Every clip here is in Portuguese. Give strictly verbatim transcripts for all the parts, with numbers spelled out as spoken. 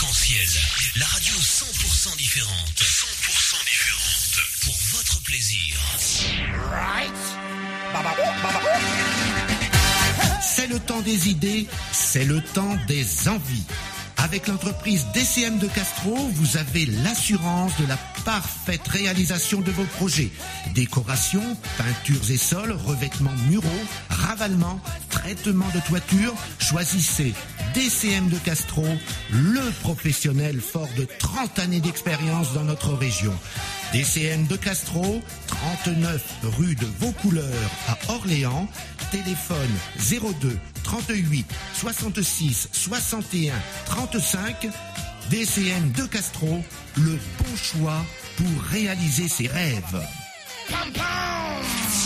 Arc-en-Ciel, la radio cent pour cent différente. cent pour cent différente. Pour votre plaisir. Right. C'est le temps des idées, c'est le temps des envies. Avec l'entreprise D C M de Castro, vous avez l'assurance de la parfaite réalisation de vos projets. Décoration, peintures et sols, revêtements muraux, ravalement, traitement de toiture. Choisissez D C M de Castro, le professionnel fort de trente années d'expérience dans notre région. D C M de Castro, trente-neuf rue de Vaucouleurs à Orléans. Téléphone zéro deux trente-huit soixante-six soixante et un trente-cinq. D C M de Castro, le bon choix pour réaliser ses rêves. Pam, pam.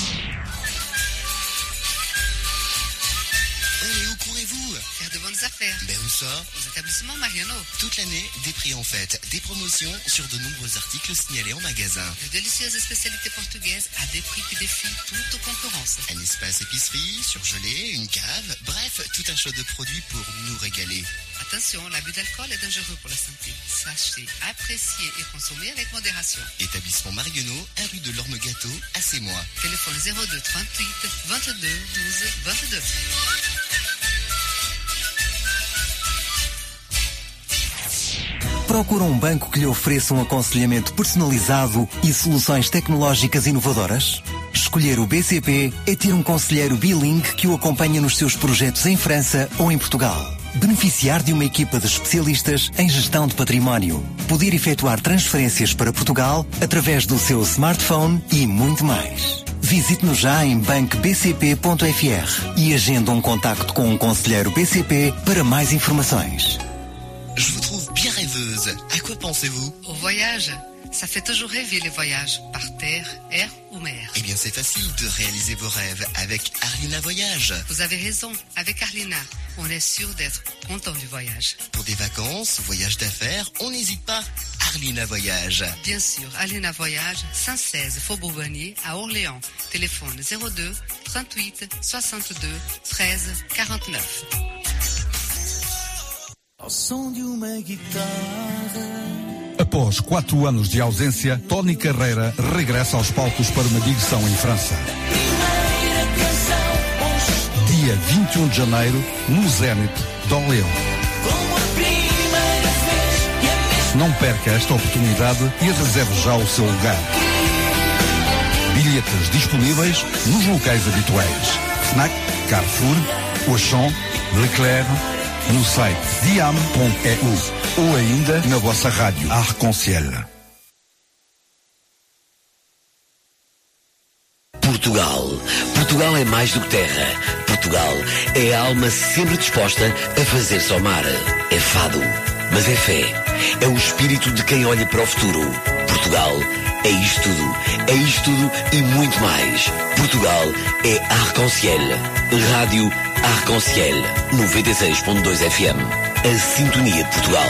Faire de bonnes affaires. Ben où ça? Aux établissements Mariano. Toute l'année, des prix en fête, des promotions sur de nombreux articles signalés en magasin. De délicieuses spécialités portugaises à des prix qui défient toute concurrence. Un espace épicerie, surgelé, une cave, bref, tout un choix de produits pour nous régaler. Attention, l'abus d'alcool est dangereux pour la santé. Sachez apprécier et consommer avec modération. Établissement Mariano, un rue de l'Orme-Gâteau, à Sémois. Téléphone zéro deux trente-huit vingt-deux douze vingt-deux. Procura um banco que lhe ofereça um aconselhamento personalizado e soluções tecnológicas inovadoras? Escolher o B C P é ter um conselheiro bilingue que o acompanha nos seus projetos em França ou em Portugal. Beneficiar de uma equipa de especialistas em gestão de património. Poder efetuar transferências para Portugal através do seu smartphone e muito mais. Visite-nos já em banco b c p ponto f r e agenda um contacto com um conselheiro B C P para mais informações. Je vous trouve bien rêveuse. À quoi pensez-vous? Au voyage. Ça fait toujours rêver les voyages, par terre, air ou mer. Eh bien, c'est facile de réaliser vos rêves avec Arlina Voyage. Vous avez raison. Avec Arlina, on est sûr d'être content du voyage. Pour des vacances, voyages d'affaires, on n'hésite pas. Arlina Voyage. Bien sûr, Arlina Voyage, cent seize Faubourg Bonnier à Orléans. Téléphone zéro deux trente-huit soixante-deux treize quarante-neuf. Ao som de uma guitarra. Após quatro anos de ausência, Tony Carreira regressa aos palcos para uma digressão em França. Dia vinte e um de janeiro, no Zénith de Orléans. Não perca esta oportunidade e reserve já o seu lugar. Bilhetes disponíveis nos locais habituais: Fnac, Carrefour, Auchan, Leclerc, no site diam ponto e u ou ainda na vossa rádio Arc-en-Ciel. Portugal. Portugal é mais do que terra. Portugal é a alma sempre disposta a fazer somar. É fado, mas é fé. É o espírito de quem olha para o futuro. Portugal é isto tudo. É isto tudo e muito mais. Portugal é Arc-en-Ciel. Rádio Arc-en-Ciel noventa e seis ponto dois F M. A sintonia de Portugal.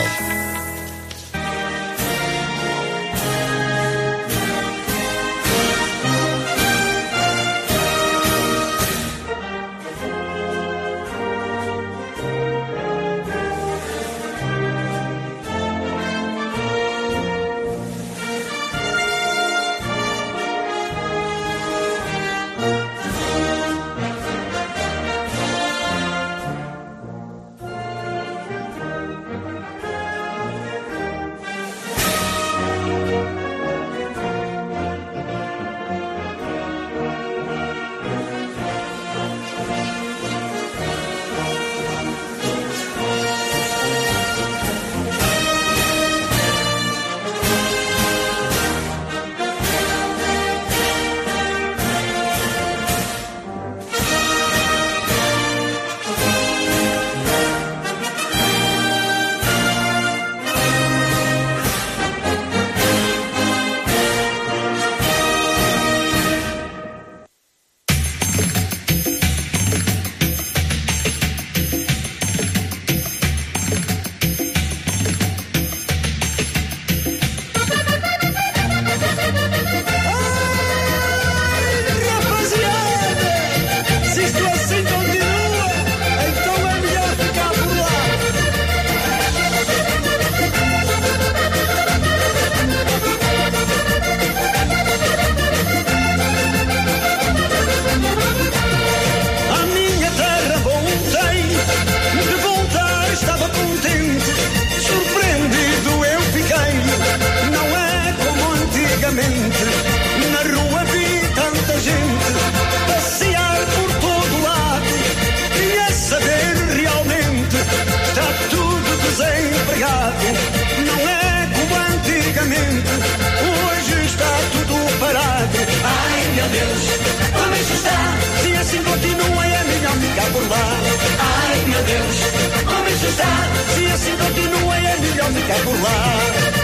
Deus, homem já está. Se assim continua é melhor ficar por lá.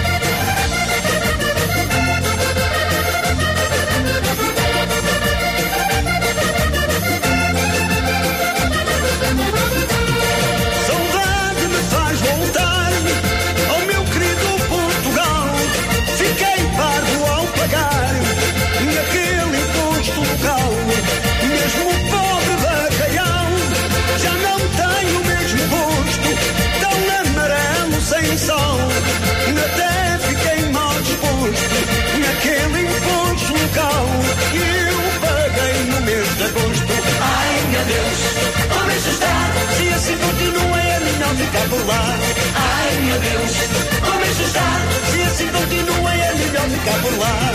Saudade me faz voltar ao meu querido Portugal. Fiquei parvo ao pagar naquele imposto local. Mesmo o pobre bacalhau já não tem o mesmo gosto, tão amarelo sem sol. Até fiquei mal disposto naquele imposto local. E eu paguei no mês de agosto. Ai meu Deus, homem já está. Se assim continua é melhor ficar por lá. Ai meu Deus, homem já está. Se assim continua é melhor ficar por lá.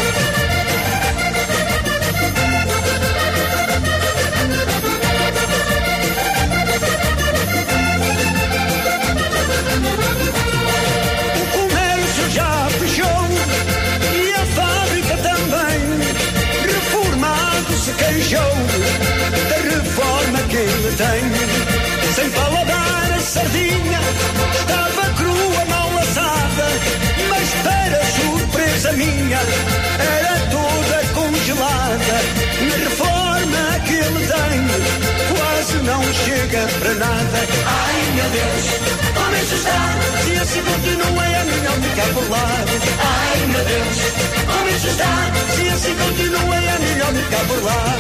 O comércio já fechou e a fábrica também. Reformado se queixou da reforma que ele tem. Sem paladar a sardinha estava crua, mal assada, mas para surpresa minha era toda congelada. Na reforma que ele tem quase não chega para nada. Ai meu Deus, homem já está. Se assim continua é melhor ficar por lá. Ai meu Deus, homem já está. Se assim continua é melhor ficar por lá.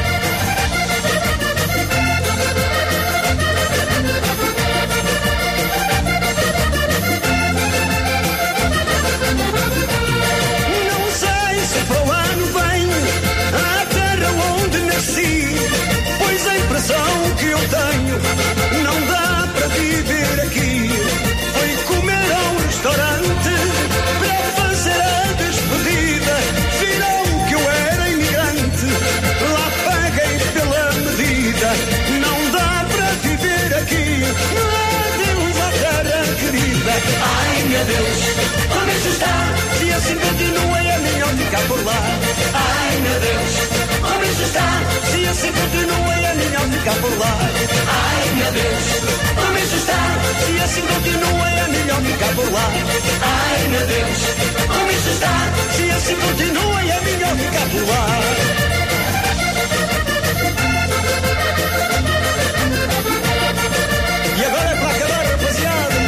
Não sei se para o ano vem à terra onde nasci, pois a impressão que eu tenho não dá para viver aqui. Foi comer a um restaurante para fazer a despedida. Viram que eu era imigrante, lá paguei pela medida. Não dá para viver aqui. Adeus à terra querida. Ai meu Deus, homem já está. Se assim continua é melhor ficar por lá. Ai meu Deus, homem já está. Se assim continua é melhor ficar por lá. Ai meu Deus, homem já está. Se assim continua é melhor ficar por lá. Ai meu Deus, homem já está. Se assim continua é melhor ficar por lá. E agora é para acabar, rapaziada.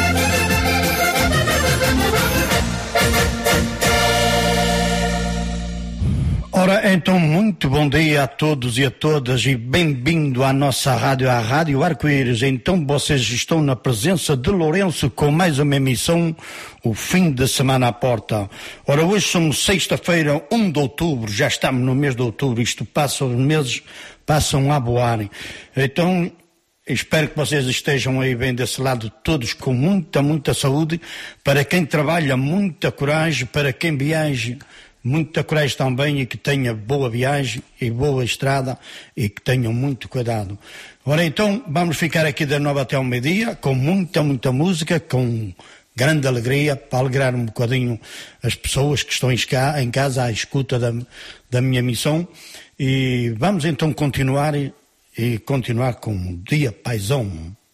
Ora, então, muito bom dia a todos e a todas e bem-vindo à nossa rádio, à Rádio Arco-Íris. Então, vocês estão na presença de Lourenço com mais uma emissão, o fim de semana à porta. Ora, hoje somos sexta-feira, primeiro de outubro, já estamos no mês de outubro, isto passa, os meses passam a voar. Então, espero que vocês estejam aí bem desse lado, todos com muita, muita saúde. Para quem trabalha, muita coragem. Para quem viaja, muita coragem também, e que tenha boa viagem e boa estrada e que tenham muito cuidado. Ora, então, vamos ficar aqui da nova até ao meio-dia, com muita, muita música, com grande alegria, para alegrar um bocadinho as pessoas que estão em casa à escuta da, da minha missão. E vamos então continuar e, e continuar com o Dia Paisão.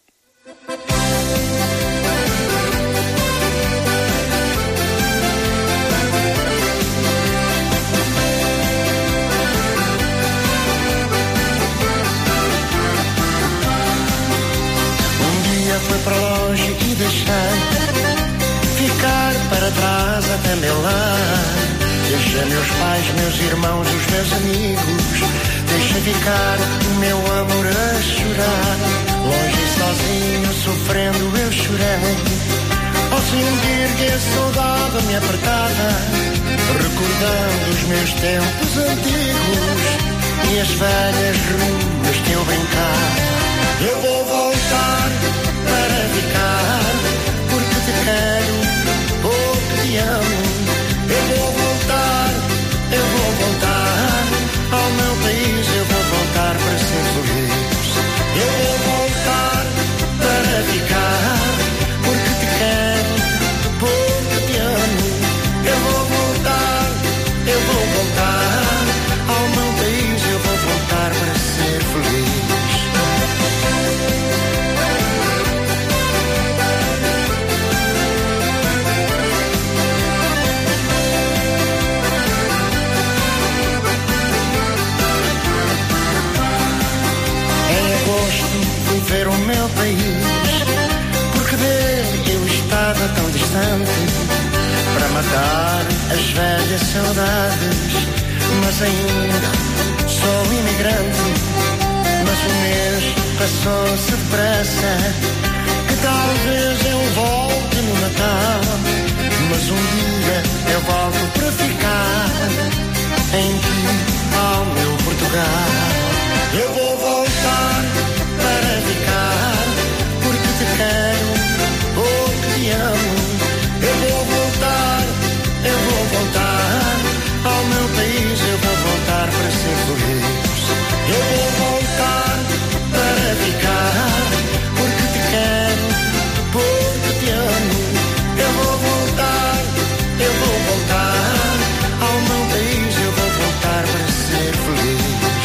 Foi para longe e deixei ficar para trás até meu lar. Deixa meus pais, meus irmãos, os meus amigos. Deixa ficar o meu amor a chorar. Longe e sozinho, sofrendo eu chorei, ao sentir que a saudade me apertava, recordando os meus tempos antigos e as velhas ruas que eu brincava. Eu vou voltar para ficar, porque te quero, porque te amo. Eu vou voltar, eu vou voltar ao meu país, eu vou voltar para ser feliz. Eu vou voltar para ficar, porque te quero, porque te amo. Eu vou voltar, eu vou voltar ao meu país, eu vou voltar para ser feliz. distante para matar as velhas saudades. Mas ainda sou imigrante, mas o mês passou-se depressa. Que talvez eu volte no Natal, mas um dia eu volto para ficar em ti, ao meu Portugal. Eu vou voltar para ficar, porque te quero, porque te amo. Eu vou voltar, eu vou voltar ao meu país, eu vou voltar para ser feliz. Eu vou voltar para ficar, porque te quero, porque te amo. Eu vou voltar, eu vou voltar ao meu país, eu vou voltar para ser feliz.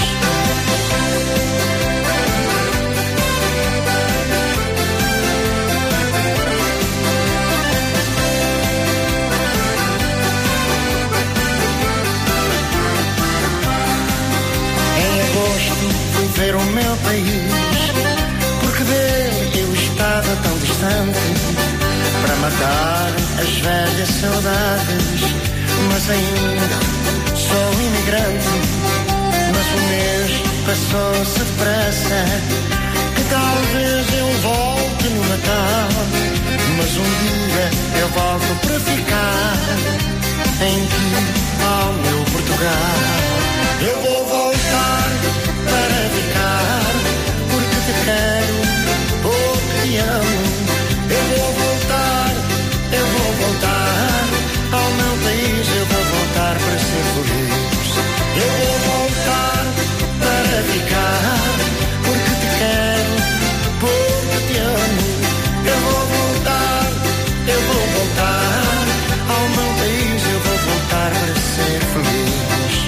Fui ver o meu país, porque dele eu estava tão distante para matar as velhas saudades. Mas ainda sou imigrante, mas o mês passou-se depressa. Que talvez eu volte no Natal, mas um dia eu volto para ficar em ti, ao meu Portugal. Eu vou voltar para ficar, porque te quero, porque te amo. Eu vou voltar, eu vou voltar ao meu país, eu vou voltar para ser feliz. Eu vou voltar para ficar, porque te quero, porque te amo. Eu vou voltar, eu vou voltar ao meu país, eu vou voltar para ser feliz.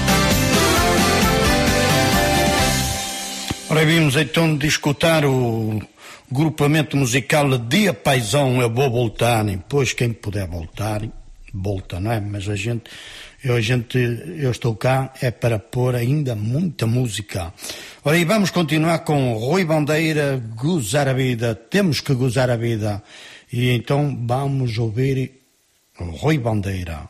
Ora, vimos então de escutar o grupamento musical Dia Paisão, Eu Vou Voltar. Pois quem puder voltar, volta, não é? Mas a gente, eu, a gente, eu estou cá é para pôr ainda muita música. Ora, e vamos continuar com Rui Bandeira, Gozar a Vida. Temos que gozar a vida. E então vamos ouvir Rui Bandeira.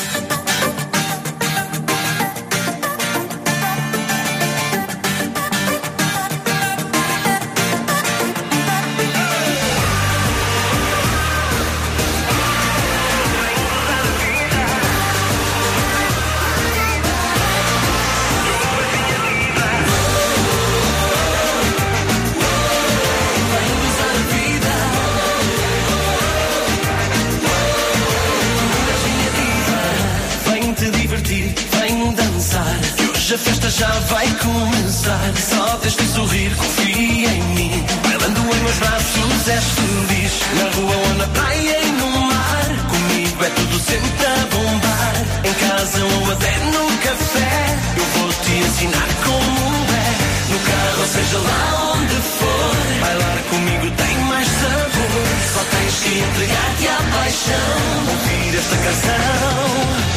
A festa já vai começar. Só tens que sorrir, confia em mim. Bailando em meus braços és feliz. Na rua ou na praia e no mar, comigo é tudo sempre a bombar. Em casa ou até no café, eu vou te ensinar como é. No carro ou seja lá onde for, bailar comigo tem mais sabor. Só tens que entregar-te à paixão, ouvir esta canção.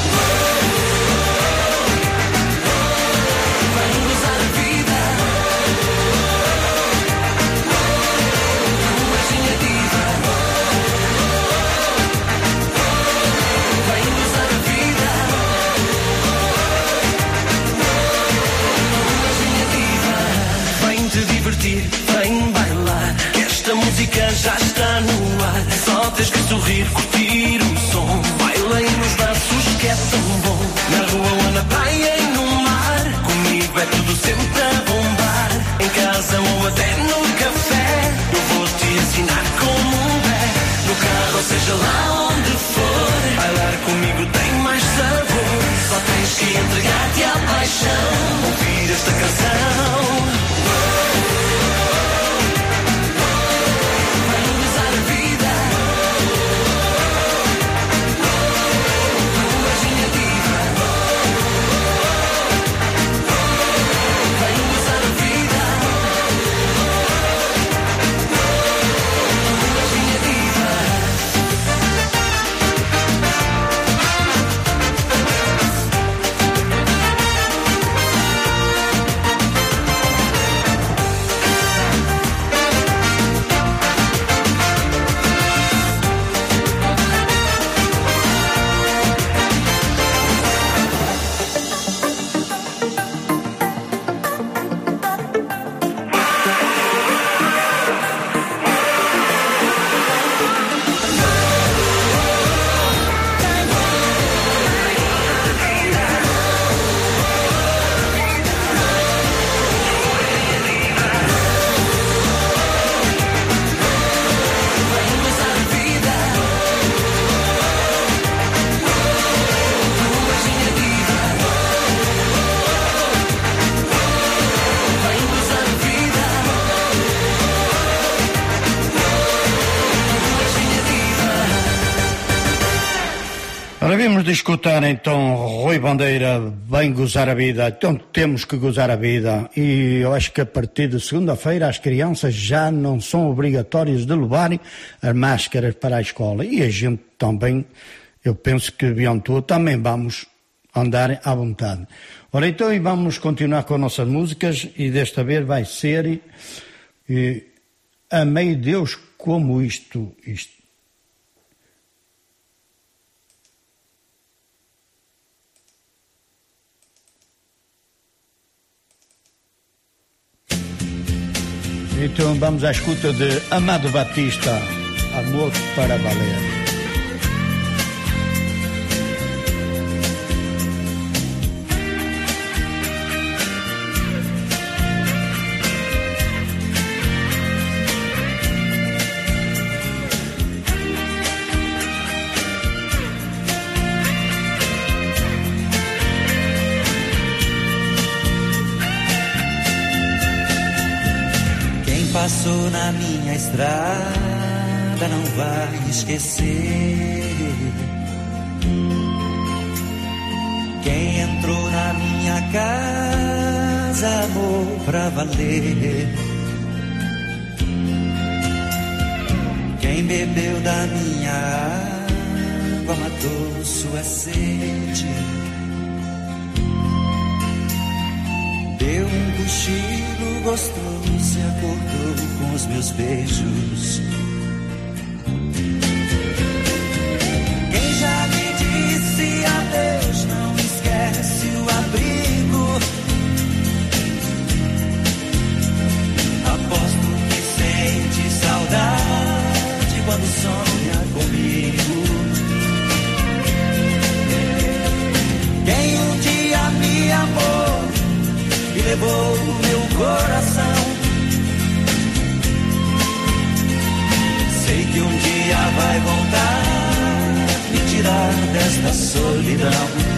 Vem bailar, que esta música já está no ar. Só tens que sorrir, curtir o som. Baila em meus braços que é tão bom. Na rua ou na praia e no mar, comigo é tudo sempre a bombar. Em casa ou até no café, eu vou te ensinar como é. No carro ou seja lá onde for, bailar comigo tem mais sabor. Só tens que entregar-te à paixão, ouvir esta canção. Ora, vimos de escutar então Rui Bandeira, Vem Gozar a Vida. Então temos que gozar a vida, e eu acho que a partir de segunda-feira as crianças já não são obrigatórias de levarem as máscaras para a escola, e a gente também, eu penso que Biantu também vamos andar à vontade. Ora, então, e vamos continuar com as nossas músicas, e desta vez vai ser e, Amei Deus como isto, isto. Então vamos à escuta de Amado Batista, Amor para Valer. Passou na minha estrada, não vai esquecer. Quem entrou na minha casa, amor pra valer. Quem bebeu da minha água, matou sua sede. Deu um cochilo gostoso, se acordou com os meus beijos. Quem já me disse adeus, não esquece o abrigo. Aposto que sente saudade quando sonha comigo. Quem um dia me amou e levou o meu coração, sei que um dia vai voltar, me tirar desta solidão.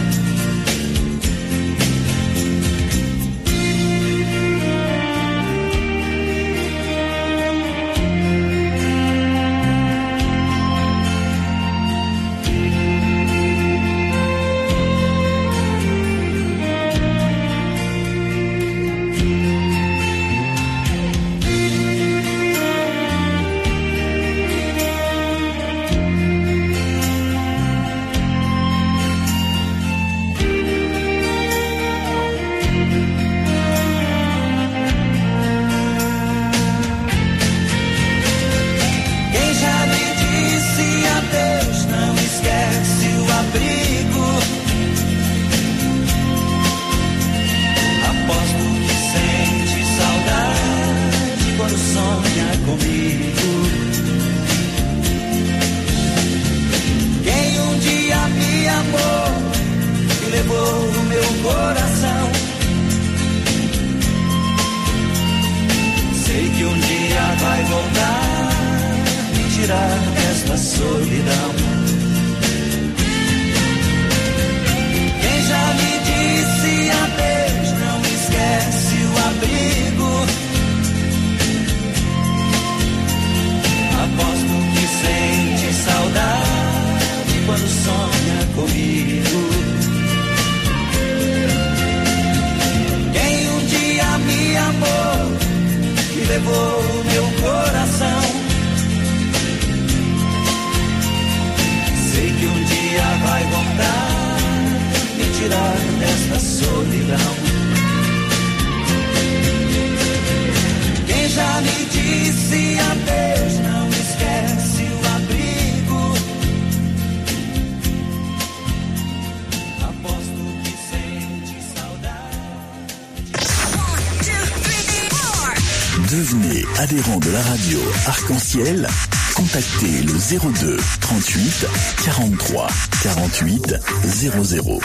Devenez adhérent de la radio Arc-en-Ciel. Contactez le zéro deux trente-huit quarante-trois quarante-huit zéro zéro.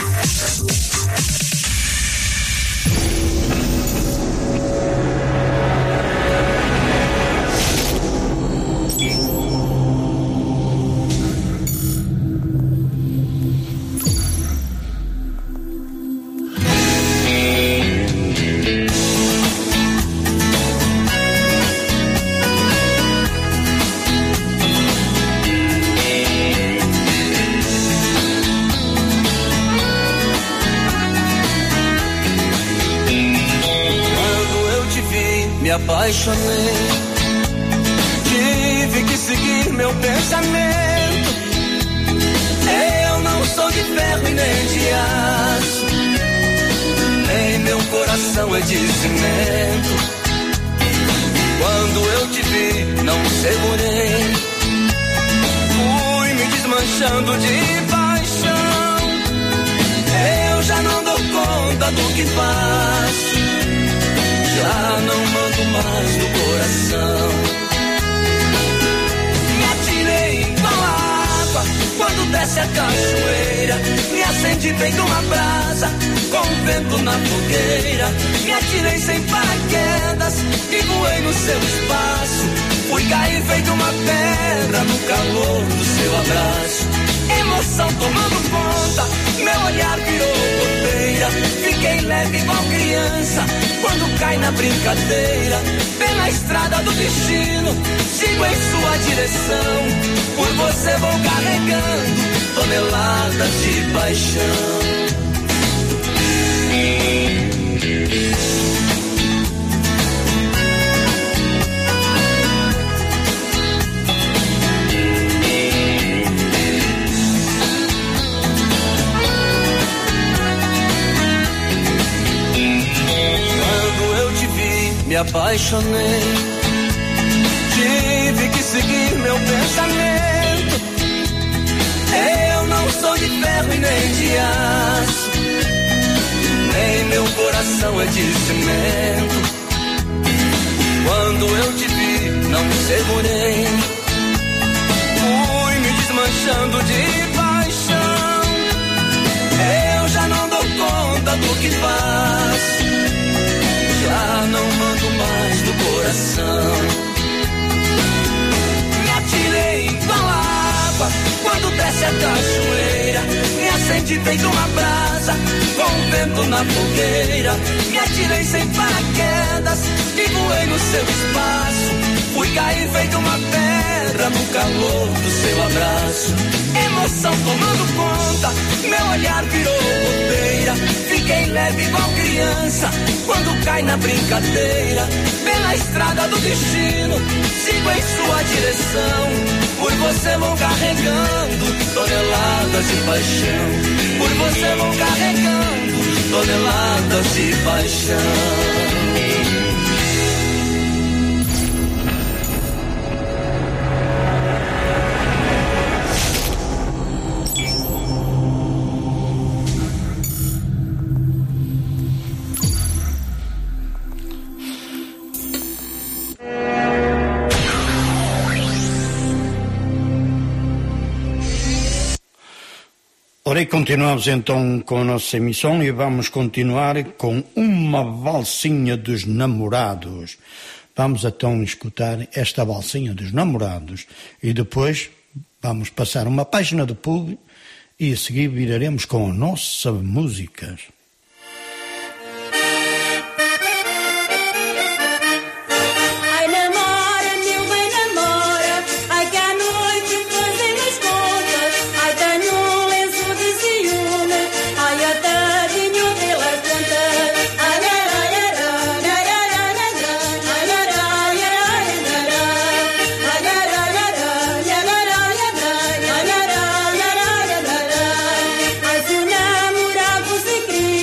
apaixonei. Tive que seguir meu pensamento. Eu não sou de ferro e nem de aço, nem meu coração é de cimento. Quando eu te vi, não segurei, fui me desmanchando de paixão. Eu já não dou conta do que faço, já não mando mais no coração. Me atirei igual a água quando desce a cachoeira, me acendi feito uma brasa com o vento na fogueira. Me atirei sem paraquedas e voei no seu espaço. Fui cair feito uma pedra no calor do seu abraço. Emoção tomando conta, meu olhar virou goteira. Fiquei leve igual criança quando cai na brincadeira. Pela estrada do destino, sigo em sua direção. Por você vou carregando toneladas de paixão. Me apaixonei, tive que seguir meu pensamento. Eu não sou de ferro e nem de aço, nem meu coração é de cimento. Quando eu te vi, não segurei, fui me desmanchando de paixão. Eu já não dou conta do que faço, já não mando mais no coração. Me atirei igual a água quando desce a cachoeira, me acendi feito uma brasa com o vento na fogueira. Me atirei sem paraquedas e voei no seu espaço. Fui cair feito uma pedra no calor do seu abraço. Emoção tomando conta, meu olhar virou goteira. Fiquei leve igual criança quando cai na brincadeira. Pela estrada do destino, sigo em sua direção. Por você vou carregando toneladas de paixão. Por você vou carregando toneladas de paixão. Ora, e continuamos então com a nossa emissão e vamos continuar com uma valsinha dos namorados. Vamos então escutar esta valsinha dos namorados e depois vamos passar uma página de pub e a seguir viraremos com a nossa músicas. Ai, se o namorado se cria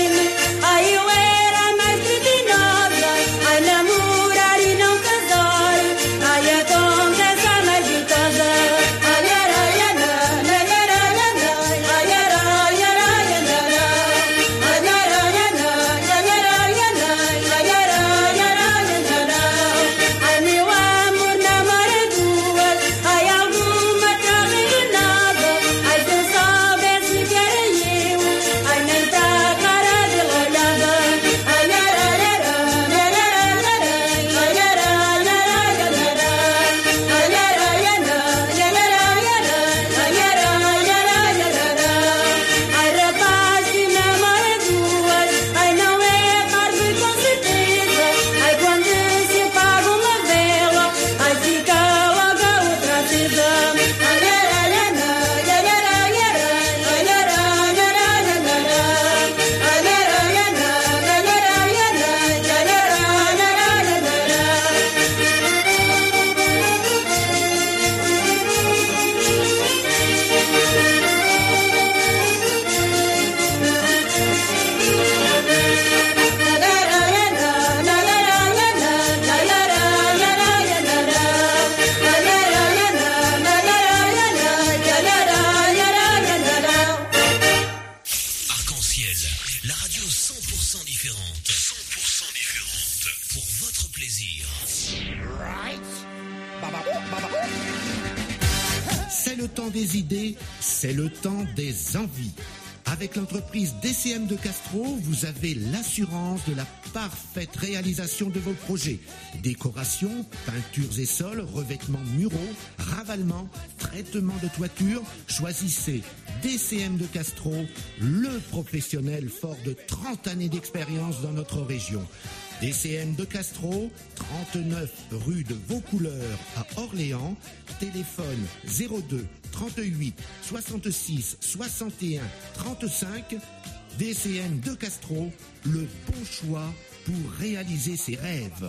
idées, c'est le temps des envies. Avec l'entreprise D C M de Castro, vous avez l'assurance de la parfaite réalisation de vos projets. Décoration, peintures et sols, revêtements muraux, ravalement, traitement de toiture. Choisissez D C M de Castro, le professionnel fort de trente années d'expérience dans notre région. D C M de Castro, trente-neuf rue de Vaucouleurs à Orléans, téléphone zéro deux trente-huit soixante-six soixante et un trente-cinq. D C M de Castro, le bon choix pour réaliser ses rêves.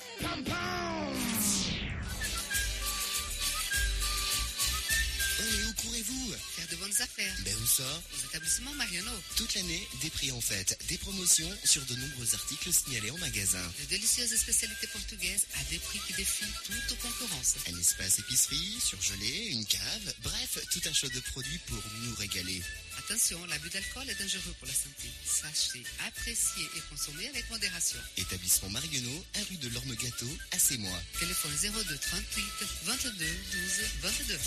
Courez-vous faire de bonnes affaires. Ben où ça? Aux établissements Marionneau. Toute l'année, des prix en fête, des promotions sur de nombreux articles signalés en magasin. De délicieuses spécialités portugaises à des prix qui défient toute concurrence. Un espace épicerie, surgelé, une cave, bref, tout un choix de produits pour nous régaler. Attention, l'abus d'alcool est dangereux pour la santé. Sachez apprécier et consommer avec modération. Établissement Marionneau, un rue de l'Orme Gâteau, à Sémois. Téléphone zéro deux trente-huit vingt-deux douze vingt-deux.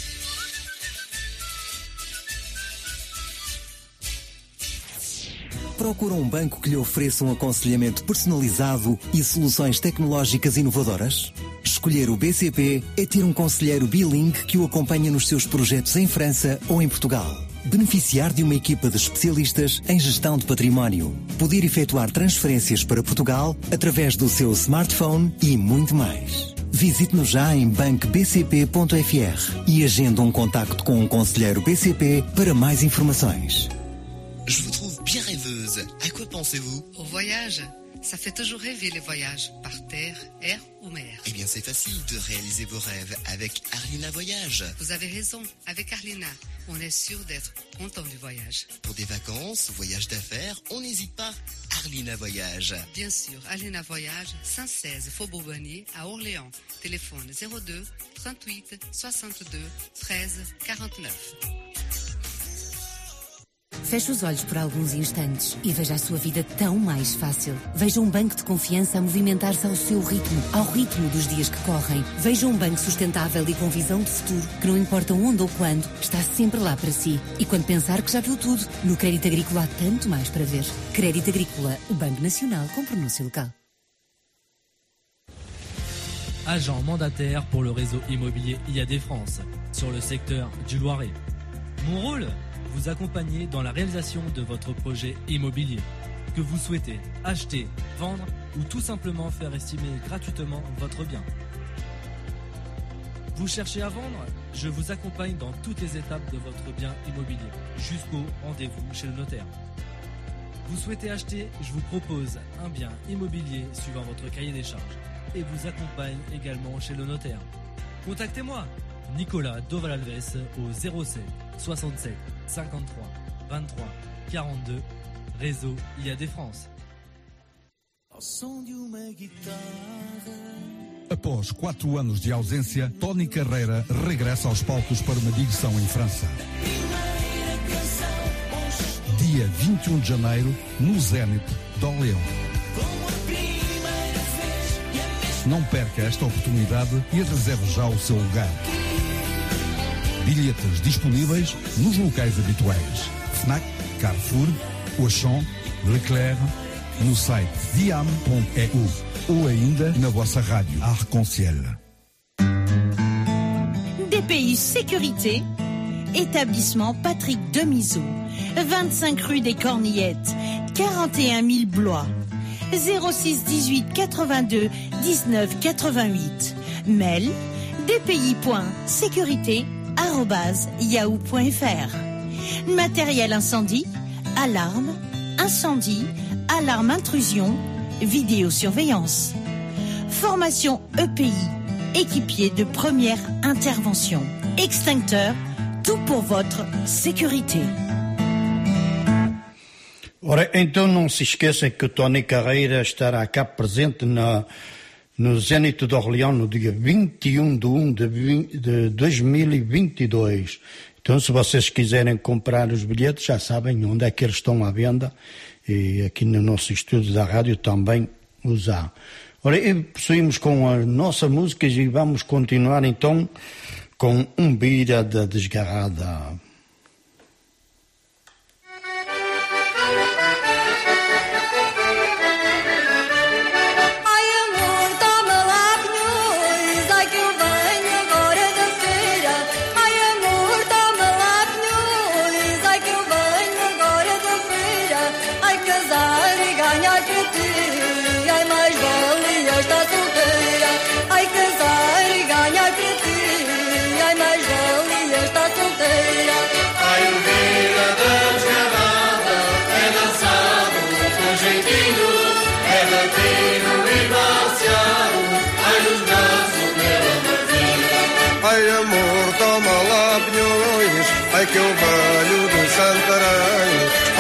Procura um banco que lhe ofereça um aconselhamento personalizado e soluções tecnológicas inovadoras? Escolher o B C P é ter um conselheiro bilingue que o acompanha nos seus projetos em França ou em Portugal. Beneficiar de uma equipa de especialistas em gestão de património. Poder efetuar transferências para Portugal através do seu smartphone e muito mais. Visite-nos já em banco b c p ponto f r e agenda um contacto com um conselheiro B C P para mais informações. Je vous trouve bien rêveuse. À quoi pensez-vous? Au voyage. Ça fait toujours rêver les voyages, par terre, air ou mer. Eh bien, c'est facile de réaliser vos rêves avec Arlina Voyage. Vous avez raison, avec Arlina, on est sûr d'être content du voyage. Pour des vacances, voyages d'affaires, on n'hésite pas. Arlina Voyage. Bien sûr, Arlina Voyage, cent seize Faubourg Bonnier à Orléans. Téléphone zéro deux trente-huit soixante-deux treize quarante-neuf. Feche os olhos por alguns instantes e veja a sua vida tão mais fácil. Veja um banco de confiança a movimentar-se ao seu ritmo, ao ritmo dos dias que correm. Veja um banco sustentável e com visão de futuro, que não importa onde ou quando, está sempre lá para si. E quando pensar que já viu tudo, no Crédito Agrícola há tanto mais para ver. Crédito Agrícola, o Banco Nacional com pronúncia local. Agent mandataire pour le réseau immobilier I A D France, sur le secteur du Loiret. Mon rôle ? Vous accompagner dans la réalisation de votre projet immobilier. Que vous souhaitez acheter, vendre ou tout simplement faire estimer gratuitement votre bien. Vous cherchez à vendre? Je vous accompagne dans toutes les étapes de votre bien immobilier, jusqu'au rendez-vous chez le notaire. Vous souhaitez acheter? Je vous propose un bien immobilier suivant votre cahier des charges et vous accompagne également chez le notaire. Contactez-moi, Nicolas Dovalalves au zéro sept soixante-sept cinquante-trois vingt-trois quarante-deux, réseau I A D France. Após quatro anos de ausência, Tony Carreira regressa aos palcos para uma digressão em França. Dia vinte e um de janeiro, no Zénith de Orléans. Não perca esta oportunidade e reserve já o seu lugar. Bilhetes disponíveis nos locais habituais. Fnac, Carrefour, Auchan, Leclerc, no site diam ponto e u ou ainda na vossa rádio Arc-en-Ciel. D P I Sécurité, établissement Patrick Demiseau, vingt-cinq rue des Cornillettes, quarante et un mille Blois, zéro six dix-huit quatre-vingt-deux dix-neuf quatre-vingt-huit. Mail dpi point sécurité arobase yahoo point fr. Matériel incendie, alarme, incendie, alarme intrusion, vidéosurveillance. Formation E P I, équipier de première intervention, extincteur, tout pour votre sécurité. Ora, então não se esqueçam que o Tony Carreira estará cá presente na, no Zénith de Orléans no dia vinte e um de um de dois mil e vinte e dois. Então, se vocês quiserem comprar os bilhetes, já sabem onde é que eles estão à venda e aqui no nosso estúdio da rádio também os há. Ora, e prosseguimos com as nossas músicas e vamos continuar então com um Bira da Desgarrada.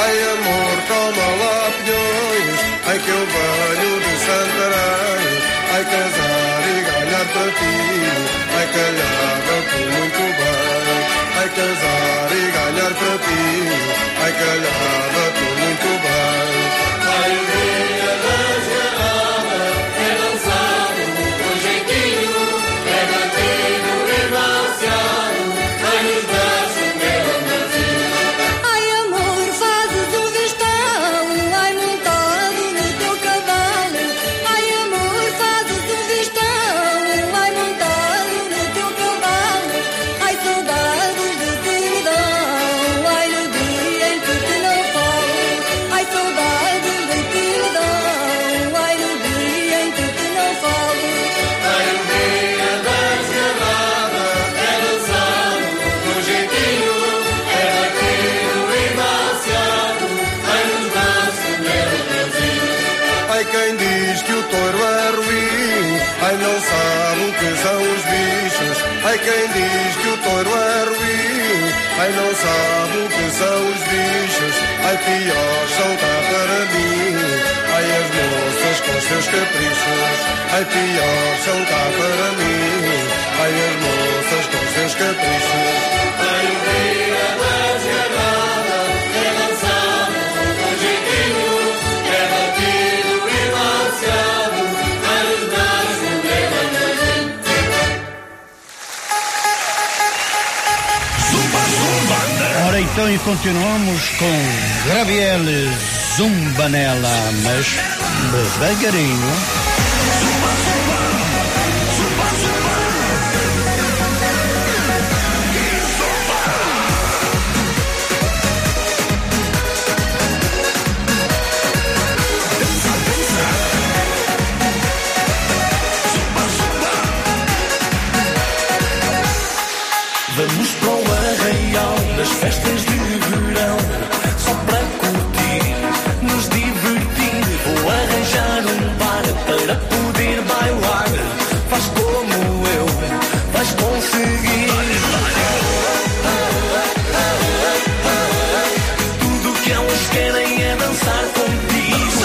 Ai amor, toma lá peões, ai que eu venho de Santarém. Ai casar e ganhar para ti, ai calhava-te muito bem. Ai casar e ganhar para ti, ai calhava-te muito bem. Ai o dia das garrafas é dançado com jeitinho, é batido e baciado, ai nos braços meu amorzinho. Ai amor, fazes o vistão, ai montado no teu cavalo. Ai amor, fazes o vistão, ai montado no teu cavalo. Ai saudades de ti me dão, ai no dia em que te não falo. Ai saudades de ti me dão, ai no dia em que te não falo. Ai o dia das garrafas é dançado com jeitinho, é batido e baciado, ai nos braços meu amorzinho. Ai quem diz que o touro é ruim, ai não sabe o que são os bichos. Ai quem diz que o touro é ruim, ai não sabe o que são os bichos. Ai piores são cá para mim, ai as moças com os seus caprichos. Ai piores são cá para mim, ai as moças com os seus caprichos. Ai o dia das garrafas é dançado com jeitinho, é batido e baciado, ai nos braços meu amorzinho. Ora então, e continuamos com Gabriele Zumbanella, mas devagarinho. Vamos para o arraial das festas de verão, só para curtir, nos divertir. Vou arranjar um bar para poder bailar. Faz como eu, vais conseguir. Tudo que elas querem é dançar contigo.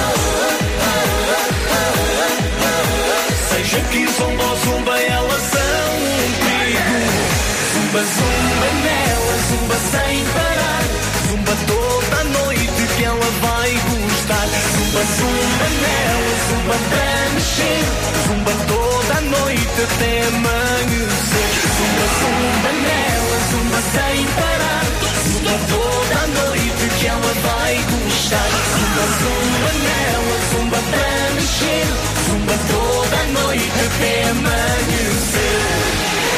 Seja que zumba ou zumba, elas são um perigo. Zumba, zumba nela, zumba sem parar. Zumba toda a noite que ela vai gostar. Zumba, zumba nela, zumba para mexer. Zumba toda a noite até amanhecer. Zumba, zumba nela, zumba sem parar. Zumba toda a noite que ela vai gostar. Zumba, zumba nela, zumba para mexer. Zumba toda a noite até amanhecer.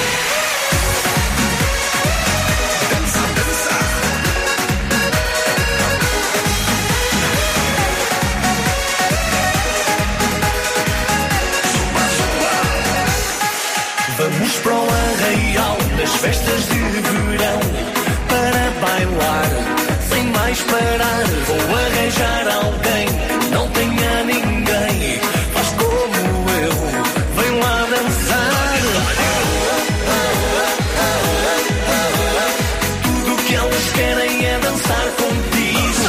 Vamos para o arraial das festas de verão, para bailar sem mais parar. Vou arranjar alguém que não tenha ninguém. Faz como eu, vem lá dançar. Tudo que elas querem é dançar contigo.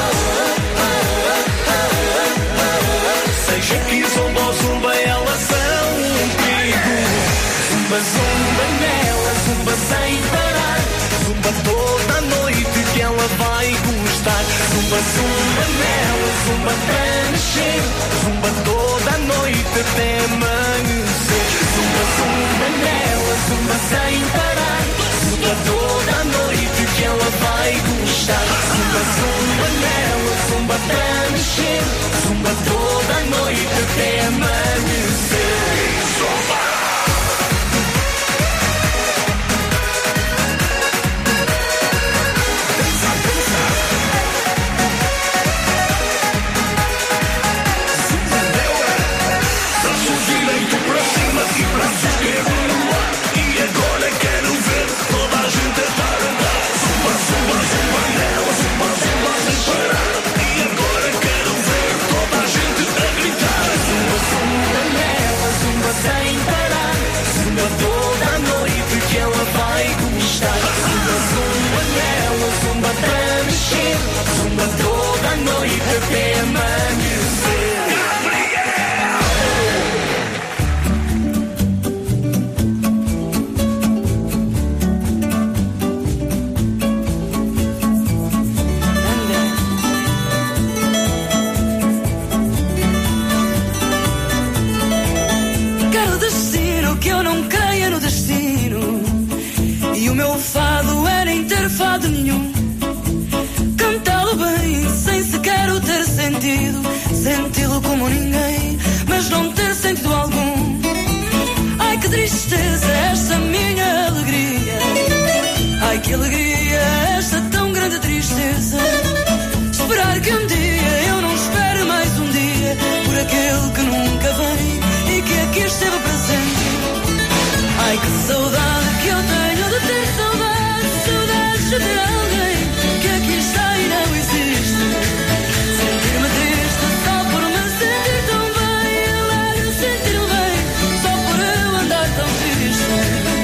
Seja que zumba ou zumba, elas são um perigo. Zumba, zumba nela, zumba sem parar. Zumba toda a noite que ela vai gostar. Zumba, zumba nela, zumba para mexer. Zumba toda a noite até amanhecer. Zumba, zumba nela, zumba sem parar. Zumba toda a noite que ela vai gostar. Zumba, zumba nela, zumba para mexer. Zumba toda a noite até amanhecer. Zumba! Zumba, zumba nela, não creia no destino. E o meu fado é nem ter fado nenhum. Cantá-lo bem, sem sequer o ter sentido. Senti-lo como ninguém, mas não ter sentido algum. Ai que tristeza esta minha alegria. Ai que alegria esta tão grande tristeza. Esperar que um dia eu não espere mais um dia por aquele que nunca vem e que aqui esteve presente. Ai que saudade que eu tenho de ter saudade. Saudades de ter alguém que aqui está e não existe. Sentir-me triste só por me sentir tão bem. Alegre sentir-me bem só por eu andar tão triste.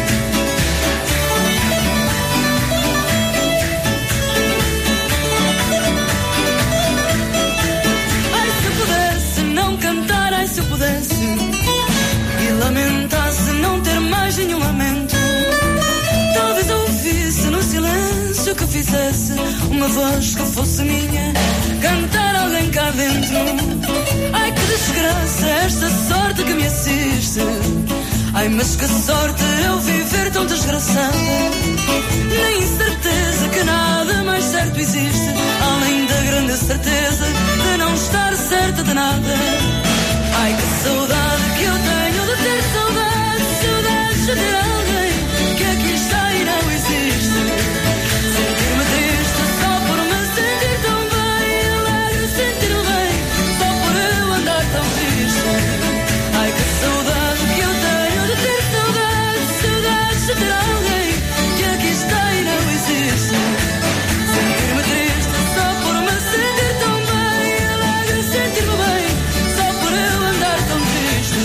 Ai se pudesse não cantar, ai se eu pudesse e lamentasse não ter mais nenhum lamento. Talvez eu ouvisse no silêncio que fizesse uma voz que fosse minha, cantar alguém cá dentro. Ai que desgraça esta sorte que me assiste. Ai mas que sorte eu viver tão desgraçada. Nem certeza que nada mais certo existe, além da grande certeza de não estar certa de nada. Ai que saudade que eu tenho de ter saudade. Saudades de ter alguém que aqui está e não existe. Sentir-me triste só por me sentir tão bem. Alegre sentir-me bem só por eu andar tão triste. Ai que saudade que eu tenho de ter saudade. Saudades de ter alguém que aqui está e não existe. Sentir-me triste só por me sentir tão bem. Alegre sentir-me bem só por eu andar tão triste.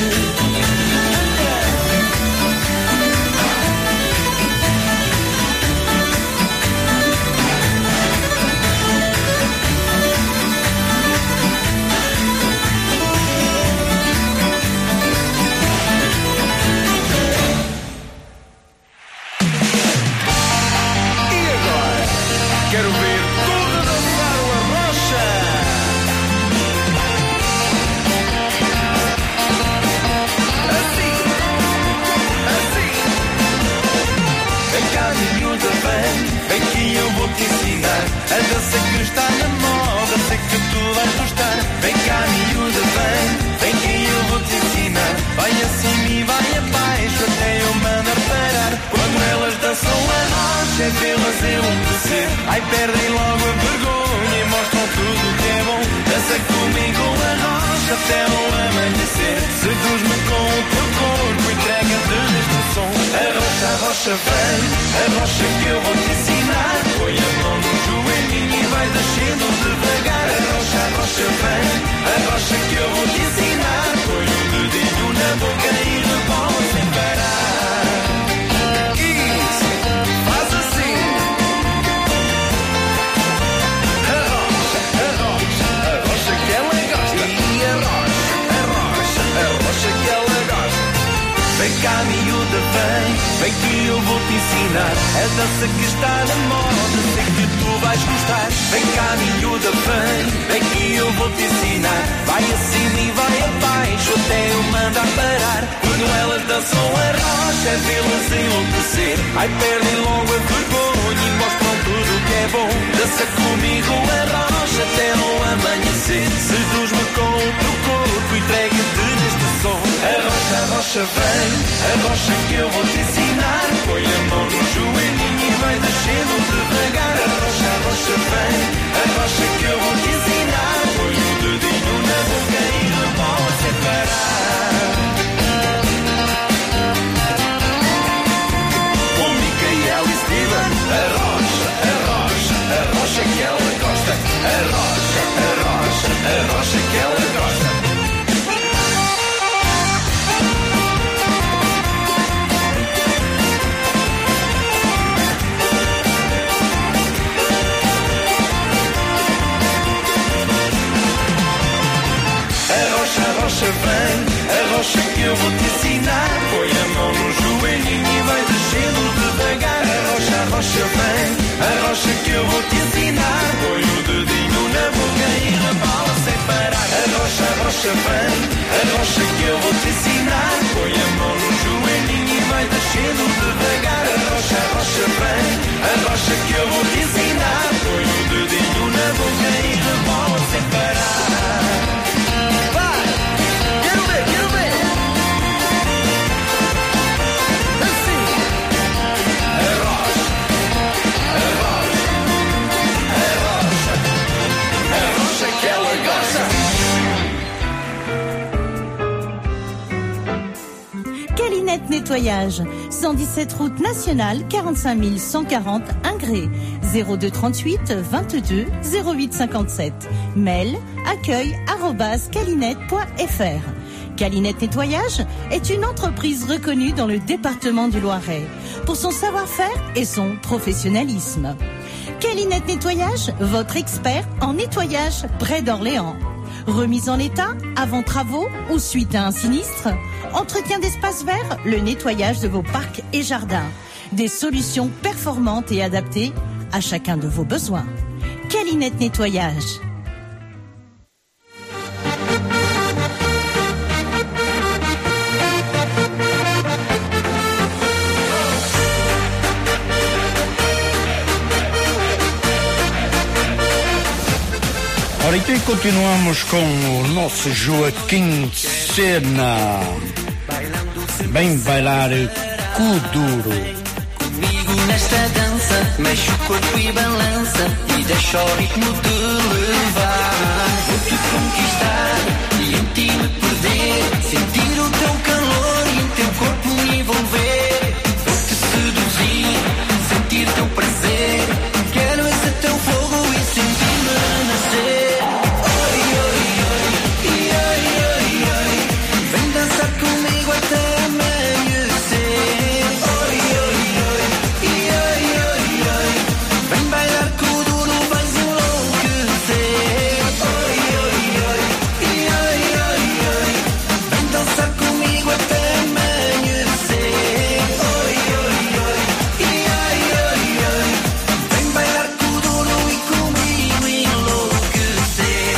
E agora? Quero ver tudo dançar o arrocha. Assim, assim. Vem cá, miúda, vem, vem que eu vou te ensinar a dança que está na moda, sei que tu vais gostar. Vem cá, miúda, vem, vem que eu vou te ensinar. Vai assim e vai abaixo até eu mandar parar. Quando elas dançam a rocha é vê-las enlouquecer. Ai, perdem logo a vergonha e mostram tudo que é bom. Dança comigo a rocha até o amanhecer. Seduz-me com o teu corpo, entrega-te neste som. A rocha, a rocha vem, a rocha que eu vou te ensinar. Põe a mão no joelhinho e vai descendo devagar. A rocha, a rocha vem, a rocha que eu vou te ensinar. Põe o dedinho na boca e rebola sem parar. Isso, faz assim. A rocha, a rocha, a rocha que ela gosta. E a rocha, a rocha, a rocha que ela gosta. Vem cá, miúda, vem, vem que eu vou te ensinar a dança que está na moda, sei que tu vais gostar. Vem cá, miúda, vem, vem que eu vou te ensinar. Vai acima e vai abaixo até eu mandar parar. Quando elas dançam a rocha é vê-las enlouquecer. Ai, perdem logo a vergonha e mostram tudo que é bom. Dança comigo a rocha até o amanhecer. Seduz-me com o teu corpo e entrega-te neste som. A rocha, a rocha vem, a rocha que eu vou te ensinar. Põe a mão no joelhinho e vai descendo devagar. A rocha, a rocha vem, a rocha que eu vou te ensinar. Põe o dedinho na boca e rebola sem parar. O Micael e Steven, a rocha, a rocha, a rocha que ela gosta. A rocha, a rocha, a rocha que ela gosta. A rocha vem, a rocha que eu vou te ensinar. Põe a mão no joelhinho e vai descendo devagar. A rocha, a rocha vem, a rocha que eu vou te ensinar. Põe o dedinho na boca e rebola sem parar. A rocha, a rocha vem, a rocha que eu vou te ensinar. Põe a mão no joelhinho e A rocha que eu vou te ensinar. Põe o dedinho na boca e rebola sem parar. Vai! Quero ver, quero ver! Assim! A rocha, a rocha, a rocha, a rocha que ela gosta. Calinette Nettoyage, cent dix-sept route nationale, quarante-cinq mille cent quarante Ingré, zéro deux trente-huit vingt-deux zéro huit cinquante-sept. Mail accueil arobase calinette point f r. Calinette Nettoyage est une entreprise reconnue dans le département du Loiret pour son savoir-faire et son professionnalisme. Calinette Nettoyage, votre expert en nettoyage près d'Orléans. Remise en état, avant travaux ou suite à un sinistre. Entretien d'espaces verts, le nettoyage de vos parcs et jardins. Des solutions performantes et adaptées à chacun de vos besoins. Calinette Nettoyage. Ora, então continuamos com o nosso Joaquim Sena. Vem bailar Kuduro. Comigo nesta dança, mexe o corpo e balança e deixa o ritmo te levar. Vou-te conquistar e em ti me perder, sentir o teu calor e em teu corpo me envolver. Vou-te seduzir, sentir teu prazer, quero esse teu fogo e sentir-me renascer. Comigo até amanhecer. Oi, oi, oi, oi, oi, oi. Vem bailar Kuduro, vais enlouquecer. Oi, oi, oi, oi, oi, oi. Vem dançar comigo até amanhecer. Oi, oi, oi, oi, oi, oi. Vem bailar Kuduro e comigo enlouquecer.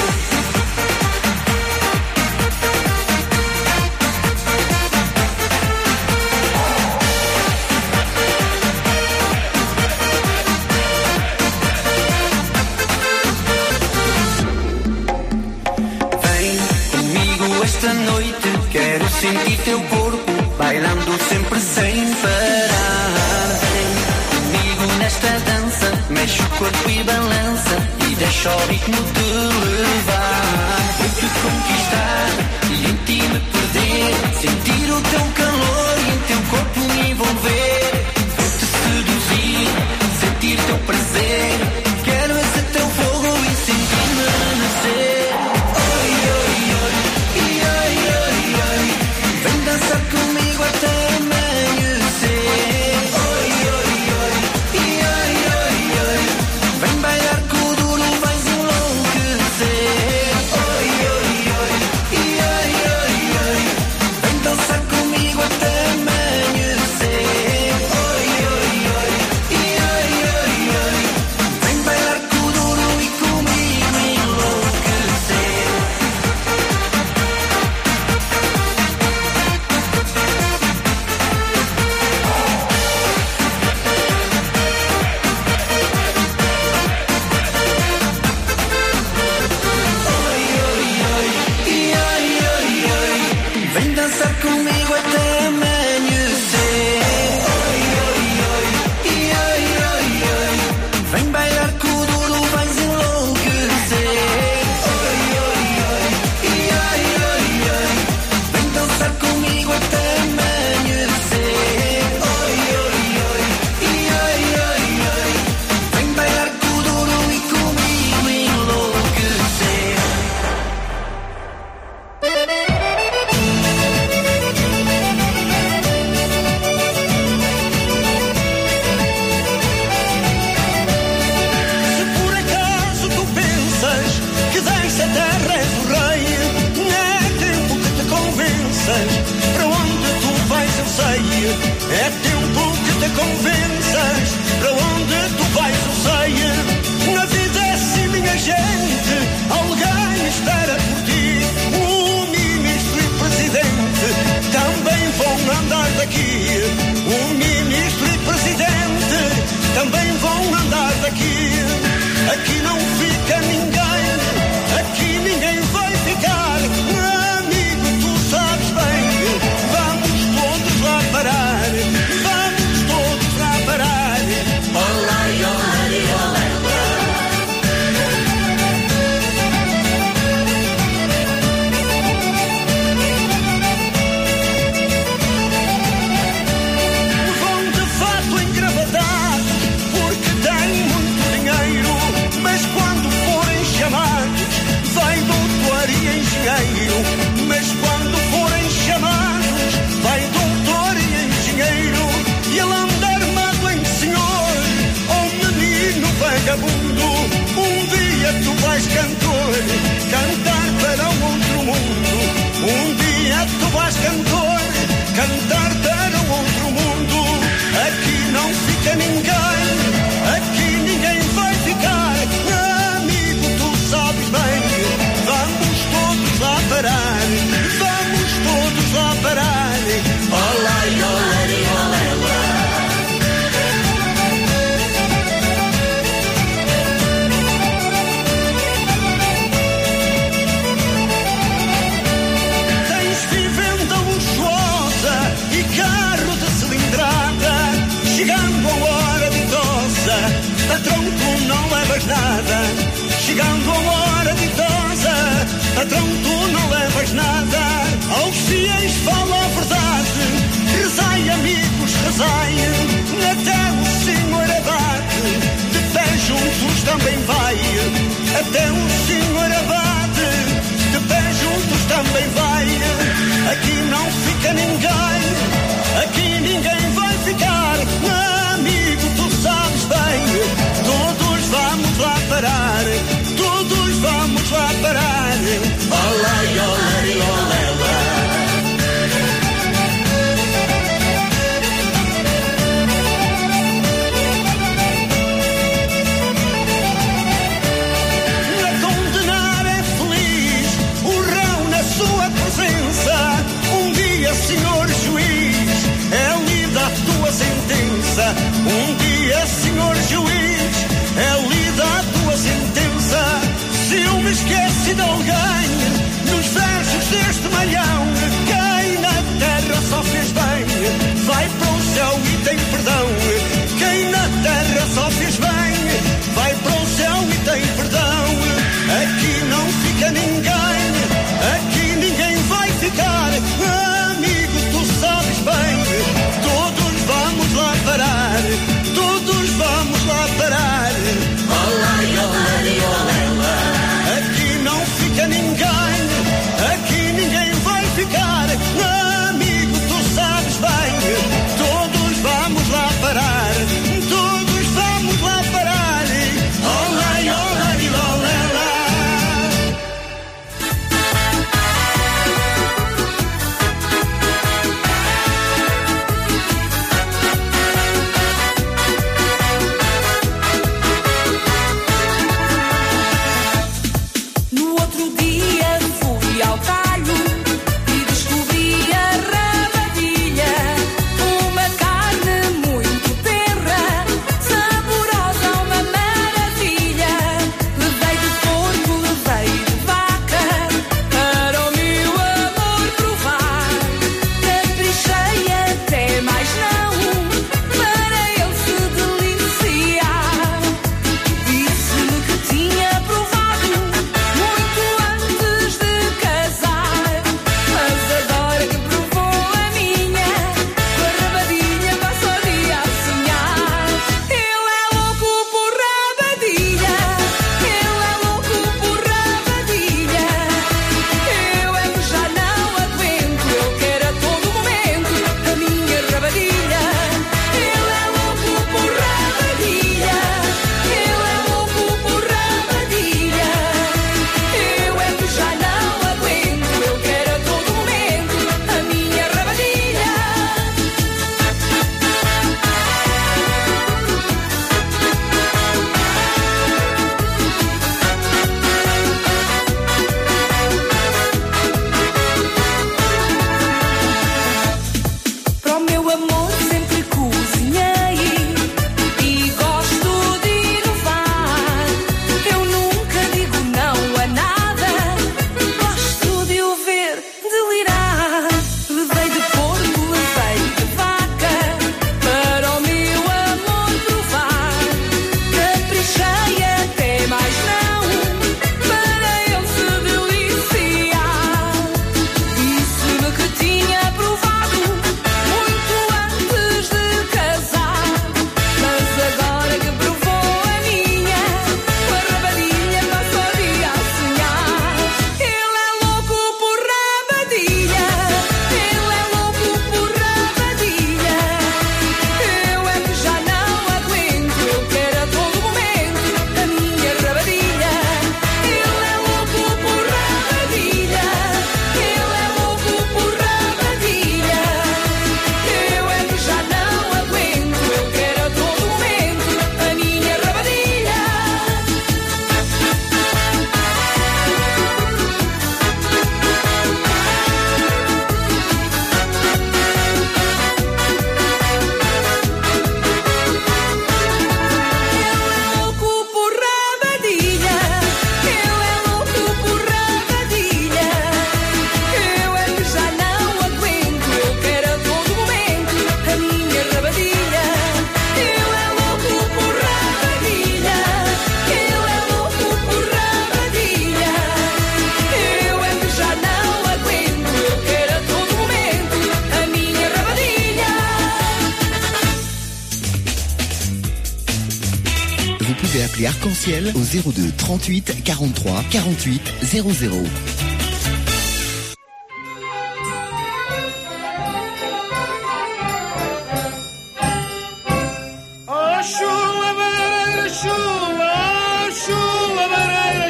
Esta noite quero sentir teu corpo bailando sempre sem parar. Vem comigo nesta dança, mexe o corpo e balança e deixa o ritmo te levar. Vou-te conquistar e em ti me perder, sentir o teu calor e em teu corpo me envolver. Vou-te seduzir, sentir teu prazer, quero esse teu fogo e sentir-me renascer. Vem dançar comigo até amanhecer. Oi, oi, oi, oi, oi, oi. Vem bailar Kuduro, vais enlouquecer. Oi, oi, oi, oi, oi, oi. Vem dançar comigo até amanhecer. Oi, oi, oi, oi, oi, oi. Vem bailar Kuduro e comigo enlouquecer. Vem dançar comigo até amanhecer. Oi, oi, oi, oi, oi, oi. Vem bailar Kuduro, vais enlouquecer. Oi, oi, oi, oi, oi, oi. Vem dançar comigo até amanhecer. Oi, oi, oi, oi, oi, oi. Vem bailar Kuduro e comigo enlouquecer. Para onde tu vais eu sei. É tempo que te convenças. Para onde tu vais eu sei. Na vida é assim, minha gente, alguém espera por ti. O ministro e presidente também vão andar daqui. O ministro e presidente também vão dia tu vais cantor, cantar para um outro mundo. Um dia tu vais cantor, cantar para um outro mundo. Aqui não fica ninguém, aqui ninguém vai ficar. Amigo, tu sabes bem, vamos todos lá parar, vamos todos lá parar. Olá, olé, olé, olé. Chegando a hora ditosa, patrão, tu não levas nada. Chegando a hora ditosa, patrão, tu não levas nada. Aos fiéis fala a verdade, rezai, amigos, rezai. Até o Senhor abate, de pé juntos também vai. Até o Senhor abate, de pé juntos também vai. Aqui não fica ninguém, aqui ninguém vai ficar. Amigo, tu sabes bem, todos vamos lá parar, todos vamos lá parar. Olé, olé, olé, olé. A condenar é feliz, o réu na sua presença. Um dia, Senhor Appelez Arc-en-Ciel au zéro deux trente-huit quarante-trois quarante-huit zéro zéro. Oh, chula, vareira, chula, oh, chula, vareira,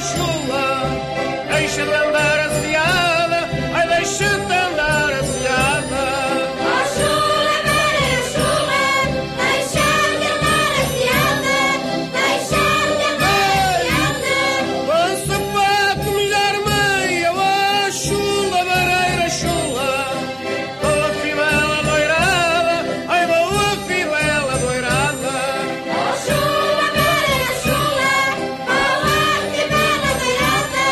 chula, deixa de andar aciada, ai, deixa-te andar aciada. Oh, chula, vareira, chula, deixa-te andar aciada, deixa-te andar aciada. Com sapato milhar meia, oh, chula, vareira, chula, boa fivela doirada, ai, boa fivela doirada. Oh, chula, vareira, chula, boa fivela doirada,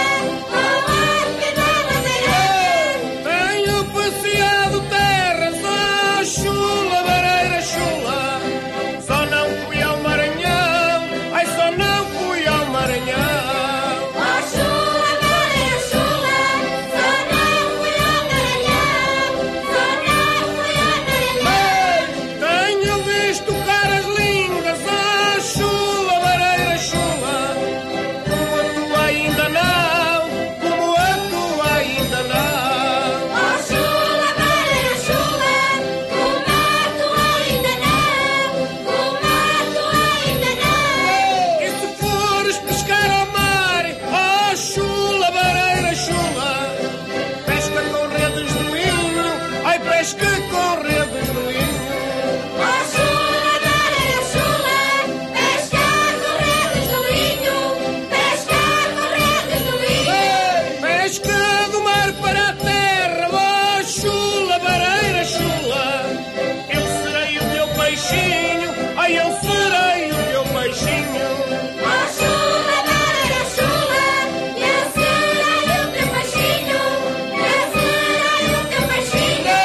boa fivela doirada. Tenho passeado terras, oh, chula, vareira, chula, só não fui ao Maranhão, ai, só não fui ao Maranhão. Oh, chula, vareira, chula, só não fui ao Maranhão, só não fui ao Maranhão. Tenho visto caras lindas, oh, chula, vareira, chula, como a tua ainda não, como a tua ainda não. Oh, chula, vareira, chula, como a tua ainda não, como a tua ainda não. E se fores pescar ao mar, oh, chula, vareira, chula, pesca com redes de linho, ai, pesca com redes de linho. Oh, chula, vareira, chula, pesca com redes do linho, pesca com redes do linho. Pesca do mar para a terra, oh, chula, vareira, chula, eu serei o teu peixinho, ai, eu serei o teu peixinho. Oh, chula, vareira, chula, eu serei o teu peixinho, eu serei o teu peixinho.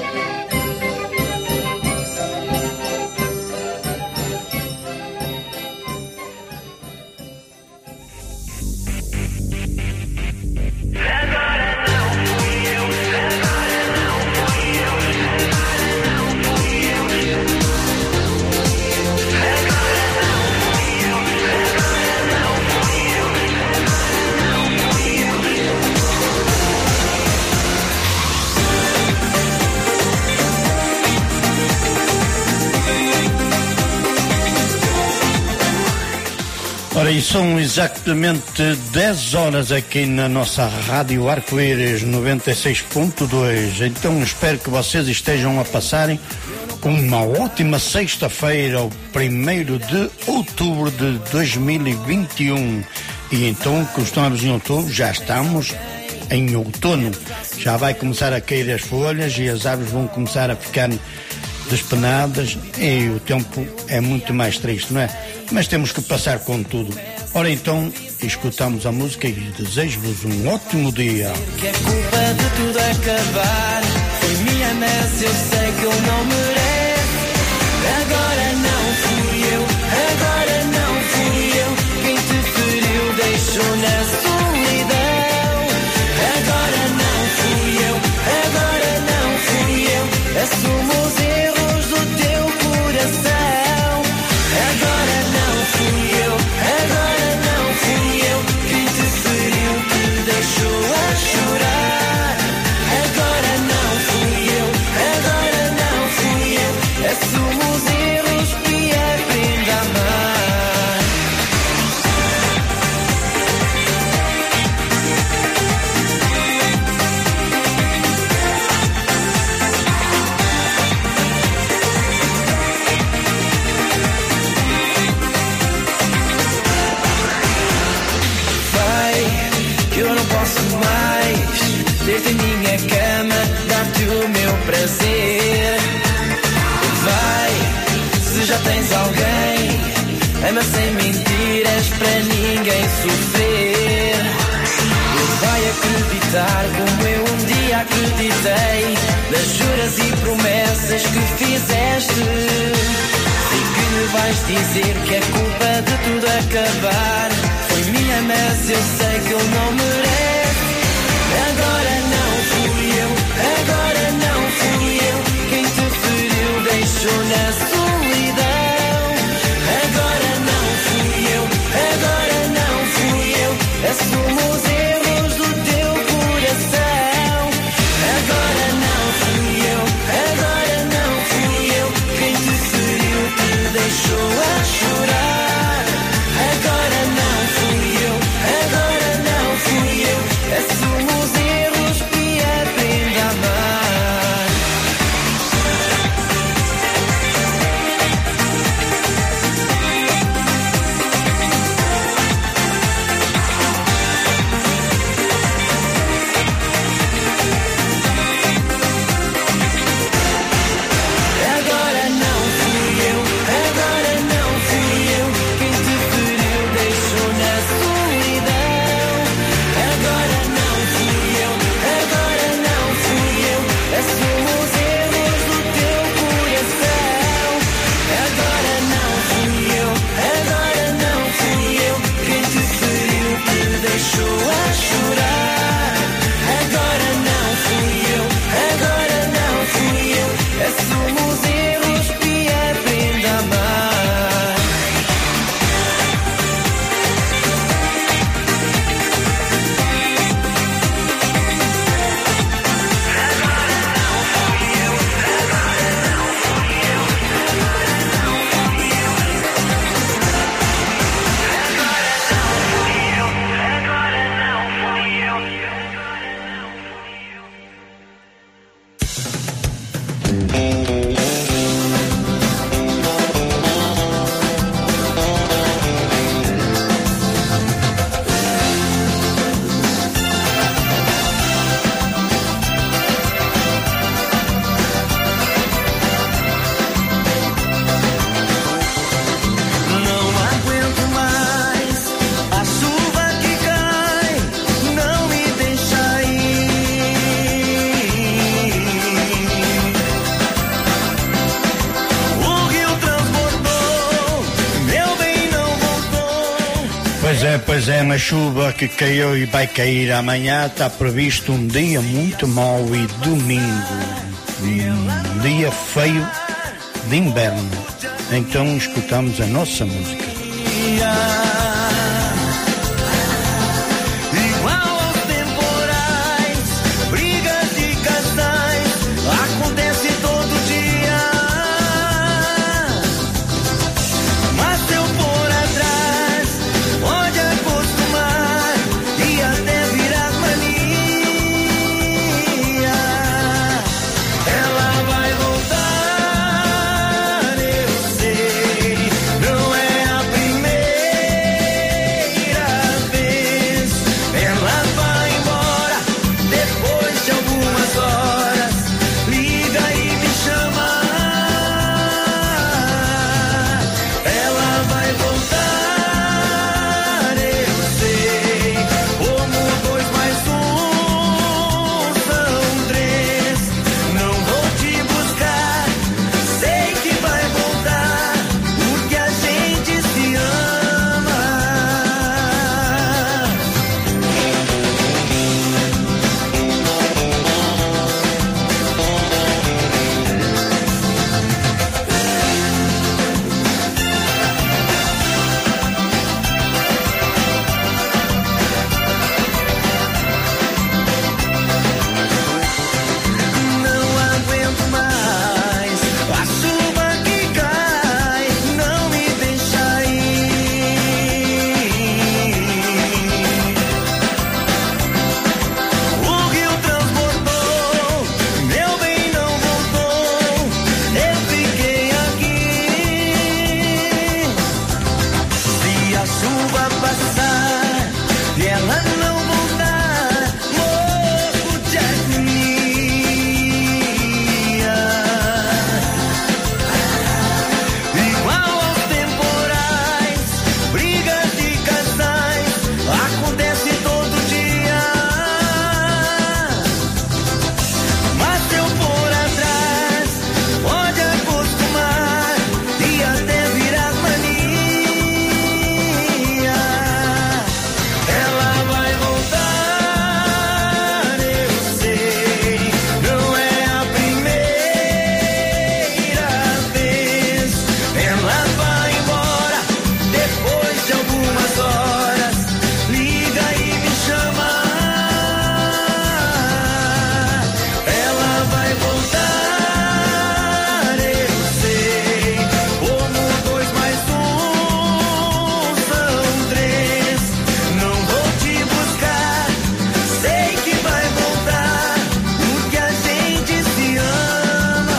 Ora, e são exatamente dez horas aqui na nossa Rádio Arco-Íris noventa e seis ponto dois. Então espero que vocês estejam a passarem uma ótima sexta-feira, o primeiro de outubro de dois mil e vinte e um. E então, como estamos em outubro, já estamos em outono. Já vai começar a cair as folhas e as árvores vão começar a ficar despenadas e o tempo é muito mais triste, não é? Mas temos que passar com tudo. Ora então, escutamos a música e desejo-vos um ótimo dia. Que é culpa de tudo acabar. Foi minha amnésia, eu sei que eu não mereço. Agora não fui eu, agora não fui eu. Quem te feriu deixou na solidão. Agora não fui eu, agora não fui eu. Assumo os erros do teu coração. Agora não fui eu, agora não fui eu. Quem te feriu te deixou a chorar. Agora não fui eu, agora não fui eu. Assumo os erros e aprendo a amar. Desde a minha cama dar-te o meu prazer. Vai, se já tens alguém, ama sem mentiras para ninguém sofrer. Ele vai acreditar como eu um dia acreditei, nas juras e promessas que fizeste. Sei que me vais dizer que é culpa de tudo acabar. Foi minha, mas eu sei que eu não mereço. Agora não fui eu, agora não fui eu. Quem te feriu deixou na solidão. Agora não fui eu, Pois é, uma chuva que caiu e vai cair amanhã. Está previsto um dia muito mau e domingo. Um dia feio de inverno. Então escutamos a nossa música. Igual aos temporais, brigas de casais, acontece todo dia. Mas se eu for atrás, pode acostumar e até virar mania. Ela vai voltar, eu sei, não é a primeira vez. Ela vai embora depois de algumas horas, liga e me chama. Ela vai voltar, eu sei, como dois mais um são três. Não vou te buscar, sei que vai voltar, porque a gente se ama. Não aguento mais a chuva que cai, não me deixa ir. O rio transbordou, meu bem não voltou, eu fiquei aqui. Se a chuva passar e ela não voltar, morro de agonia. Igual aos temporais, brigas de casais, acontece todo dia. Mas se eu for atrás, pode acostumar e até virar mania. Ela vai voltar, eu sei, não é a primeira vez. Ela vai embora depois de algumas horas, liga e me chama. Ela vai voltar, eu sei, como dois mais um são três. Não vou te buscar, sei que vai voltar, porque a gente se ama.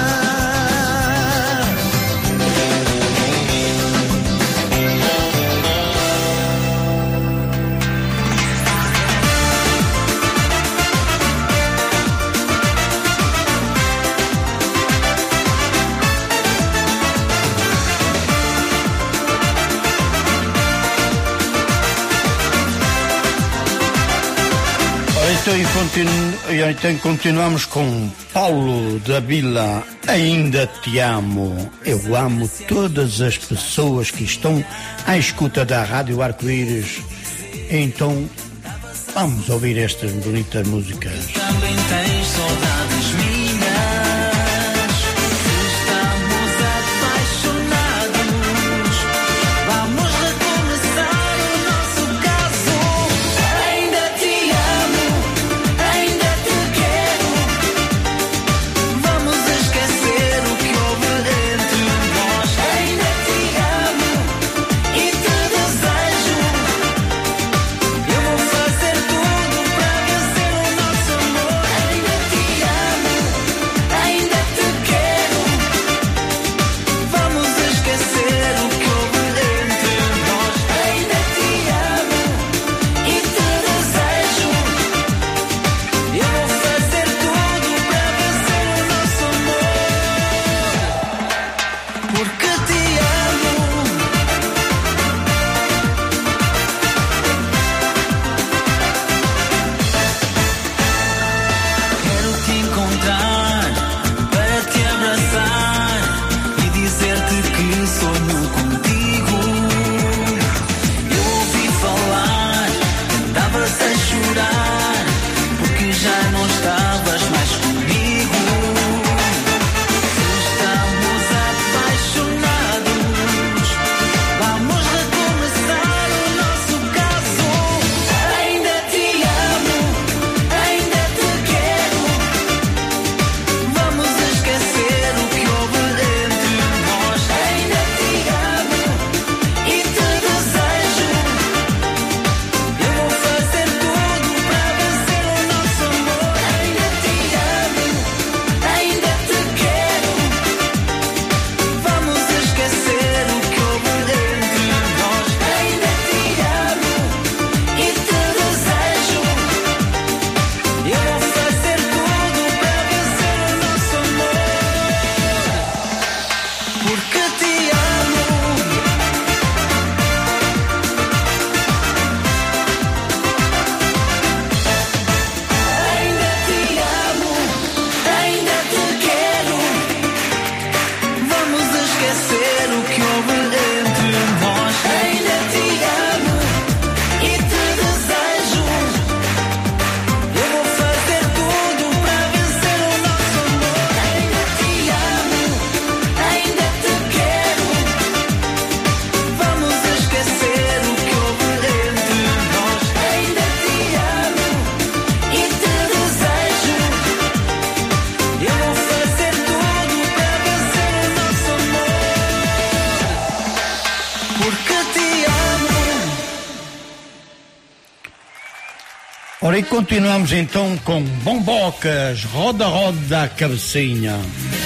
Então, e continu- e então continuamos com Paulo da Vila. Ainda te amo. Eu amo todas as pessoas que estão à escuta da Rádio Arco-Íris. Então vamos ouvir estas bonitas músicas. Também tens saudades minhas. Estamos apaixonados. Vamos recomeçar o nosso caso. Ainda te amo, ainda te quero. Vamos esquecer o que houve entre nós. Ainda te amo e te desejo. Eu vou fazer tudo para vencer o nosso amor. Ainda te amo. Ora, e continuamos então com Bombocas, roda, roda a cabecinha.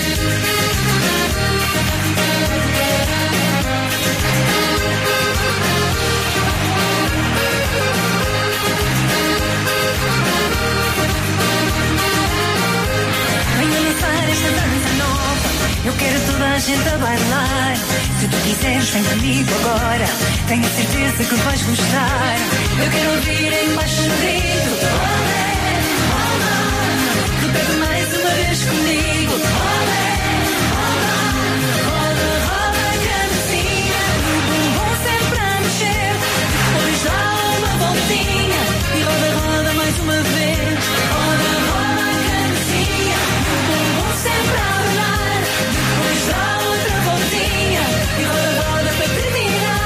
Venho lançar esta dança nova, eu quero toda a gente a bailar. Se tu quiseres, vem comigo agora, tenho certeza que vais gostar. Eu quero ouvir em baixo o grito, olé, olá. Repete mais uma vez comigo, olé, olá. Roda, roda a cabecinha, o bumbum sempre a mexer. Depois dá uma voltinha e roda, roda mais uma vez. Roda, roda a cabecinha, o bumbum sempre a rolar. Depois dá outra voltinha e roda, roda para terminar.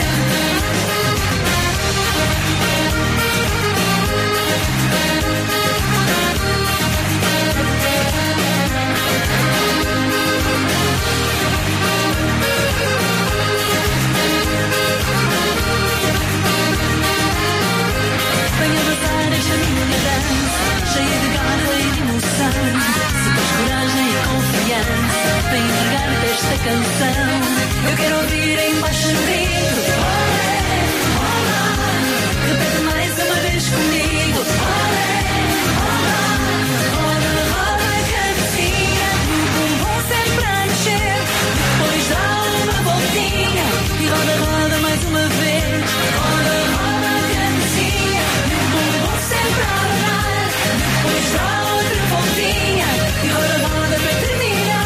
Venha dançar esta minha dança, cheia de garra e de emoção. Se tens coragem e confiança, vem entregar-te esta canção. Eu quero ouvir em baixo o grito, olé, olá. Repete mais uma vez comigo, olé, olá. Roda, roda a cabecinha, o bumbum sempre a mexer. Depois dá uma voltinha e roda, roda mais uma vez. Roda, roda a cabecinha, o bumbum sempre a rolar. Depois dá outra voltinha e roda, roda para terminar.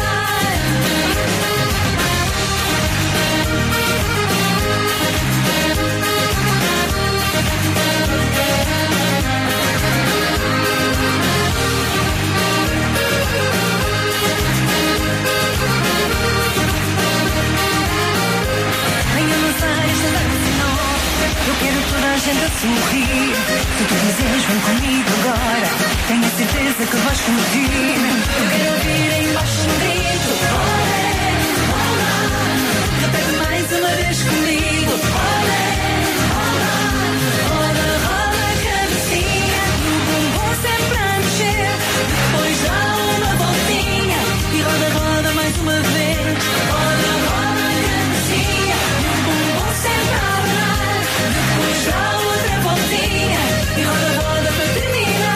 Venha lançar esta dança nova, eu quero toda a gente a sorrir. Se tu quiseres, vem comigo agora, tenho a certeza que vais curtir. Eu quero ouvir em baixo um grito, olé, olá. Repete mais uma vez comigo, olé, olá. Roda, roda a cabecinha, o bumbum sempre a mexer. Depois dá uma voltinha e roda, roda mais uma vez. Roda, roda a cabecinha, o bumbum sempre a rolar. Depois dá outra voltinha e roda, roda para terminar.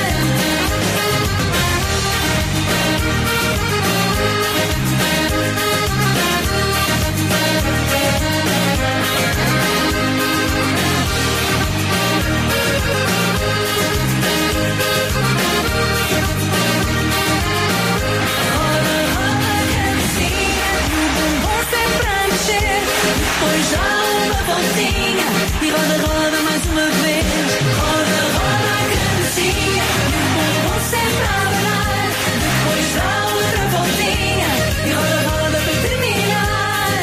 Depois dá uma voltinha e roda, roda mais uma vez. Roda, roda a cabecinha, o bumbum sempre a rolar. Depois dá outra voltinha e roda, roda para terminar.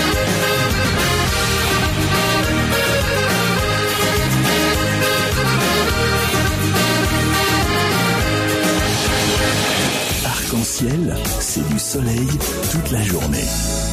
Arc-en-ciel, c'est du soleil toute la journée.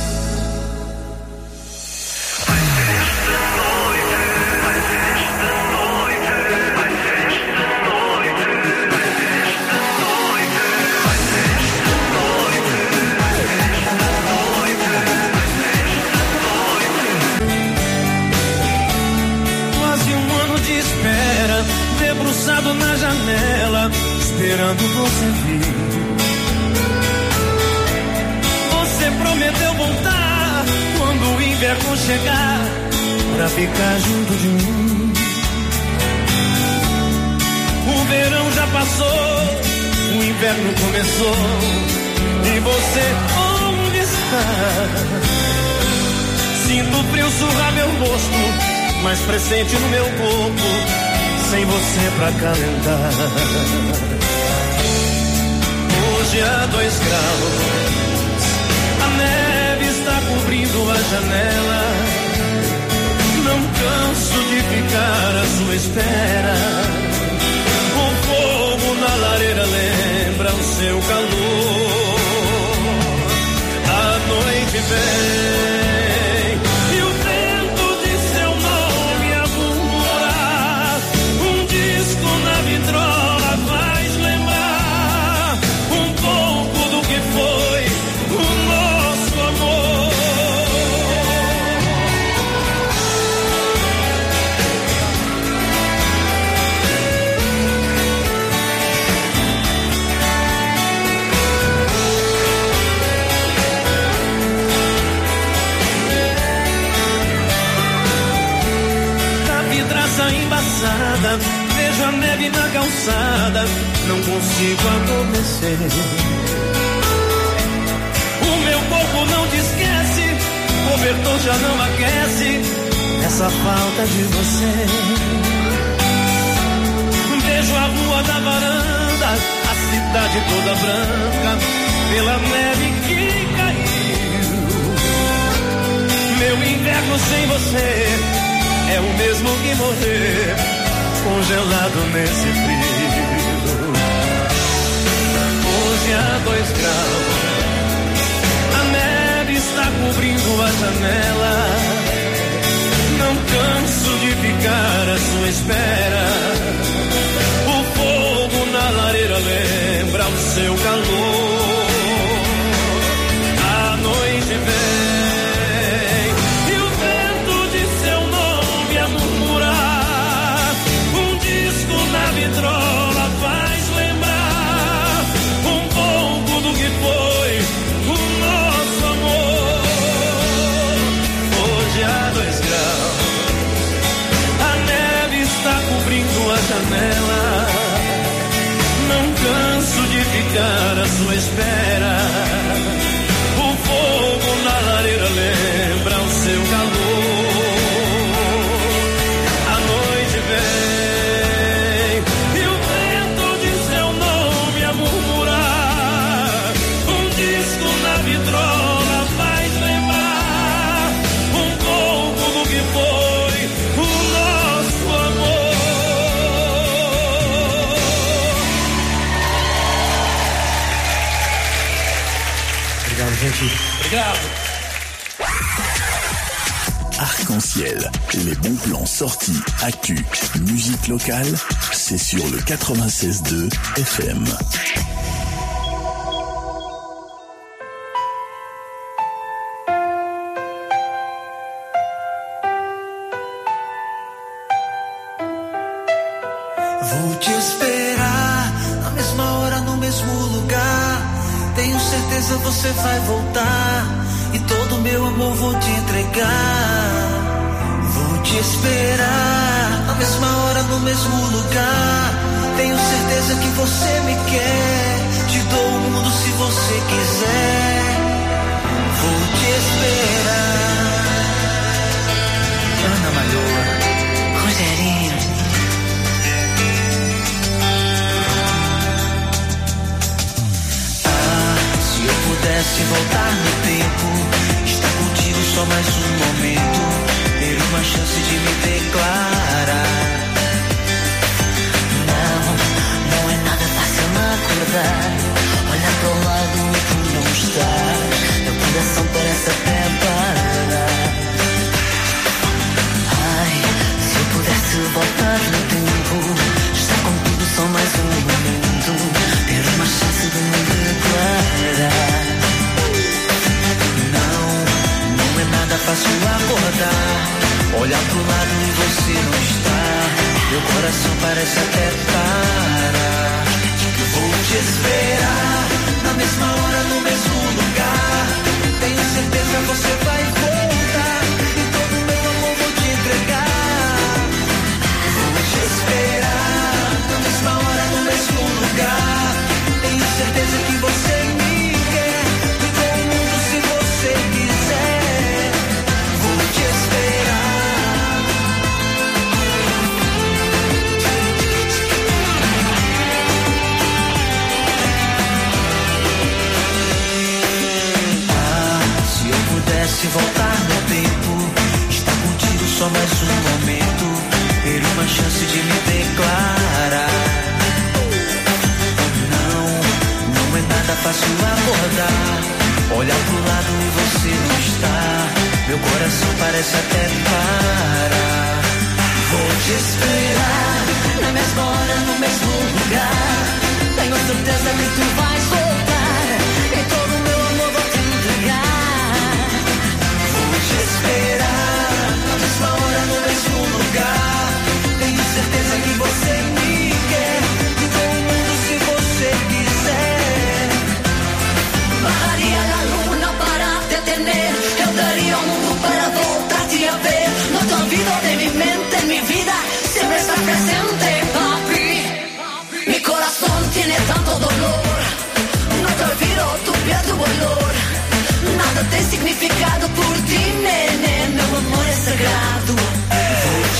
Quase um ano de espera, debruçado na janela, esperando você vir. Você prometeu voltar quando o inverno chegar, pra ficar junto de mim. O verão já passou, o inverno começou, e você onde está? Sinto frio surrar meu rosto, mais presente no meu corpo, sem você pra calentar. Hoje há dois graus, a neve está cobrindo a janela. Não canso de ficar à sua espera. O fogo na lareira lembra o seu calor. A noite vem e o vento de seu nome a murmurar. Um disco embaçada, vejo a neve na calçada, não consigo adormecer. O meu corpo não te esquece, o cobertor já não aquece essa falta de você. Vejo a rua da varanda, a cidade toda branca, pela neve que caiu. Meu inverno sem você é o mesmo que morrer congelado nesse frio. Hoje há dois graus, a neve está cobrindo a janela. Não canso de ficar à sua espera. O fogo na lareira lembra o seu calor. A noite vem e o vento de seu nome a murmurar. Um disco na vitrola faz lembrar um pouco do que foi o nosso amor. Hoje há dois graus, a neve está cobrindo a janela. Não canso de ficar à sua espera. O fogo na lareira lembra o seu calor. A noite vem e o vento de seu nome a murmurar. Um disco na vitrola faz lembrar um pouco do que foi o nosso amor. Obrigado, gente. Obrigado. Arc-en-ciel, les bons plans sortis, actu, musique locale, c'est sur le quatre-vingt-seize deux F M. Vou te esperar na mesma hora, no mesmo lugar. Tenho certeza você vai voltar e todo meu amor vou te entregar. Vou te esperar na mesma hora, no mesmo lugar. Tenho certeza que você me quer. Te dou o mundo se você quiser. Vou te esperar. Ana Malhoa, Rogerinho. Se eu pudesse voltar no tempo, estar contigo só mais um momento, ter uma chance de me declarar. Não, não é nada fácil acordar, olhar para o lado e tu não estás, meu coração parece até parar. Ai, se eu pudesse voltar no tempo, estar contigo só mais um momento, ter uma chance de me declarar. Não, não é nada fácil acordar, olhar pro lado e você não está, meu coração parece até parar. Vou te esperar na mesma hora, no mesmo lugar. Tenho certeza você vai voltar e todo meu amor vou te entregar. Vou te esperar na mesma hora, no mesmo lugar. Tenho certeza que você me quer. Me dou o mundo se você quiser. Vou te esperar. Ah, se eu pudesse voltar no tempo, estar contigo só mais um momento, ter uma chance de me declarar. Não é nada fácil acordar, olhar pro lado e você não está, meu coração parece até parar. Vou te esperar na mesma hora, no mesmo lugar. Tenho certeza que tu vais voltar e todo meu amor vou te entregar. Vou te esperar na mesma hora, no mesmo lugar. Tenho certeza que você me quer. Me dou o mundo se você quiser. Bajaría la luna para te tener. Eu daría o mundo para voltar-te a ver. No te olvido de mi mente, en mi vida. Siempre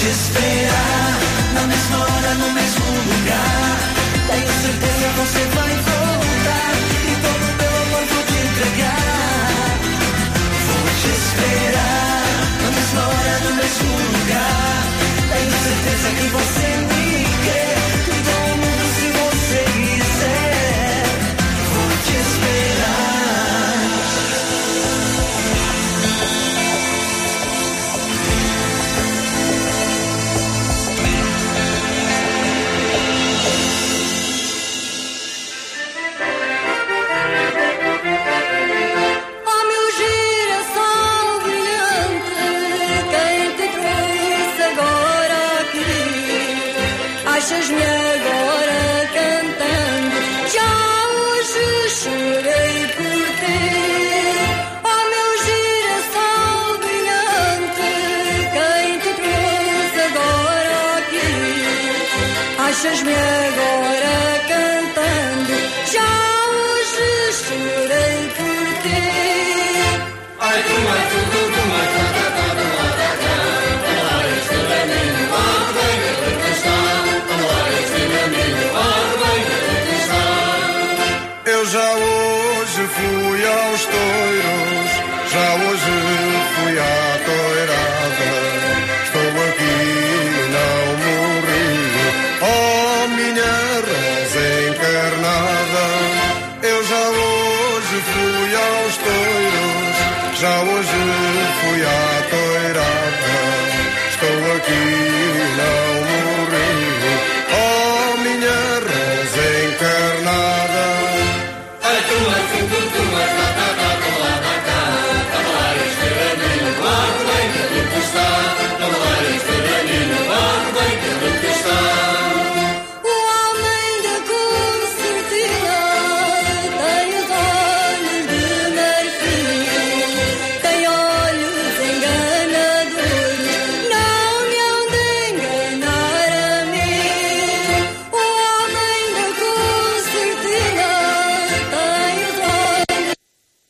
esperar na mesma hora, no mesmo lugar. Tenho certeza você vai voltar e todo meu amor vou te entregar. Vou te esperar na mesma hora, no mesmo lugar. Tenho certeza que você me quer. Te dou o mundo se você quiser. Vou te esperar. Oh meu girassol brilhante, quem te trouxe agora aqui? Achas-me agora cantando? Já hoje chorei por ti. Oh meu girassol brilhante, quem te trouxe agora aqui? Achas-me agora cantando? Já hoje chorei por ti. Ai tu, ai tu, tu, tu, ai tu, tu, tu, tu, ai este caminho, vai bem que está. Ai este caminho, vai bem que está. Eu já hoje fui aos touros, já hoje fui à toirada. Estou aqui, não morri, oh minha rosa encarnada. Eu já hoje fui aos touros, já hoje fui à toirada. Estou aqui, não morri, oh minha rosa encarnada. Ai tu, ai tu, tu, tu, ai ta, ta, ta, ta, ta, ta, ta. Ai este caminho, vai bem que tudo está. Ai este caminho, vai bem que tudo está. O homem da concertina tem os olhos de marfim, tem olhos enganadores, não me hão de enganar a mim. O homem da concertina tem os olhos de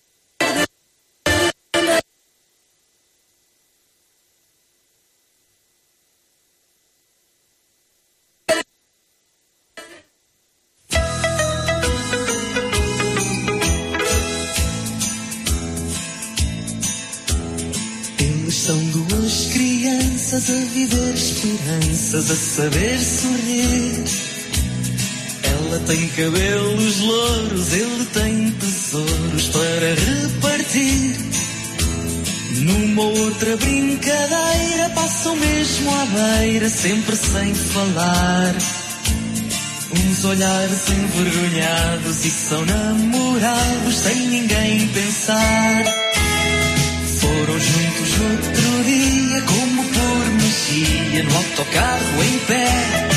Eles são duas crianças a viver esperanças, a saber sorrir. Ela tem cabelos louros, ele tem tesouros para repartir. Numa outra brincadeira passam mesmo à beira, sempre sem falar. Uns olhares envergonhados e são namorados sem ninguém pensar. Foram juntos outro dia, como por magia, no autocarro em pé.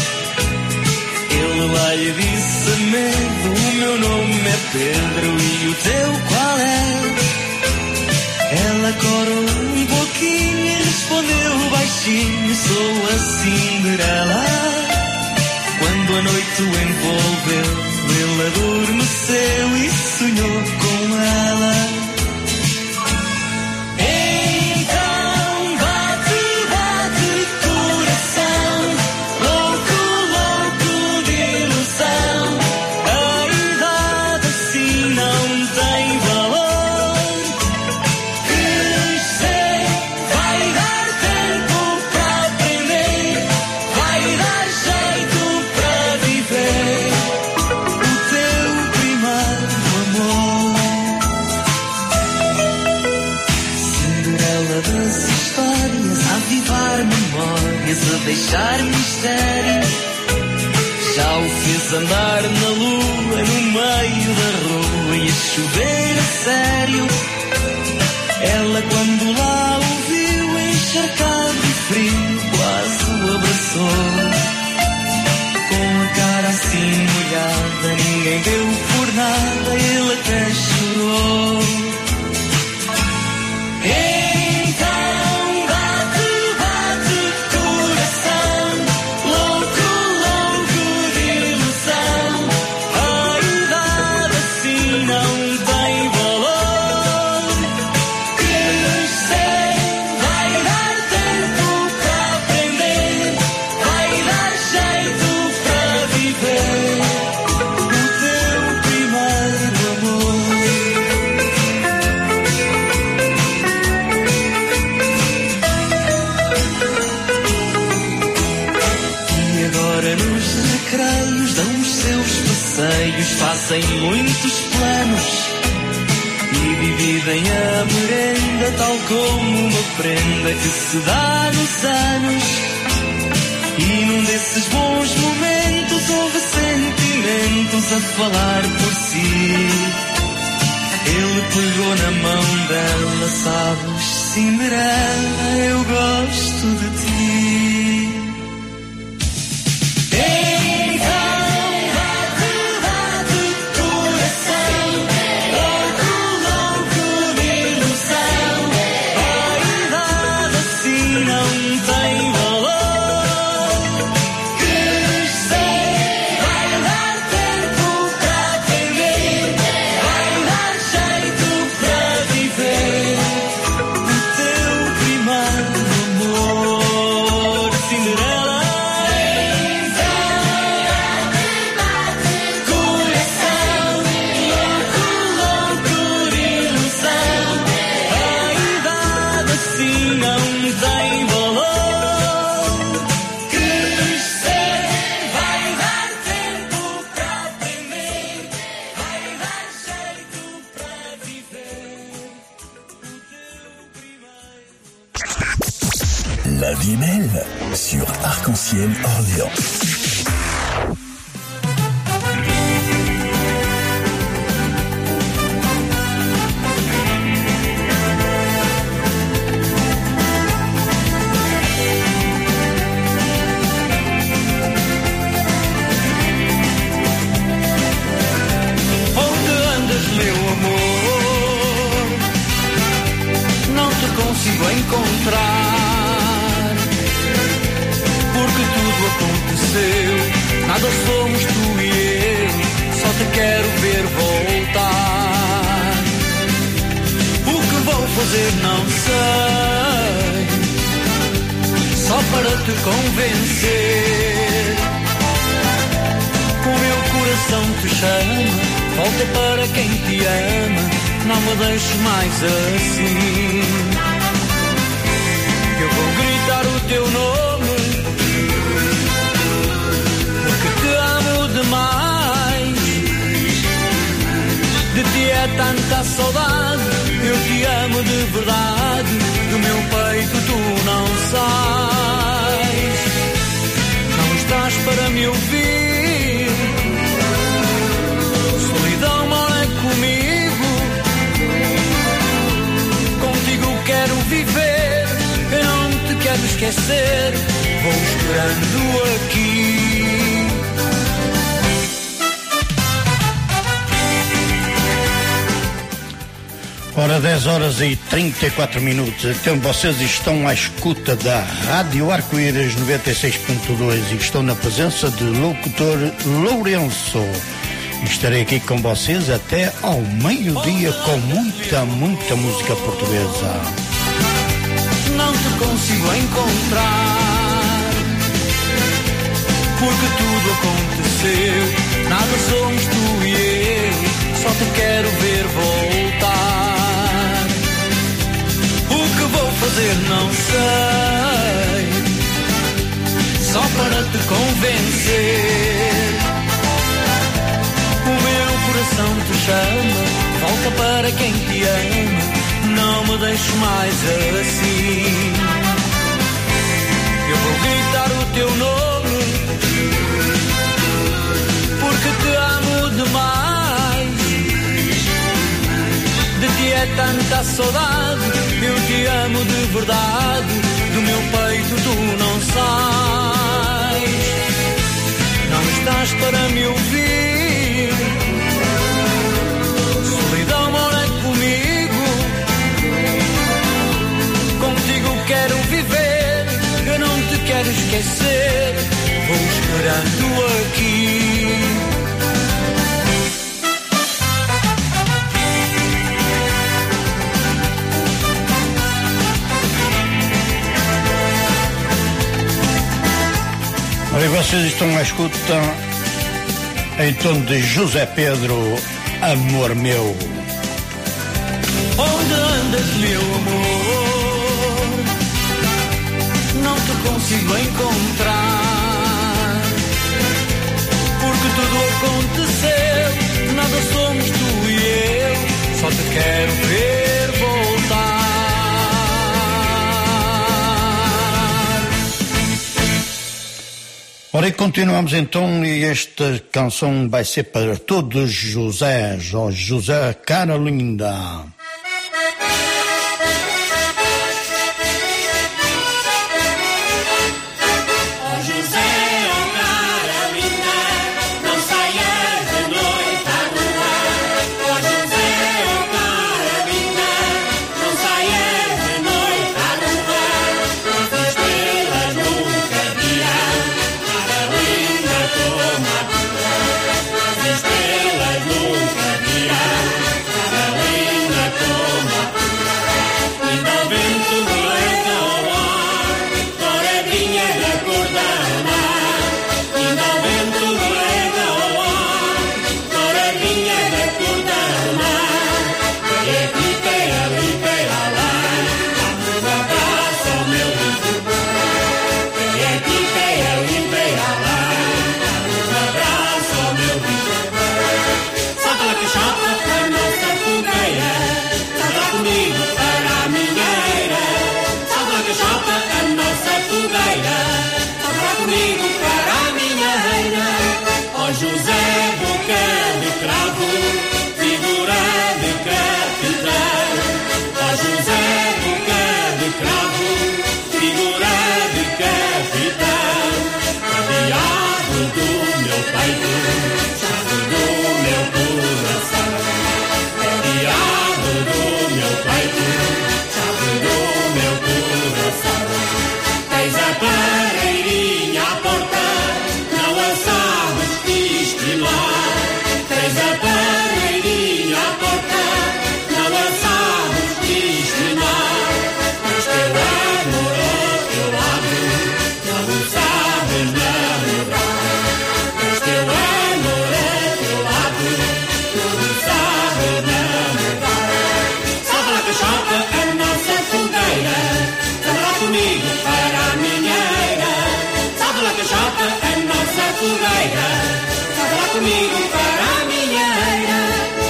Ele lá lhe disse a medo, o meu nome é Pedro e o teu qual é? Ela corou um pouquinho e respondeu baixinho, sou a Cinderela. Quando a noite o envolveu, ele adormeceu e sonhou com ela. Então bate, bate coração, louco, louco de ilusão. A idade assim não tem valor. Crescer vai dar tempo para aprender, vai dar jeito para viver o teu primeiro amor. Cinderela das histórias, a avivar memórias, a deixar mistério. Já o fez andar na lua, no meio da rua e a chover a sério. Ela quando lá o viu encharcado e frio, quase o abraçou. Com a cara assim molhada, ninguém deu por nada, ele até chorou. Então bate, bate coração, louco, louco de ilusão. A idade assim não tem valor. Crescer vai dar tempo para aprender, passeios, fazem muitos planos e dividem a merenda tal como uma prenda que se dá nos anos. E num desses bons momentos houve sentimentos a falar por si. Ele pegou na mão dela, sabes, Cinderela, eu gosto de ti. La vie est belle sur Arc-en-Ciel Orléans. Onde andas, meu amor? Não te consigo encontrar. Porque tudo aconteceu, nada somos tu e eu, só te quero ver voltar. O que vou fazer não sei, só para te convencer. O meu coração te chama, volta para quem te ama, não me deixes mais assim. Eu vou gritar o teu nome, demais. De ti é tanta saudade, eu te amo de verdade, do meu peito tu não sais. Não estás para me ouvir, solidão mora comigo. Contigo quero viver, eu não te quero esquecer, vou esperando aqui. Ora, dez horas e trinta e quatro minutos. Então vocês estão à escuta da Rádio Arco-Íris noventa e seis ponto dois e estão na presença do locutor Lourenço. Estarei aqui com vocês até ao meio-dia com muita, muita música portuguesa. Não te consigo encontrar, porque tudo aconteceu, nada somos tu e eu, só te quero ver voltar. Vou fazer não sei, só para te convencer. O meu coração te chama, volta para quem te ama, não me deixes mais assim. Eu vou gritar o teu nome, porque te amo demais. De ti é tanta saudade, eu te amo de verdade, do meu peito tu não sais. Não estás para me ouvir, solidão mora comigo. Contigo quero viver, eu não te quero esquecer, vou esperando aqui. Olha, vocês estão à escuta em tom de José Pedro, Amor Meu. Onde andas, meu amor? Não te consigo encontrar, porque tudo aconteceu, quero ver voltar. Ora, e continuamos então, e esta canção vai ser para todos José, José Cara Linda. Comigo para a minha eira.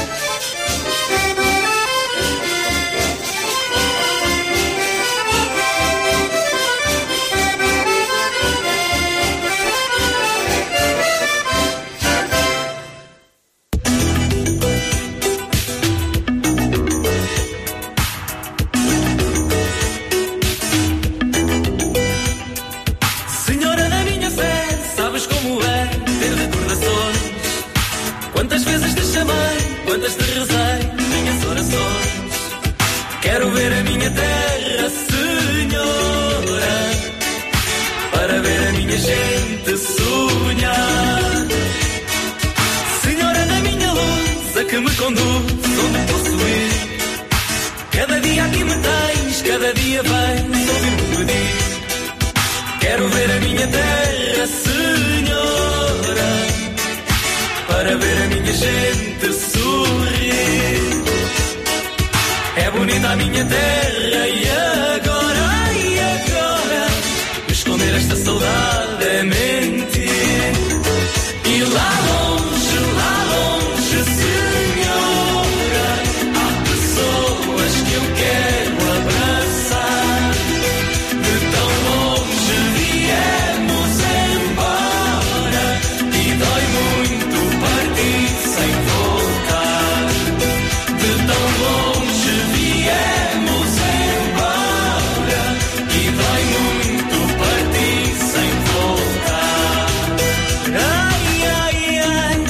Senhora da minha fé, sabes como é ter recordações? Quantas vezes te chamei, quantas te rezei, minhas orações. Quero ver a minha terra, Senhora, para ver a minha gente sonhar. Senhora da minha luz, a que me conduz, onde posso ir? Cada dia aqui me tens, cada dia vens ouvir-me pedir. Quero ver a minha terra, Senhora, para ver a minha gente sorrir. É bonita a minha terra e agora, e agora, esconder esta saudade é mentir. E lá longe, lá longe, Senhora, há pessoas que eu quero abraçar. De tão longe viemos embora e dói muito partir sem voltar. De tão longe viemos embora e dói muito partir sem voltar. Ai, ai, ai.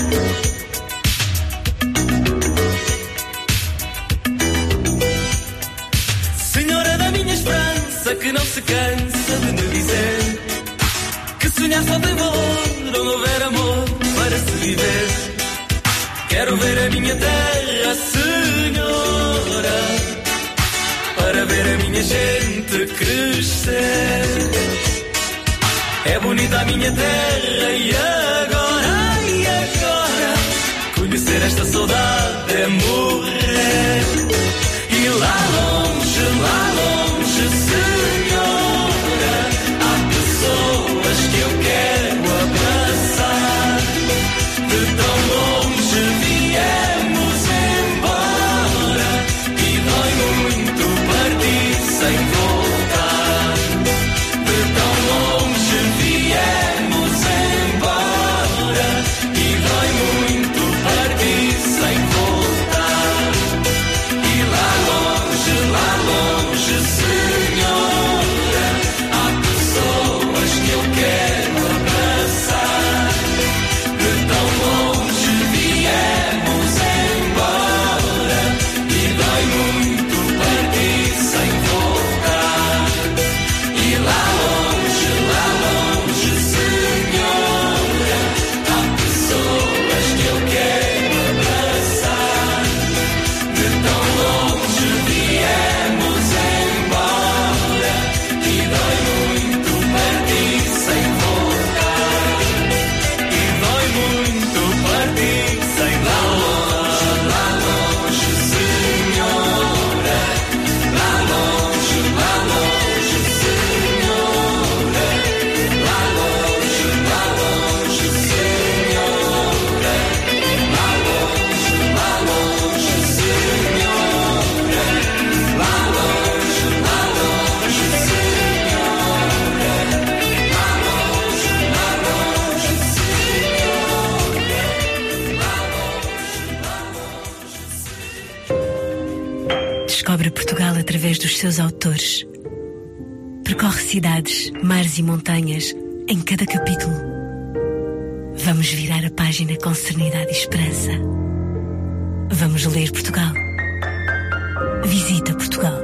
Senhora da minha esperança, que não se cansa de me dizer que sonhar só tem valor onde houver amor para se viver. Quero ver a minha terra, Senhora, para ver a minha gente crescer. É bonita a minha terra e agora, e agora, conhecer esta saudade é morrer. E lá longe, lá longe, Senhora, há pessoas que eu quero abraçar. De tão longe viemos embora Descobre Portugal através dos seus autores. Percorre cidades, mares e montanhas em cada capítulo. Vamos virar a página com serenidade e esperança. Vamos ler Portugal. Visita Portugal.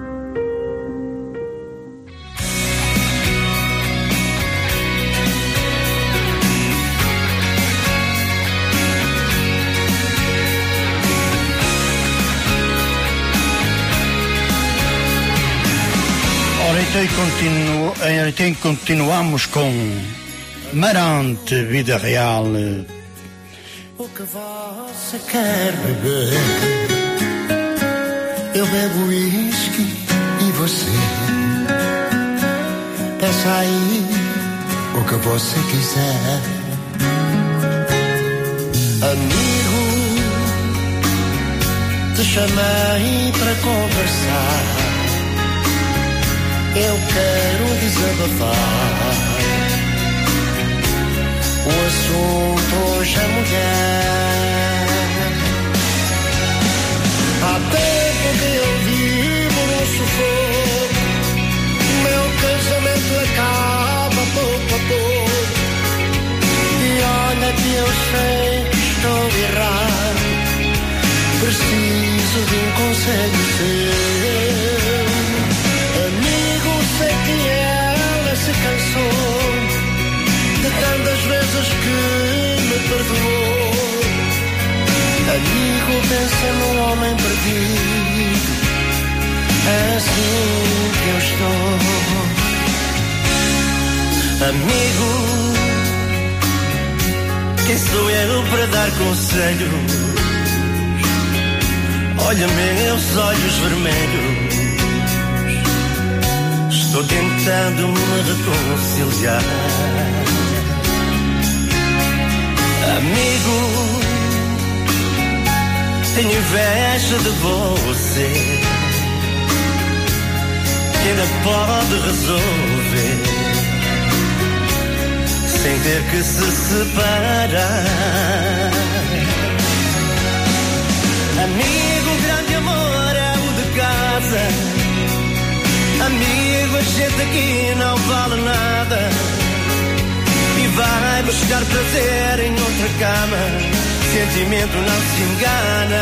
Ora, então, continu, então continuamos com Marante Vida Real. O que você quer beber? Eu bebo uísque e você peça aí o que você quiser. Amigo, te chamei para conversar. Eu quero desabafar. O assunto hoje é mulher. Há tempo que eu vivo no sufoco. Meu casamento acaba pouco a pouco. E olha que eu sei que estou errado. Preciso de um conselho seu. Amigo, sei que ela se cansou de tantas vezes que me perdoou. Amigo, pensa num homem perdido. É assim que eu estou. Amigo, quem sou eu para dar conselhos? Olha meus olhos vermelhos. Estou tentando me reconciliar. Amigo, tenho inveja de você, que ainda pode resolver sem ter que se separar. Amigo, o grande amor é o de casa. Amigo, a gente aqui não vale nada e vai buscar prazer em outra cama. Sentimento não se engana.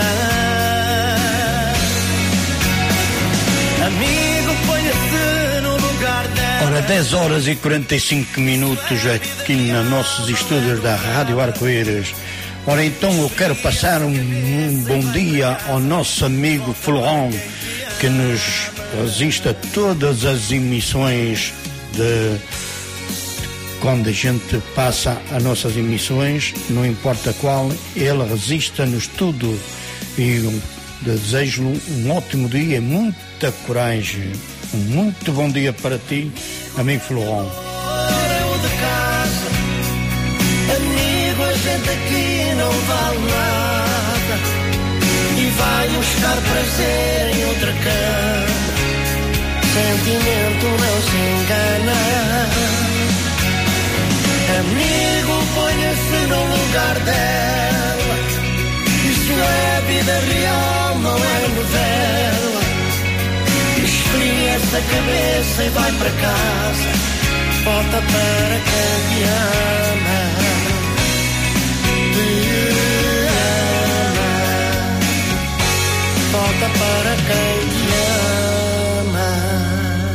Amigo, ponha-se no lugar dela. Ora, dez horas e quarenta e cinco minutos aqui nos nossos estúdios da Rádio Arco-Íris. Ora, então eu quero passar um, um bom dia ao nosso amigo Florent, que nos resiste a todas as emissões de quando a gente passa as nossas emissões, não importa qual, ele resiste-nos tudo. E um, desejo-lhe um ótimo dia, muita coragem. Um muito bom dia para ti, amigo Florent. Amigo, a gente aqui não vale nada e vai buscar prazer em outra cama. Sentimento não se engana. Amigo, ponha-se no lugar dela. Isto é vida real, não é novela. Esfria essa cabeça e vai para casa. Volta para quem te ama. Te ama. Volta para quem te ama.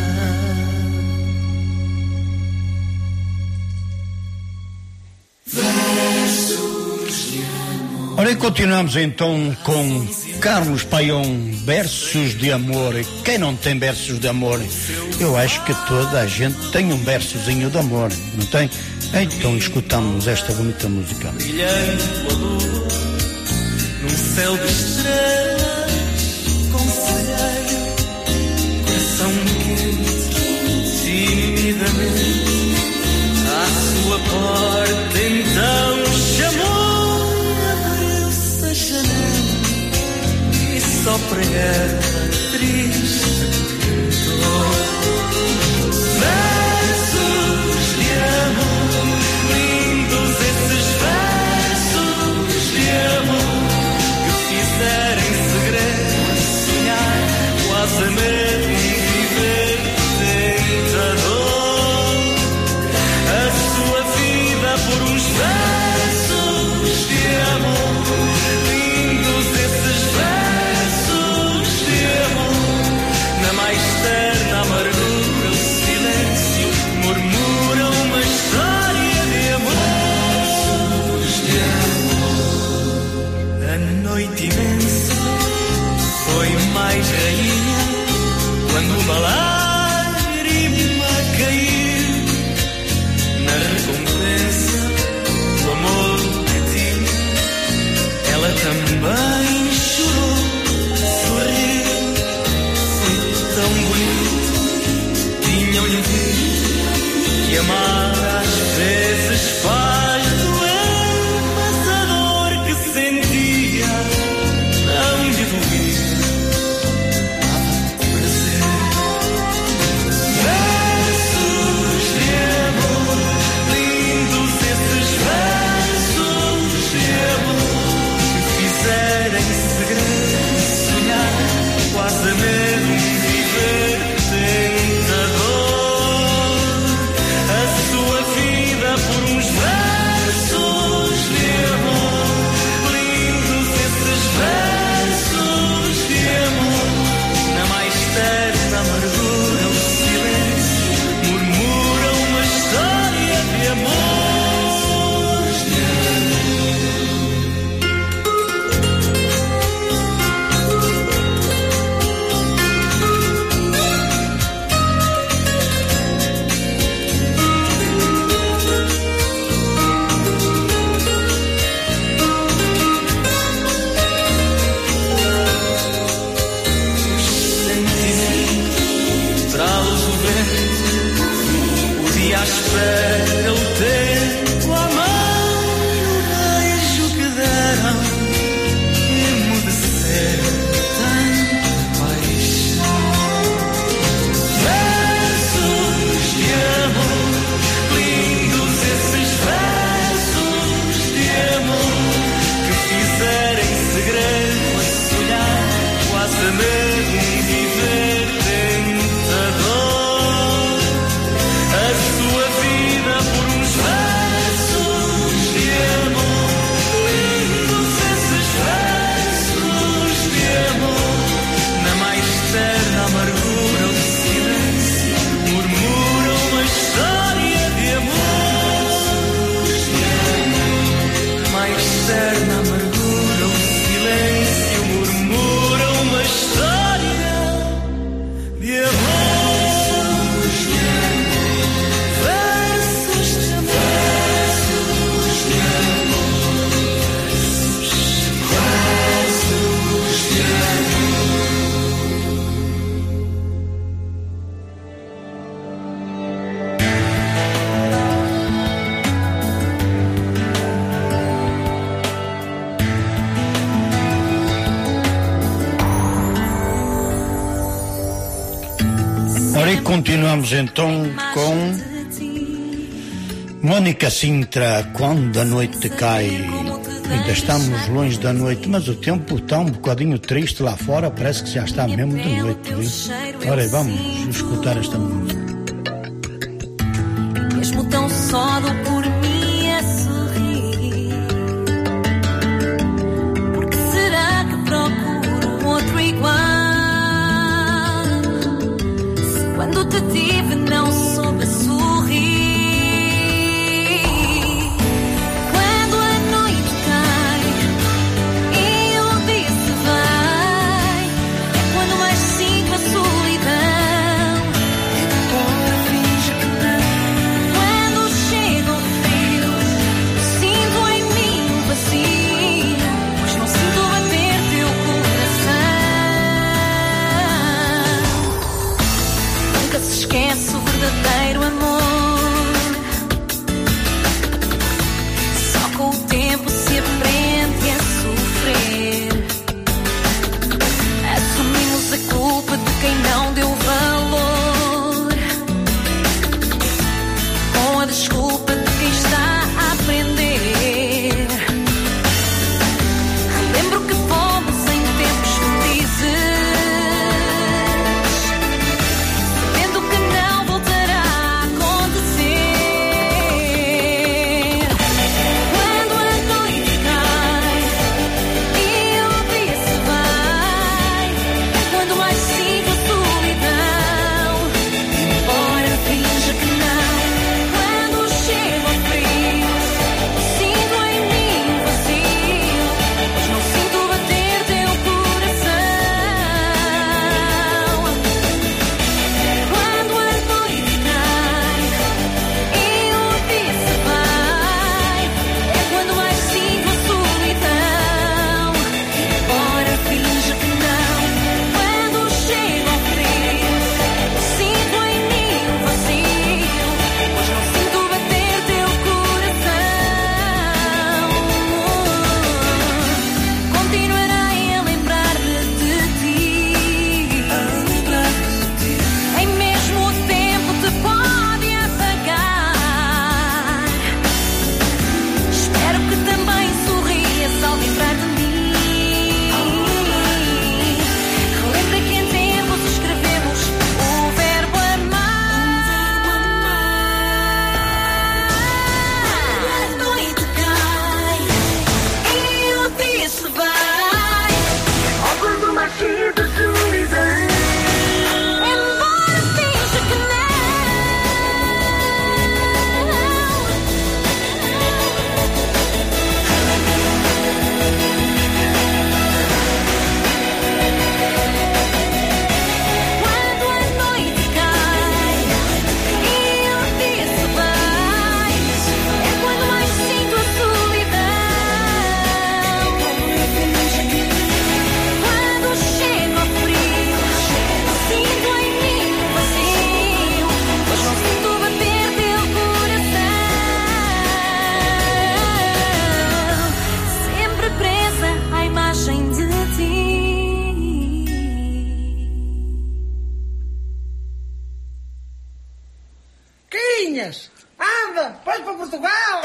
Ora, e continuamos então com Carlos Paião, versos de amor. Quem não tem versos de amor? Eu acho que toda a gente tem um versozinho de amor, não tem? Então escutamos esta bonita música. Brilhando a lua, num céu de estrelas, conselheiro, coração quente, timidamente, à sua porta então chamou. Só para ela triste cantou versos de amor, lindos esses versos de amor que fizeram em segredo sonhar quase Ora, e continuamos então com Mónica Sintra, quando a noite cai. Ainda estamos longe da noite, mas o tempo está um bocadinho triste lá fora, parece que já está mesmo de noite. Viu? Ora, vamos escutar esta música. Mesmo tão só dou por mim a sorrir. Porque será que procuro um outro igual? Se quando te tive não soube sorrir. Quando a noite cai e o dia se vai, é quando mais sinto a solidão. Embora finja que não. Quando chega o frio, sinto em mim um vazio, pois não sinto bater teu coração. Nunca se esquece o verdadeiro amor. Só com o tempo se aprende a sofrer. Assumimos a culpa de quem não deu valor, com a desculpa de quem está a aprender. Lembro que fomos em tempos felizes, sabendo que não voltará a acontecer. Quando a noite cai e o dia se vai, é quando mais sinto a solidão. Embora finja que não. Quando chega o frio, sinto em mim um vazio, pois não sinto bater teu coração. Quando a noite cai e o dia se vai, é quando mais sinto a solidão. Embora finja que não. Quando chega o frio, sinto em mim um vazio, pois não sinto bater teu coração. Continuarei a lembrar-me de ti. Nem mesmo o tempo te pode apagar. Espero que também sorrias ao lembrar de mim. Relembra que em tempos escrevemos o verbo amar. A noite cai e o dia se vai, ou quando mais cedo a solidão. Embora finja que não. Quando a noite cai e o dia se vai, é quando mais sinto a solidão. Quando chega o frio, sinto em mim um vazio, pois não sinto bater teu coração. Sempre presa à imagem de ti. Quinhas, anda, vai para Portugal!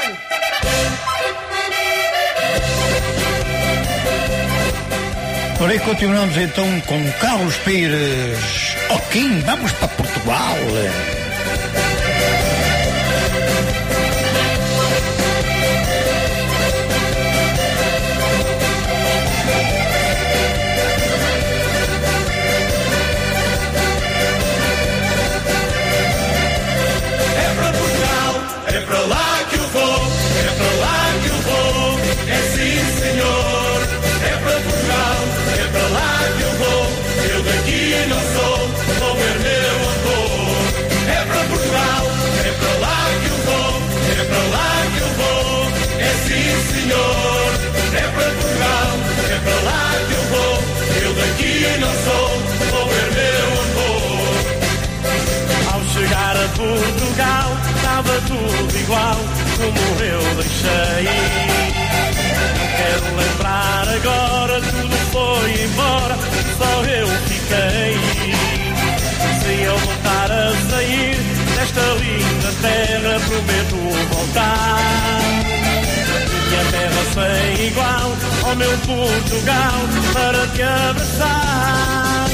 Por aí continuamos então com Carlos Pires. Ok, vamos para Portugal. É para Portugal, é para lá que eu vou, é para lá que eu vou, é sim senhor. É para Portugal, é para lá que eu vou, eu daqui não sou, vou ver meu amor. É prometo voltar. E a terra sem igual ao meu Portugal para te abraçar.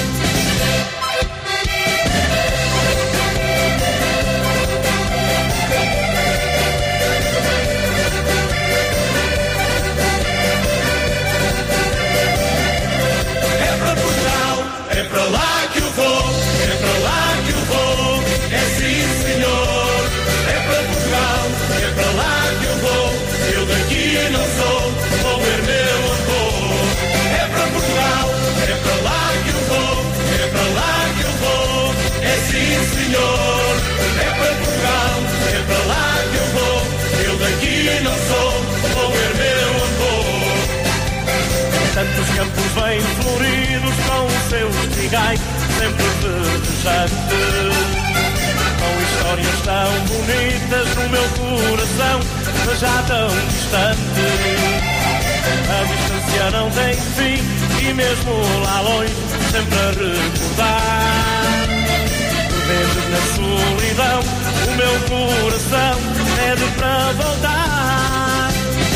É para Portugal, é para lá que eu vou, é para lá que eu vou, é sim senhor. É para Portugal, é para lá que eu vou, eu daqui não sou, vou ver meu amor. É para Portugal, é para lá que eu vou, é para lá que eu vou, é sim senhor. É para Portugal, é para lá que eu vou, eu daqui não sou, vou ver meu amor. Tantos campos bem floridos com os seus trigais sempre verdejantes, com histórias tão bonitas no meu coração, mas já tão distante. A distância não tem fim e mesmo lá longe sempre a recordar. Vezes na solidão o meu coração pede para voltar.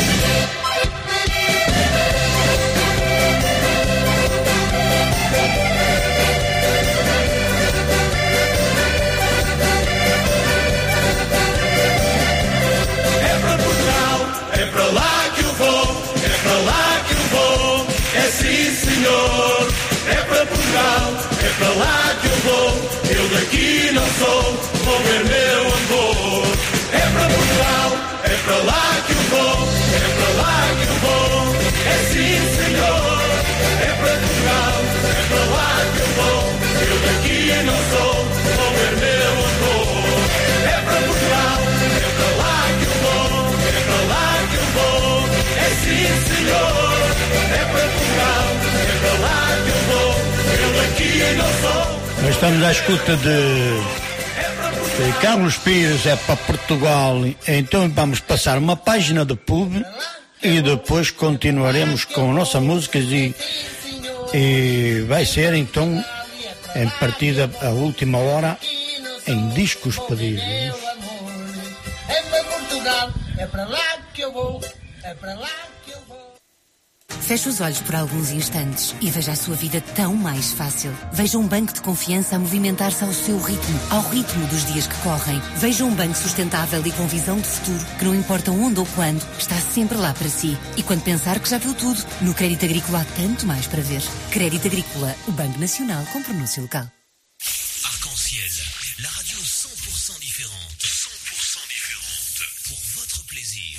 É para Portugal, é para lá que eu vou, é para lá que eu vou, é sim senhor. É para Portugal, é para lá que eu vou, eu daqui não sou, vou ver meu amor. É para Portugal, é para lá que eu vou, é para lá que eu vou, é sim senhor. É para Portugal, é para lá que eu vou, eu daqui não sou, vou ver meu amor. É para Portugal, é para lá que eu vou, é para lá que eu vou, é sim senhor. É para Portugal, é para lá que eu vou, eu daqui não sou. Nós estamos à escuta de de Carlos Pires, é para Portugal. Então vamos passar uma página do pub e depois continuaremos com a nossa música e, e vai ser então em partida a última hora em discos pedidos. É para Portugal, é para lá que eu vou, é para lá que eu vou. Feche os olhos por alguns instantes e veja a sua vida tão mais fácil. Veja um banco de confiança a movimentar-se ao seu ritmo, ao ritmo dos dias que correm. Veja um banco sustentável e com visão de futuro, que não importa onde ou quando, está sempre lá para si. E quando pensar que já viu tudo, no Crédito Agrícola há tanto mais para ver. Crédito Agrícola, o Banco Nacional com pronúncia local. Arc-en-Ciel, la radio cent pour cent différente. cent pour cent différente. Pour votre plaisir.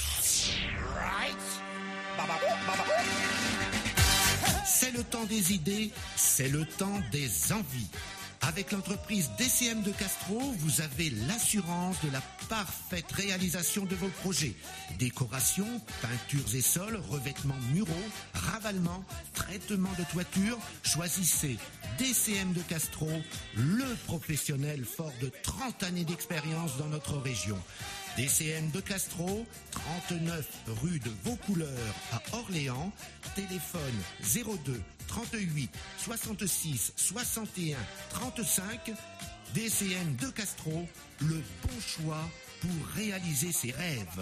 C'est le temps des idées, c'est le temps des envies. Avec l'entreprise D C M de Castro, vous avez l'assurance de la parfaite réalisation de vos projets. Décoration, peintures et sols, revêtements muraux, ravalement, traitement de toiture. Choisissez D C M de Castro, le professionnel fort de trente années d'expérience dans notre région. D C M de Castro, trente-neuf rue de Vaucouleurs à Orléans, téléphone zéro deux trente-huit soixante-six soixante et un trente-cinq. D C M de Castro, le bon choix pour réaliser ses rêves.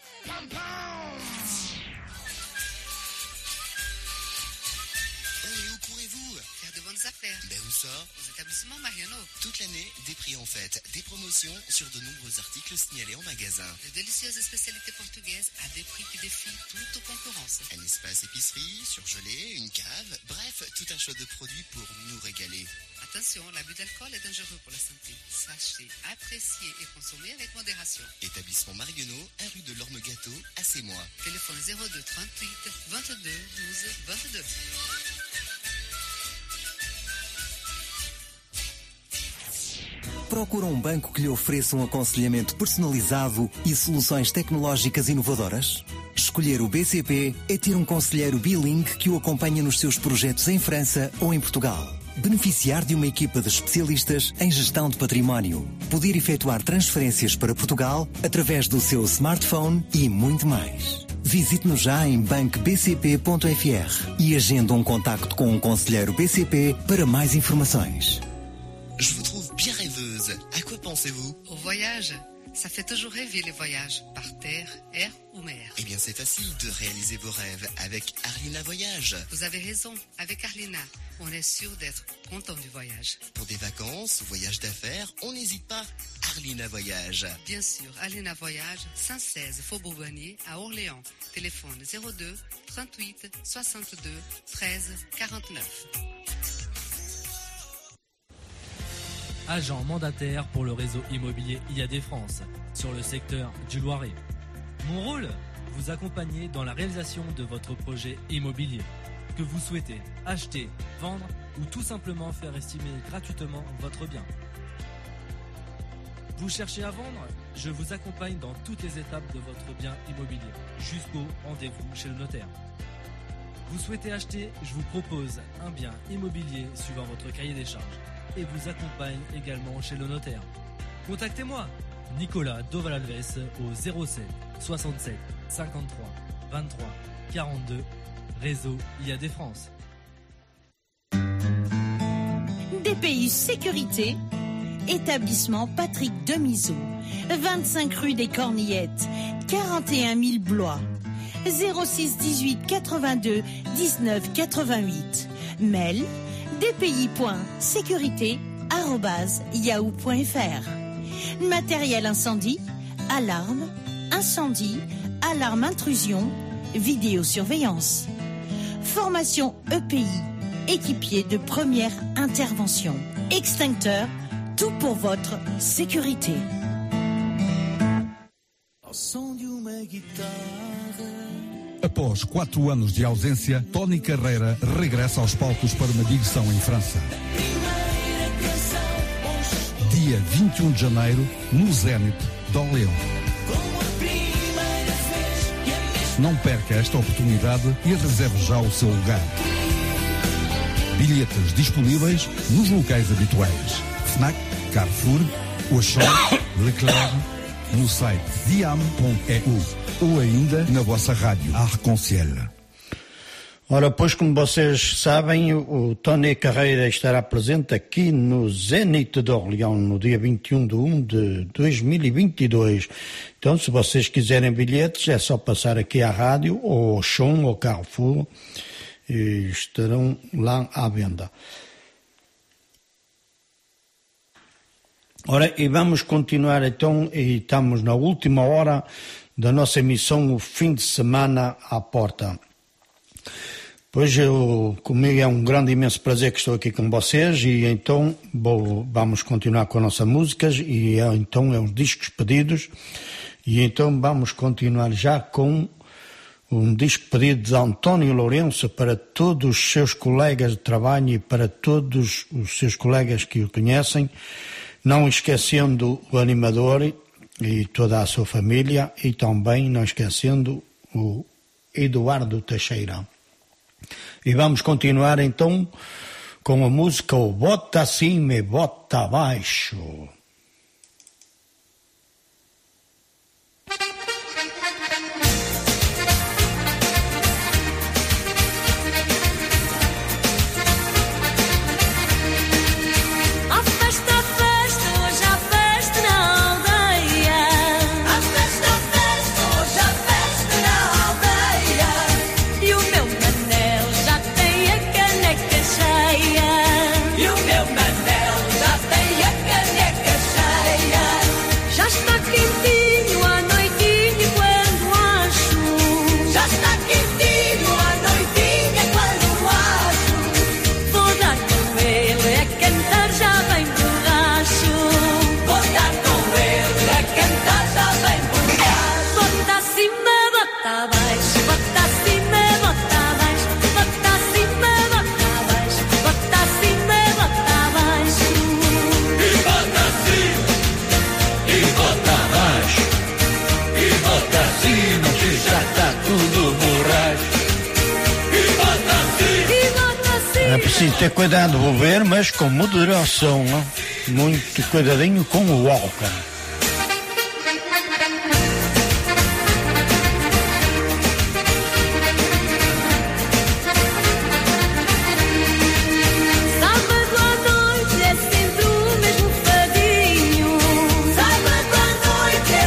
Faire de bonnes affaires. Ben où ça? Aux établissements Mariano. Toute l'année, des prix en fête, des promotions sur de nombreux articles signalés en magasin. De délicieuses spécialités portugaises à des prix qui défient toute concurrence. Un espace épicerie, surgelé, une cave, bref, tout un choix de produits pour nous régaler. Attention, l'abus d'alcool est dangereux pour la santé. Sachez apprécier et consommer avec modération. Établissement Marionneau, un rue de l'Orme-Gâteau, à Sémois. Téléphone zéro deux trente-huit vingt-deux douze vingt-deux. Procura um banco que lhe ofereça um aconselhamento personalizado e soluções tecnológicas inovadoras? Escolher o B C P é ter um conselheiro bilingue que o acompanha nos seus projetos em França ou em Portugal. Beneficiar de uma equipa de especialistas em gestão de património. Poder efetuar transferências para Portugal através do seu smartphone e muito mais. Visite-nos já em banco b c p ponto f r e agenda um contacto com um conselheiro B C P para mais informações. Je vous trouve bien rêveuse. À quoi pensez-vous? Au voyage. Ça fait toujours rêver les voyages, par terre, air ou mer. Eh bien, c'est facile de réaliser vos rêves avec Arlina Voyage. Vous avez raison, avec Arlina, on est sûr d'être content du voyage. Pour des vacances, voyages d'affaires, on n'hésite pas. Arlina Voyage. Bien sûr, Arlina Voyage, cent seize Faubourg Bonnier à Orléans. Téléphone zéro deux trente-huit soixante-deux treize quarante-neuf. Agent mandataire pour le réseau immobilier I A D France, sur le secteur du Loiret. Mon rôle, vous accompagner dans la réalisation de votre projet immobilier. Que vous souhaitez acheter, vendre ou tout simplement faire estimer gratuitement votre bien. Vous cherchez à vendre? Je vous accompagne dans toutes les étapes de votre bien immobilier, jusqu'au rendez-vous chez le notaire. Vous souhaitez acheter? Je vous propose un bien immobilier suivant votre cahier des charges et vous accompagne également chez le notaire. Contactez-moi, Nicolas Dovalalves au zéro sept soixante-sept cinquante-trois vingt-trois quarante-deux, réseau I A D France. D P U Sécurité, établissement Patrick Demiseau, vingt-cinq rue des Cornillettes, quarante et un mille Blois, zéro six dix-huit quatre-vingt-deux dix-neuf quatre-vingt-huit. Mail dpi.sécurité arobase yahoo point fr. Matériel incendie, alarme, incendie, alarme intrusion, vidéosurveillance. Formation E P I, équipier de première intervention, extincteur, tout pour votre sécurité. Após quatro anos de ausência, Tony Carreira regressa aos palcos para uma digressão em França. Dia vinte e um de janeiro, no Zénith de Orléans. Não perca esta oportunidade e reserve já o seu lugar. Bilhetes disponíveis nos locais habituais: Fnac, Carrefour, Auchan, Leclerc, no site diam ponto e u ou ainda na vossa rádio Arc-en-Ciel. Ora, pois, como vocês sabem, o Tony Carreira estará presente aqui no Zénith de Orléans no dia vinte e um de um de dois mil e vinte e dois. Então, se vocês quiserem bilhetes, é só passar aqui à rádio, ou ao Auchan, ou Carrefour, e estarão lá à venda. Ora, e vamos continuar então, e estamos na última hora da nossa emissão, o fim de semana à porta. Pois eu, comigo é um grande, imenso prazer que estou aqui com vocês e então vou, vamos continuar com as nossas músicas e então é os discos pedidos e então vamos continuar já com um disco pedido de António Lourenço para todos os seus colegas de trabalho e para todos os seus colegas que o conhecem, não esquecendo o animador e toda a sua família e também não esquecendo o Eduardo Teixeira. E vamos continuar então com a música O Bota Acima e Bota Abaixo. É preciso ter cuidado, vou ver, mas com moderação, não? Muito cuidadinho com o álcool. Sábado à noite é sempre o mesmo fadinho. Sábado à noite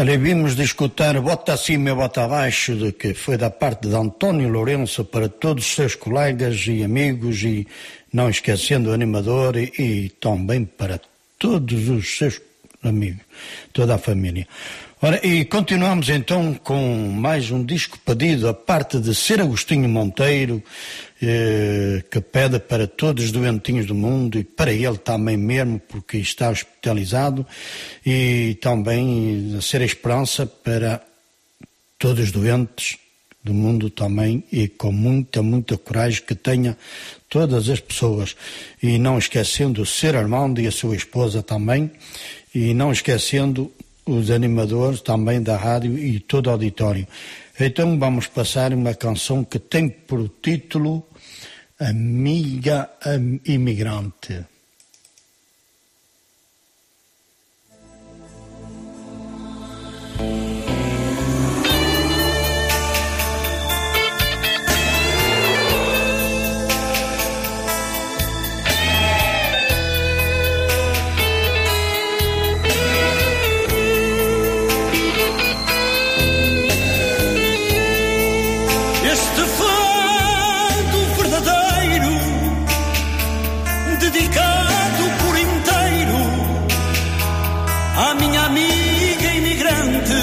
Olha, vimos de escutar Bota Acima e Bota Abaixo, de que foi da parte de António Lourenço para todos os seus colegas e amigos, e não esquecendo o animador, e, e também para todos os seus amigos, toda a família. Ora, e continuamos então com mais um disco pedido, a parte de Ser Agostinho Monteiro, eh, que pede para todos os doentinhos do mundo, e para ele também mesmo, porque está hospitalizado, e também a Ser a Esperança para todos os doentes do mundo também, e com muita, muita coragem que tenha todas as pessoas. E não esquecendo o Ser Armando e a sua esposa também, e não esquecendo os animadores também da rádio e todo o auditório. Então vamos passar uma canção que tem por título Amiga Imigrante. Dedicado por inteiro à minha amiga imigrante.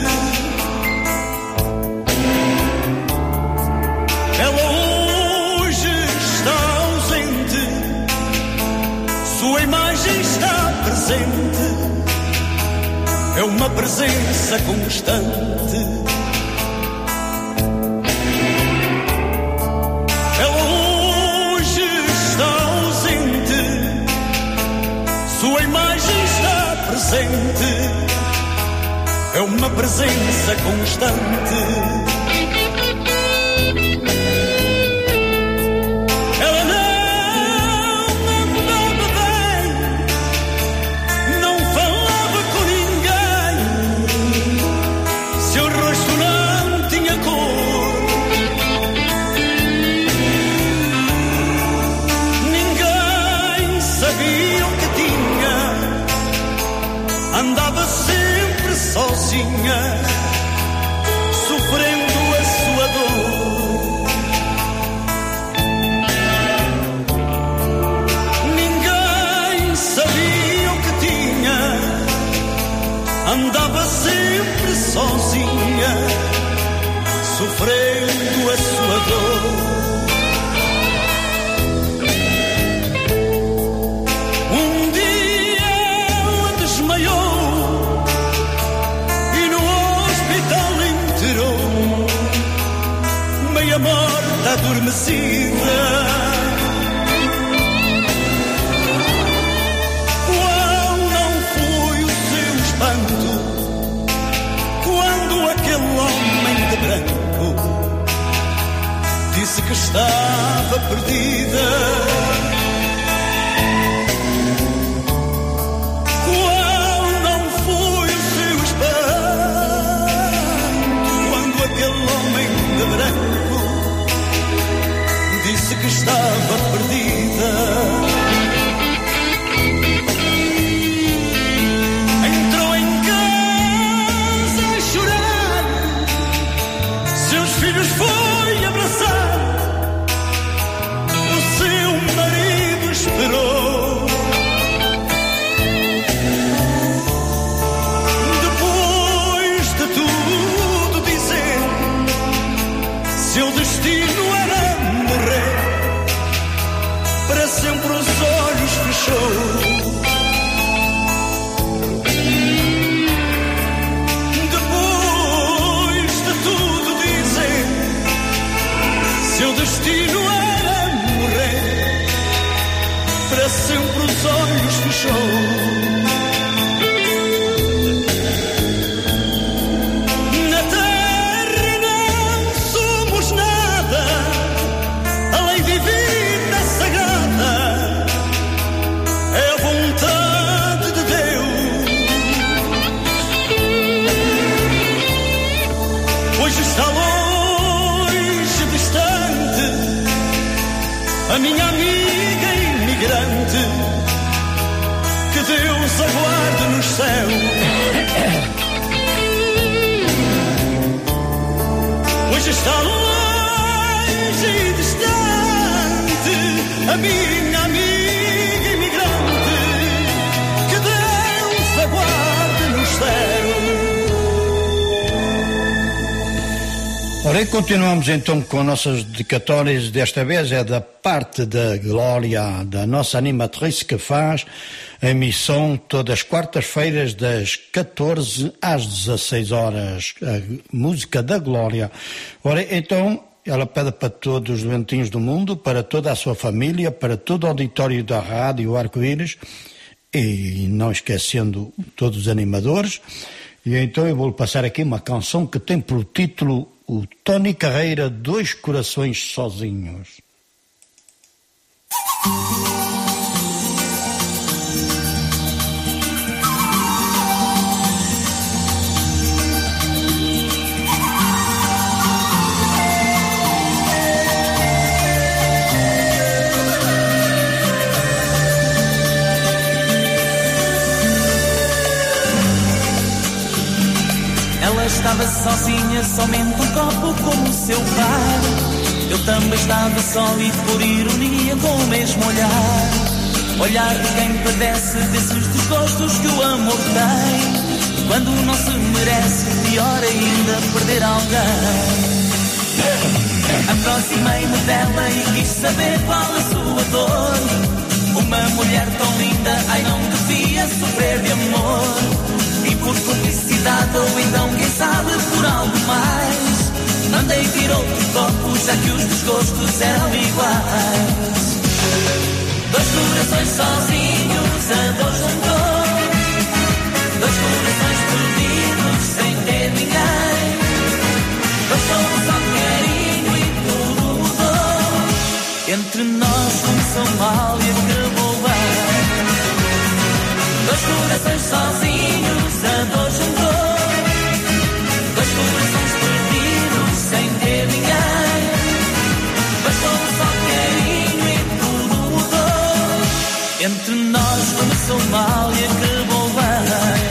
Ela hoje está ausente, sua imagem está presente, é uma presença constante. Sua imagem está presente, é uma presença constante. Ela não andava bem, não falava com ninguém, seu rosto não tinha cor, ninguém sabia o que tinha. Andava sempre sozinha, sofrendo a sua dor. Ninguém sabia o que tinha. Andava sempre sozinha, sofrendo a sua dor. Meia morta adormecida, qual não foi o seu espanto quando aquele homem de branco disse que estava perdida. Qual não foi o seu espanto quando aquele homem de branco disse que estava perdida. Entrou em casa a chorar, seus filhos foi abraçar, o seu marido esperou. Depois de tudo dizer, seu destino era para sempre, os olhos fechou. Depois de tudo dizer, seu destino era morrer, para sempre os olhos fechou. Está longe, distante, a minha amiga imigrante, que Deus aguarde no céu. está longe e distante, a minha amiga imigrante, que Deus aguarde no céu. Ora, e continuamos então com nossas dedicatórias. Desta vez é da parte da Glória, da nossa animatriz, que faz a emissão todas as quartas-feiras das catorze às dezasseis horas, a música da Glória. Ora, então ela pede para todos os doentinhos do mundo, para toda a sua família, para todo o auditório da Rádio Arco-Íris, e não esquecendo todos os animadores. E então eu vou passar aqui uma canção que tem por título o Tony Carreira, Dois Corações Sozinhos. Ela estava sozinha, somente um copo como o seu par. Eu também estava só e por ironia com o mesmo olhar. Olhar de quem padece desses desgostos que o amor tem. Quando não se merece, pior ainda perder alguém. Aproximei-me dela e quis saber qual a sua dor. Uma mulher tão linda, ai não devia sofrer de amor. E por cumplicidade ou então quem sabe por algo mais, mandei vir outro copo já que os desgostos eram iguais. Dois corações sozinhos, a dor juntou. Dois corações perdidos sem ter ninguém. Dois com só carinho e tudo mudou. Entre nós começou mal e acabou bem. Dois corações sozinhos, a dor juntou. Dois corações perdidos sem ter ninguém. Dois com só carinho e tudo mudou. Entre nós começou mal e acabou bem.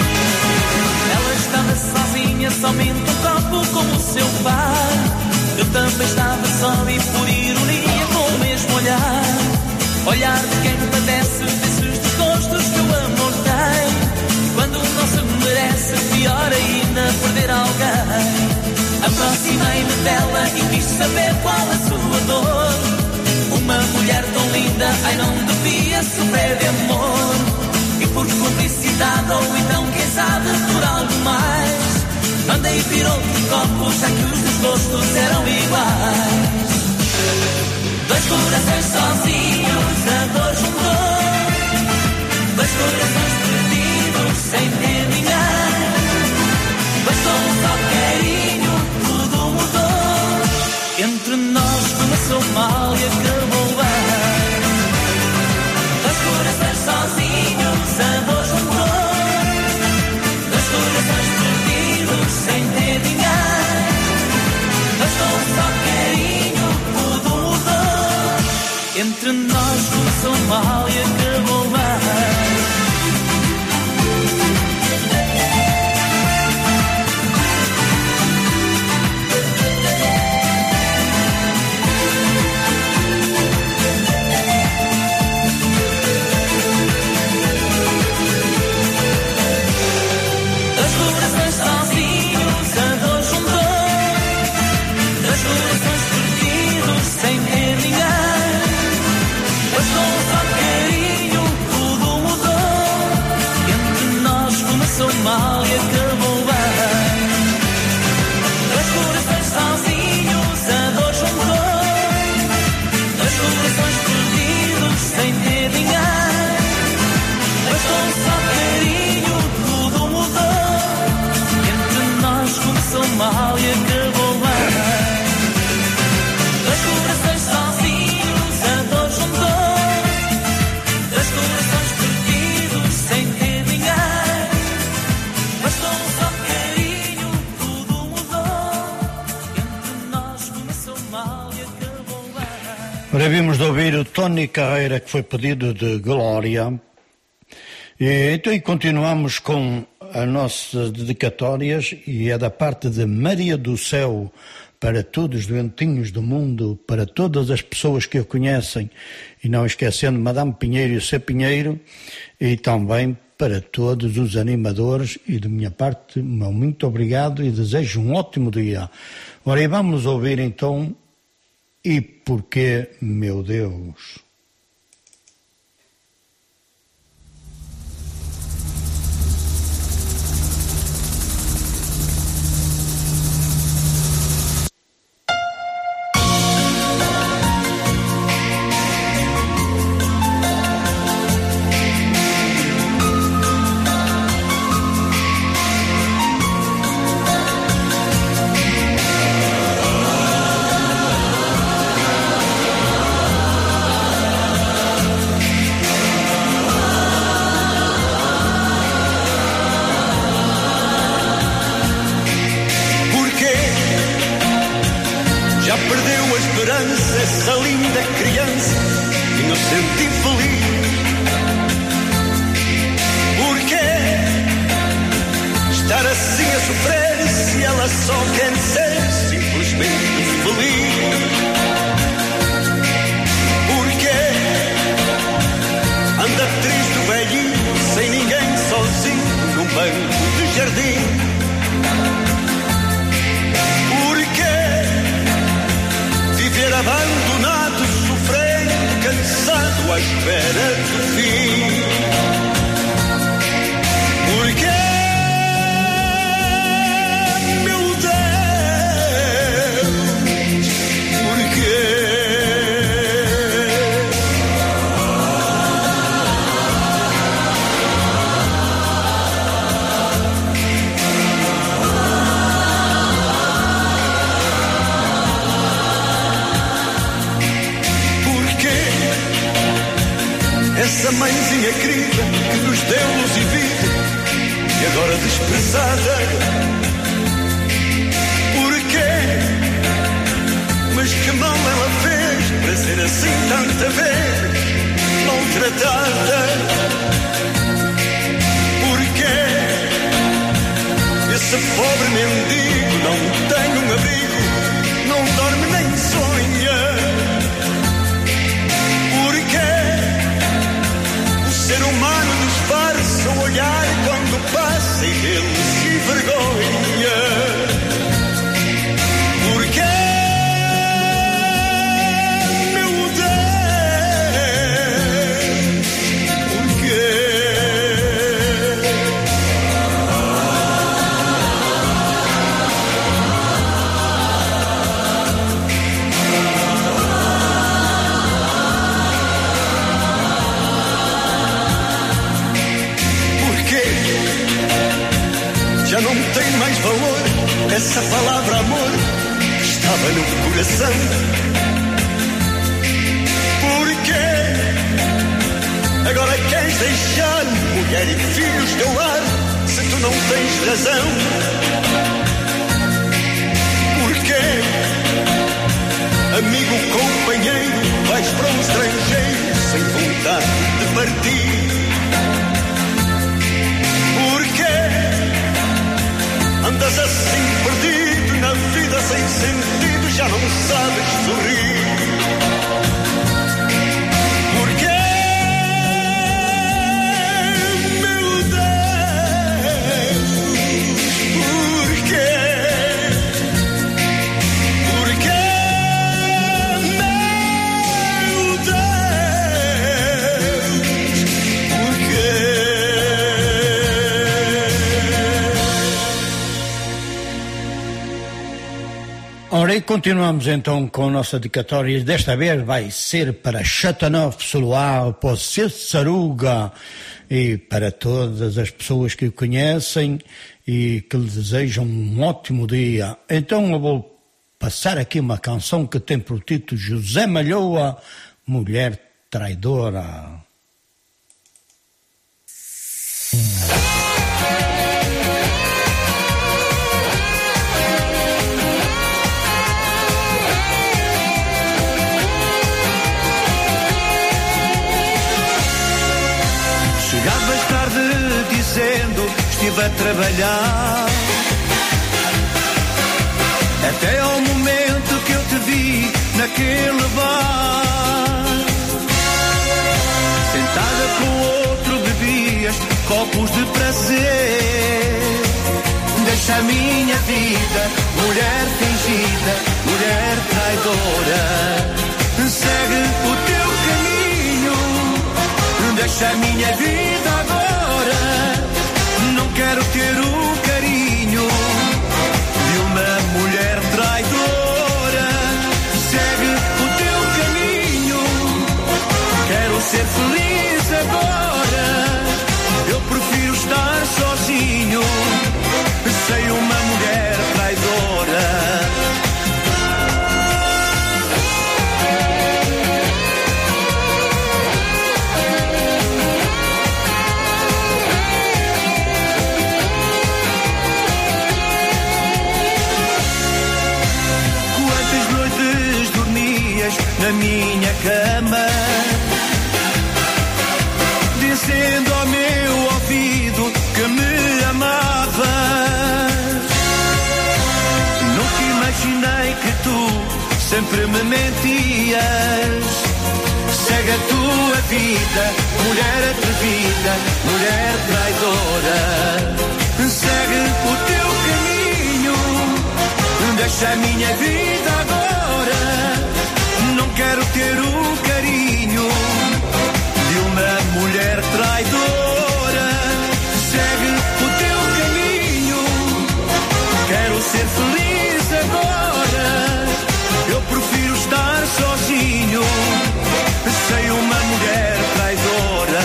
Ela estava sozinha, somente um copo como o seu pai. Eu também estava só e por ironia com o mesmo olhar. Olhar de quem padece desses desgostos que o amor tem. Quando não se merece, pior ainda perder alguém. Aproximei-me dela e quis saber qual a sua dor. Uma mulher tão linda, ai não devia sofrer de amor. E por cumplicidade ou então quem sabe por algo mais, mandei vir outro copo já que os desgostos eram iguais. Dois corações sozinhos, a dor juntou. Dois corações perdidos sem ter ninguém. Dois com só carinho, tudo mudou. Entre nós começou mal e acabou bem. Dois corações sozinhos, a dor juntou. Dois corações perdidos sem ter ninguém. Dois com só carinho, tudo mudou. Entre nós começou mal e acabou bem. Dois corações sozinhos, a dor juntou. Dois corações perdidos sem ter ninguém. Dois com só carinho, tudo mudou. Entre nós começou mal e acabou bem. Dois corações sozinhos, a dor juntou. Dois corações perdidos sem ter ninguém. Dois com só carinho, tudo mudou. Entre nós começou mal e acabou bem. Dois corações sozinhos, a dor juntou. Dois corações perdidos sem ter ninguém. Mas com só carinho tudo mudou. Entre nós começou mal e acabou bem. Ora, vimos de ouvir o Tony Carreira, que foi pedido de Glória. E, então, e continuamos com as nossas dedicatórias, e é da parte de Maria do Céu para todos os doentinhos do mundo, para todas as pessoas que o conhecem, e não esquecendo Madame Pinheiro e o seu Pinheiro, e também para todos os animadores, e de minha parte, meu muito obrigado e desejo um ótimo dia. Ora, e vamos ouvir então, E Porquê, Meu Deus? Essa linda criança, inocente e feliz. Porquê estar assim a sofrer se ela só quer ser simplesmente feliz? Porquê anda triste o velhinho, sem ninguém, sozinho, num banco de jardim? Abandonado, sofrendo, cansado, à espera do fim. Porquê, meu Deus, porquê? Essa mãezinha querida que nos deu luz e vida, e agora desprezada. Porquê? Mas que mal ela fez para ser assim tanta vez maltratada? Porquê? Esse pobre mendigo não tem um abrigo, não dorme nem sonha. O ser humano disfarça o olhar quando passa e ele se envergonha. Porquê, meu Deus, porquê? Já não tem mais valor essa palavra amor que estava no coração. Porquê agora queres deixar mulher e filhos teu lar se tu não tens razão? Porquê, amigo, companheiro, vais para um estrangeiro sem vontade de partir? Andas assim perdido na vida sem sentido, já não sabes sorrir. Porquê, meu Deus, porquê? Porquê, meu Deus, porquê? Ora, e continuamos então com a nossa dedicatória. Desta vez vai ser para Chateauneuf Soloar, para Saruga e para todas as pessoas que o conhecem e que lhe desejam um ótimo dia. Então eu vou passar aqui uma canção que tem por título José Malhoa, Mulher Traidora. Chegavas tarde dizendo que estive a trabalhar até ao momento vida, mulher fingida, mulher traidora. Segue o teu caminho, deixa a minha vida agora. Não quero ter o carinho de uma mulher traidora. Segue o teu caminho, quero ser feliz agora. Eu prefiro estar sozinho sem uma mulher traidora. Quantas noites dormias na minha cama, dizendo ao meu ouvido que me amavas. Nunca imaginei que tu sempre me mentias. Segue a tua vida, mulher atrevida, mulher traidora. Segue o teu caminho, deixa a minha vida agora. Não quero ter o carinho de uma mulher traidora. Segue o teu caminho, quero ser feliz agora. Eu prefiro estar sozinho sem uma mulher traidora.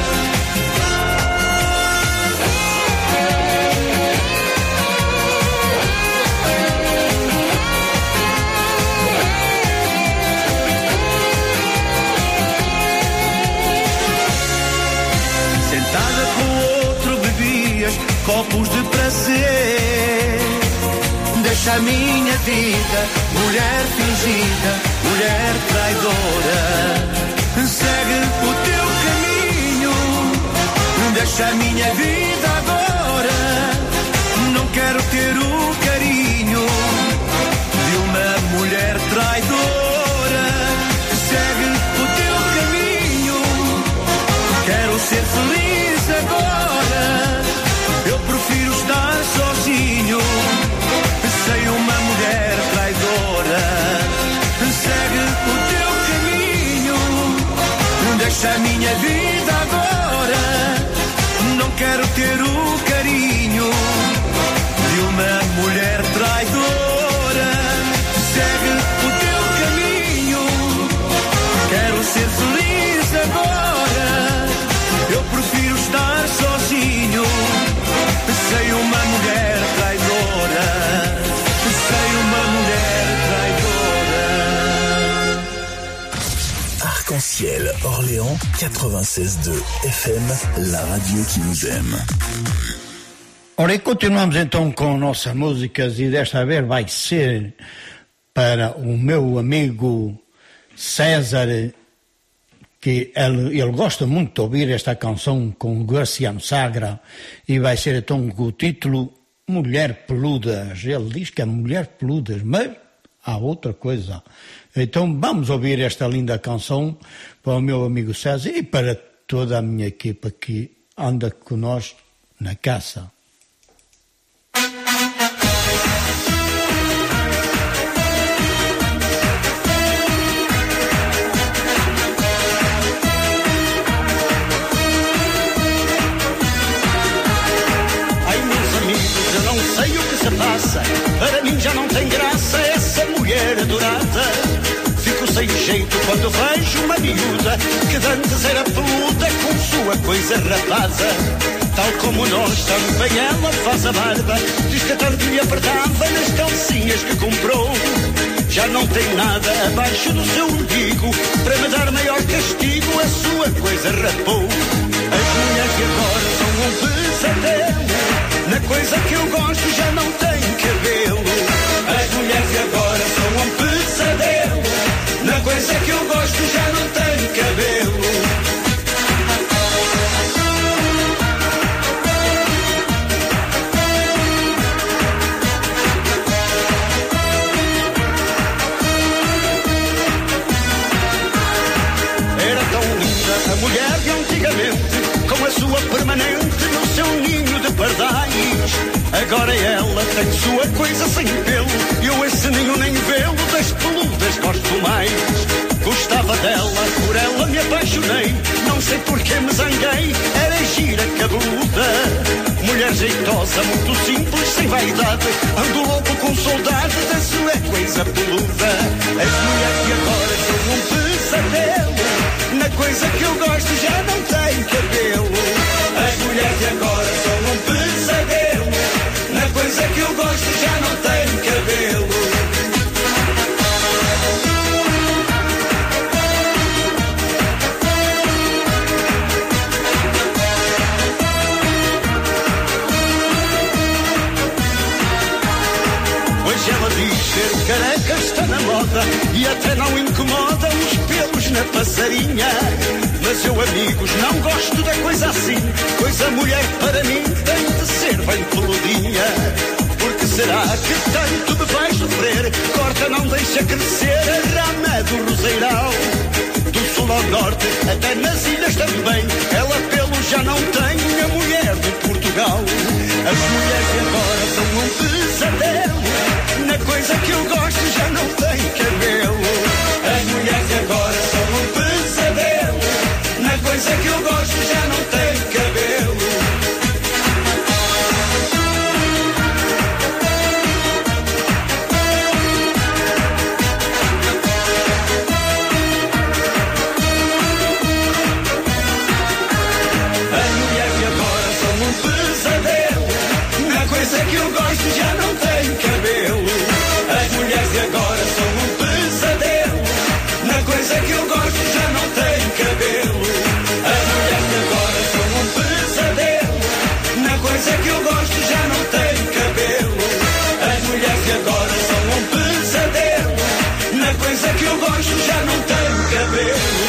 Sentada com outro bebias copos de prazer. Deixa a minha vida, mulher fingida, mulher traidora. Segue o teu caminho, deixa a minha vida agora. Não quero ter o carinho de uma mulher traidora. Segue o teu caminho, quero ser feliz agora. Eu prefiro estar sozinho sem uma mulher traidora. Segue o teu caminho, deixa a minha vida agora. Não quero ter o carinho de uma mulher traidora. Segue o teu caminho, quero ser feliz agora. Eu prefiro estar sozinho sem uma mulher traidora. Sem uma mulher traidora. Arc-en-ciel, Orléans, quatre-vingt-seize deux F M, la radio qui nous aime. Ora, e continuamos então com nossas músicas, e desta vez vai ser para o meu amigo César, que ele, ele gosta muito de ouvir esta canção com Graciano Sagra, e vai ser então com o título Mulher Peludas. Ele diz que é Mulher Peludas, mas há outra coisa. Então vamos ouvir esta linda canção para o meu amigo César e para toda a minha equipa que anda conosco na caça. Sei o que se passa, para mim já não tem graça essa mulher adorada. Fico sem jeito quando vejo uma miúda que dantes era peluda com sua coisa rapada. Tal como nós, também ela faz a barba. Diz que tanto lhe apertava nas calcinhas que comprou. Já não tem nada abaixo do seu umbigo, para me dar maior castigo a sua coisa rapou. As mulheres de agora são um pesadelo, na coisa que eu gosto já não tem cabelo. As mulheres de agora são um pesadelo, na coisa que eu gosto já não tem cabelo. Era tão linda a mulher de antigamente, com a sua permanente no seu ninho de pardais. Agora ela tem sua coisa sem pelo. Eu esse ninho nem vê-lo, das peludas gosto mais. Gostava dela, por ela me apaixonei. Não sei porque me zanguei, era gira cabeluda. Mulher jeitosa, muito simples, sem vaidade. Ando louco com saudade da sua coisa peluda. As mulheres de agora são um pesadelo. Na coisa que eu gosto já não tem cabelo. As mulheres de agora são um pesadelo. Na coisa que eu gosto já não tem cabelo. Hoje ela diz ser careca está na moda e até não incomoda os pelos na passarinha. Mas eu, amigos, não gosto da coisa assim. Coisa mulher para mim tem de ser bem peludinha. Porque será que tanto me vai sofrer? Corta, não deixa crescer a rama do roseiral. Do sul ao norte, até nas ilhas também. Ela pelo já não tem, a mulher de Portugal. As mulheres agora são um pesadelo. Na coisa que eu gosto já não tem cabelo. As mulheres agora são um pesadelo. Na coisa que eu gosto já não tem cabelo. As mulheres agora são um pesadelo. Na coisa que eu gosto já não tem cabelo. As mulheres agora são um pesadelo. Na coisa que eu gosto já não tem cabelo. As mulheres agora são um pesadelo. Na coisa que eu gosto já não tem cabelo. As mulheres agora são um pesadelo. Na coisa que eu gosto já não tem cabelo.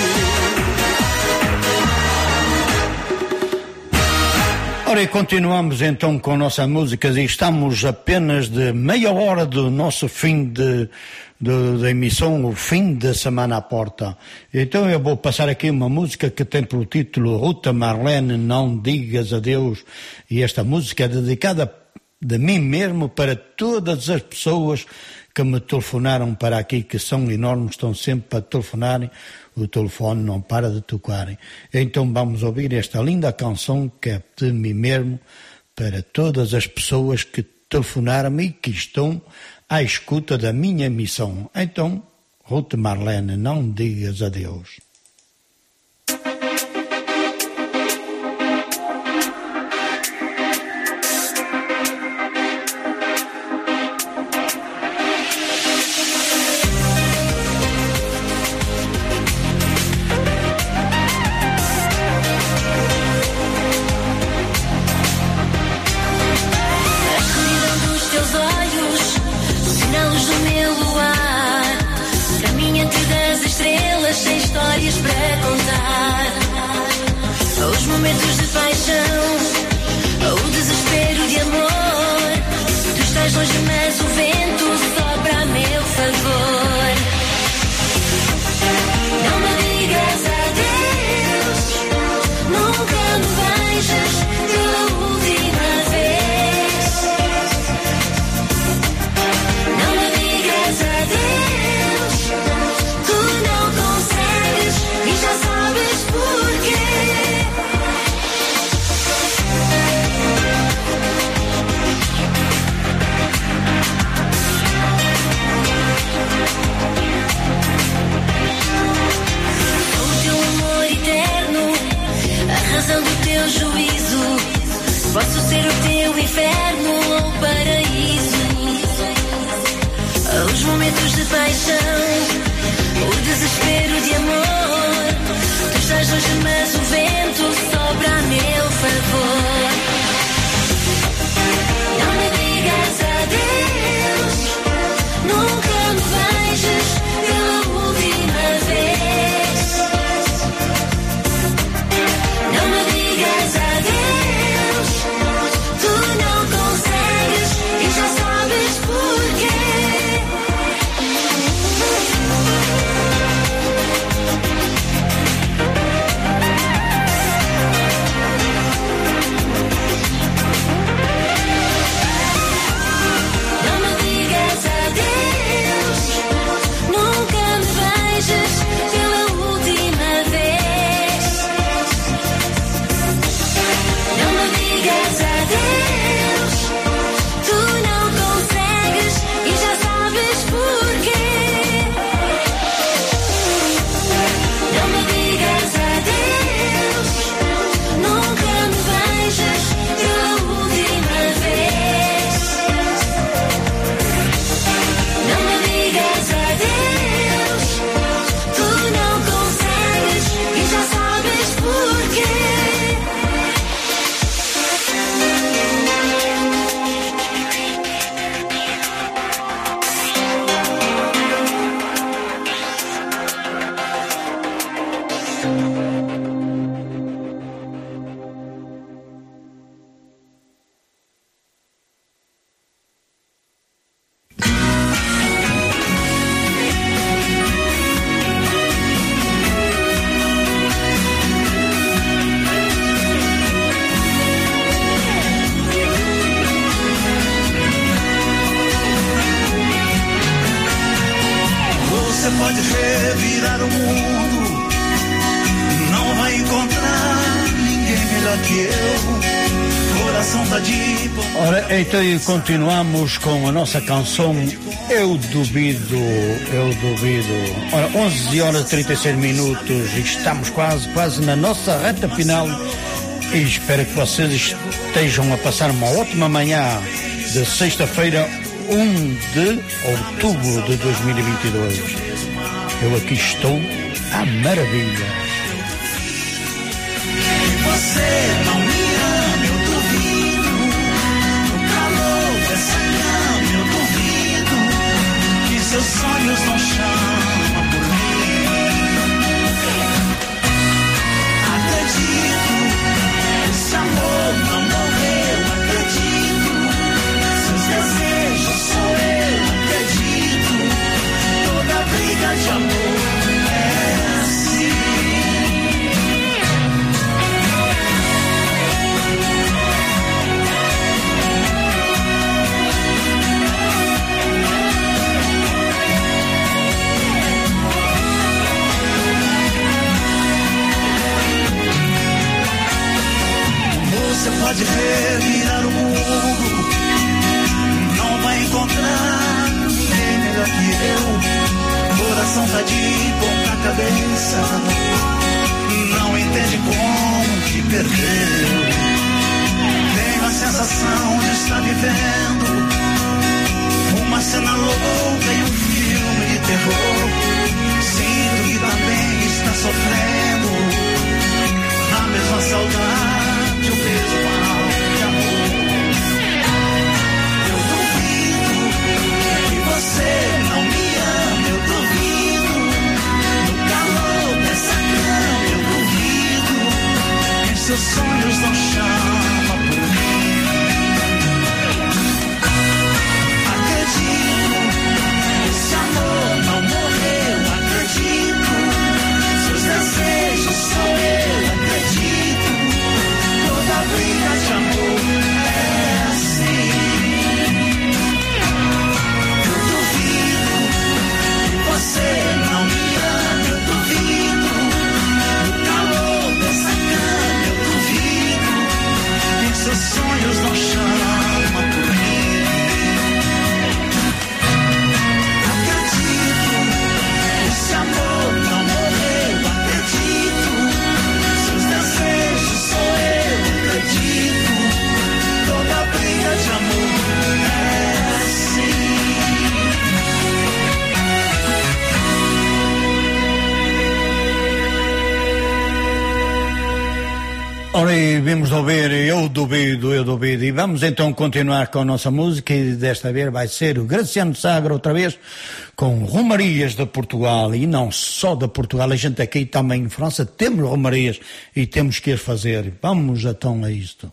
Ora, e continuamos então com a nossa música e estamos apenas de meia hora do nosso fim de, de, de emissão, o fim da semana à porta. Então eu vou passar aqui uma música que tem pelo título Ruta Marlene, Não Digas Adeus, e esta música é dedicada de mim mesmo para todas as pessoas que me telefonaram para aqui, que são enormes, estão sempre para telefonarem, o telefone não para de tocarem. Então vamos ouvir esta linda canção que é de mim mesmo para todas as pessoas que telefonaram-me e que estão à escuta da minha missão. Então, Ruth Marlene, não digas adeus. História pode revirar o mundo, não vai encontrar ninguém melhor que eu. Coração tá de bom. Ora, então continuamos com a nossa canção Eu Duvido, Eu Duvido. Ora, onze horas e trinta e seis minutos, e estamos quase, quase na nossa reta final. E espero que vocês estejam a passar uma ótima manhã de sexta-feira, um de outubro de dois mil e vinte e dois. Eu aqui estou à maravilha. Você não me ama, eu duvido. No calor dessa cama, eu duvido que seus sonhos não chamam por mim. Acredito, esse amor não morreu, acredito. Seus desejos sou eu, acredito. Toda briga de amor é assim. Você pode revirar o mundo, não vai encontrar ninguém melhor que eu. Coração tá de ponta cabeça, não entende como te perdeu. Tenho a sensação de estar vivendo uma cena louca e um filme de terror. Sinto que também está sofrendo a mesma saudade, o mesmo mal de amor. Eu duvido que você não me ama, eu duvido. No calor dessa cama, eu duvido que seus sonhos não chamam por mim. Acredito, esse amor não morreu, acredito. Seus desejos sou eu, acredito. Toda briga de amor é assim. Eu duvido que você não me ama, eu duvido. No calor dessa cama, eu duvido que seus sonhos não chamam por mim. Acredito, esse amor não morreu, acredito. Seus desejos sou eu, acredito. Toda briga de amor é assim. Ora, e vimos ouvir Eu Duvido, Eu Duvido. E vamos então continuar com a nossa música, e desta vez vai ser o Graciano Sagra outra vez, com Romarias de Portugal. E não só de Portugal, a gente aqui também em França temos romarias e temos que as fazer. Vamos então a isto.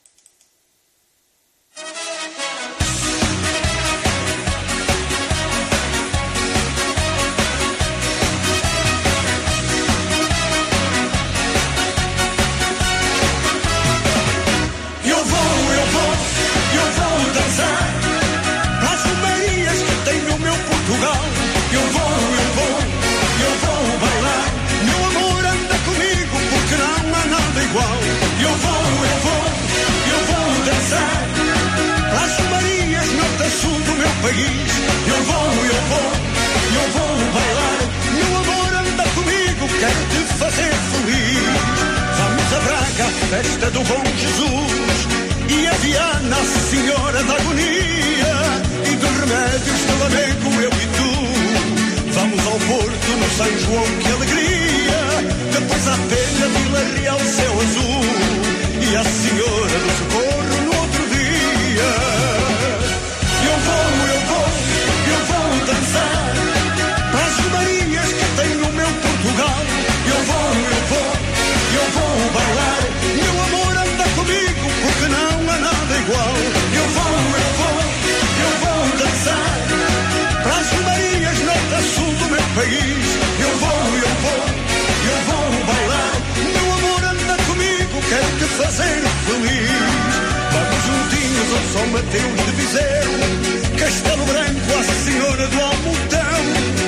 Eu vou, eu vou, eu vou dançar as romarias que tem no meu Portugal. Eu vou, eu vou, eu vou bailar. Meu amor anda comigo porque não há nada igual. Eu vou, eu vou, eu vou dançar as romarias norte a sul do meu país. Eu vou, eu vou, eu vou bailar. Meu amor anda comigo, quero te fazer feliz. Vamos a Braga, festa do Bom Jesus, e a Viana, Senhora da Agonia, e de remédios de lamego eu e tu. Vamos ao Porto, no São João, que alegria. Depois à Penha, Vila Real, céu azul, e a Senhora do Socorro no outro dia. Eu vou, eu vou, eu vou dançar as romarias que tem no meu Portugal. Eu vou, eu vou, eu vou bailar. Meu amor anda comigo porque não há nada igual. Eu vou, eu vou, eu vou dançar as romarias norte a sul do meu país. Eu vou, eu vou, eu vou bailar. Meu amor anda comigo, quero te fazer feliz. Vamos juntinhos ao São Mateus de Viseu, Castelo Branco, à Senhora do Almotão.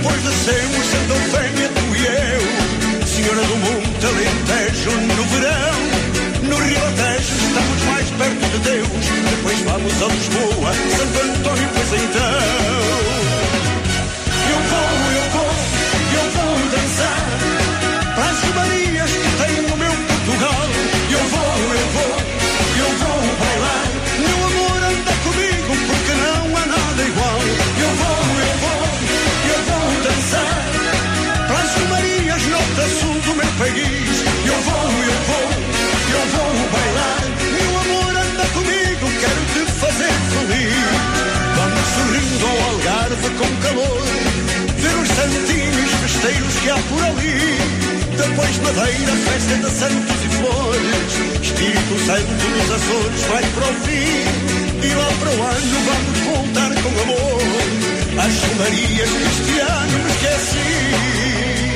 depois descemos Santa Eufémia, tu e eu. Senhora do Monte Alentejo no verão, no Ribatejo estamos mais perto de Deus. Depois vamos a Lisboa, Santo António, pois então. Eu vou, eu vou, eu vou dançar para as Marias que tem no meu Portugal. Eu vou, eu vou, eu vou bailar. Meu amor, anda comigo porque não há nada igual. Eu vou, eu vou, eu vou dançar para as Marias, norte a sul do meu país. Eu vou, eu vou, eu vou bailar. Meu amor, anda comigo, quero te fazer feliz. Vamos sorrindo ao Algarve com calor, ver os santinhos festeiros que há por ali. Depois Madeira, festa de santos e flores. Espírito Santo nos Açores vai para o fim. E lá para o ano vamos voltar com amor às Marias que este ano me esqueci.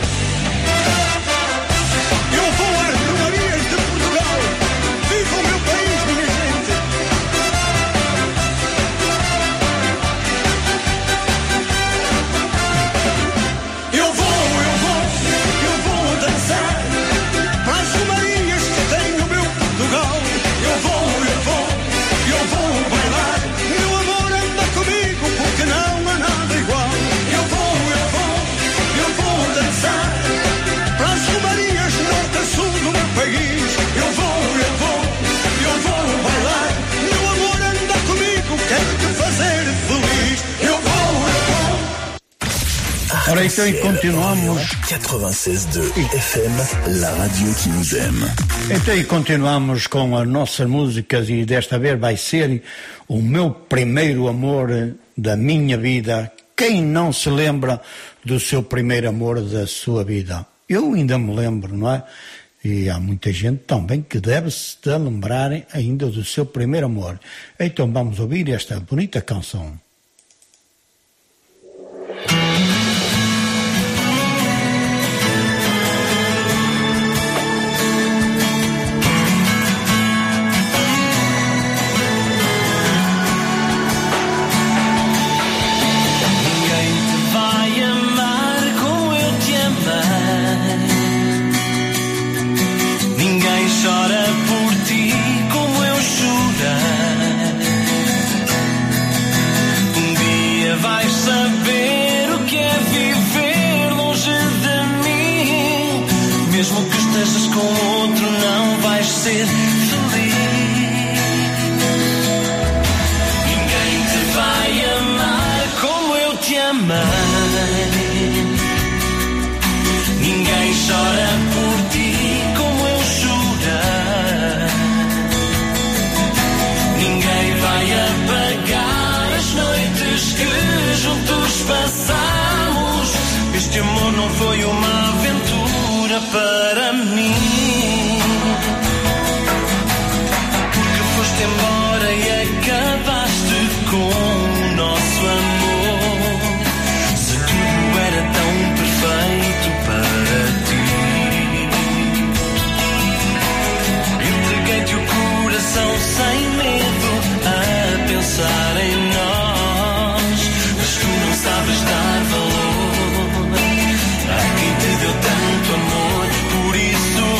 Eu vou às Marias de Portugal. Viva o meu país, minha gente. Eu vou, eu vou, eu vou dançar para as Marias que tem no meu Portugal. Eu vou, eu vou, eu vou bailar. Meu amor, anda comigo porque não há nada igual. Eu vou, eu vou, eu vou dançar para as Marias, norte a sul do meu país. Eu vou, eu vou, eu vou bailar. Meu amor, anda comigo, quero te fazer feliz. Eu vou, eu vou. Ora, então, e continuamos. quatre-vingt-seize point deux F M, la radio qui nous aime. Então, e continuamos com as nossas músicas, e desta vez vai ser o meu primeiro amor da minha vida. Quem não se lembra do seu primeiro amor da sua vida? Eu ainda me lembro, não é? E há muita gente também que deve-se de lembrar ainda do seu primeiro amor. Então vamos ouvir esta bonita canção. Chora por ti como eu chorei. Um dia vais saber o que é viver longe de mim. Mesmo que estejas com outro, não vais ser feliz. Ninguém te vai amar como eu te amei. Ninguém chora por ti como eu chorei. Ninguém vai apagar as noites que juntos passamos. Este amor não foi uma aventura para mim. Porque foste embora e acabaste com o nosso amor. Se tudo era tão perfeito para ti. Entreguei-te o coração sem medo a pensar em nós. Mas tu não sabes dar valor a quem te deu tanto amor. Por isso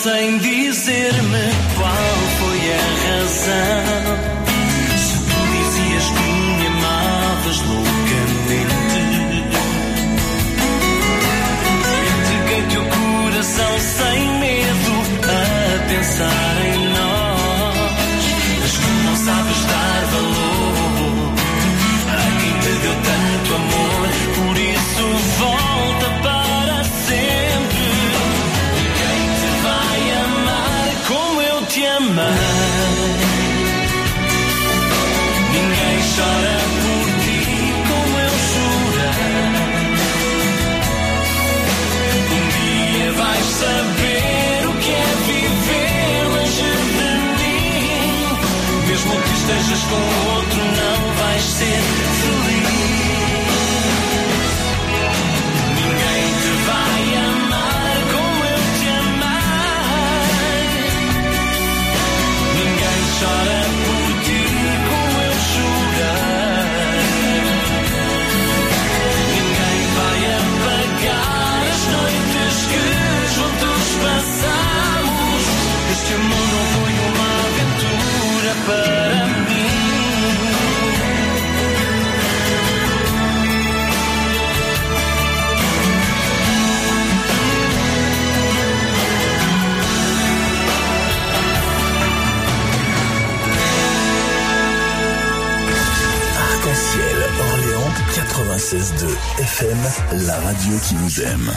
sem dizer-me qual foi a razão. Se tu dizias que me amavas loucamente, entreguei-te o coração sem medo a pensar em nós. Mas tu não sabes dar valor a quem te deu tanto amor, por isso volta para sempre. Ninguém te vai amar como eu te amei. Ninguém chora por ti como eu chorei. Um dia vais saber o que é viver longe de mim. Mesmo que estejas com outro, não vais ser feliz. Ninguém te vai amar como eu te amei. Ninguém chora por ti como eu chorei. Ninguém vai apagar as noites que juntos passamos. Este amor não foi uma aventura para mim. Arc-en-ciel Orléans quatre-vingt-seize deux F M, la radio qui vous aime.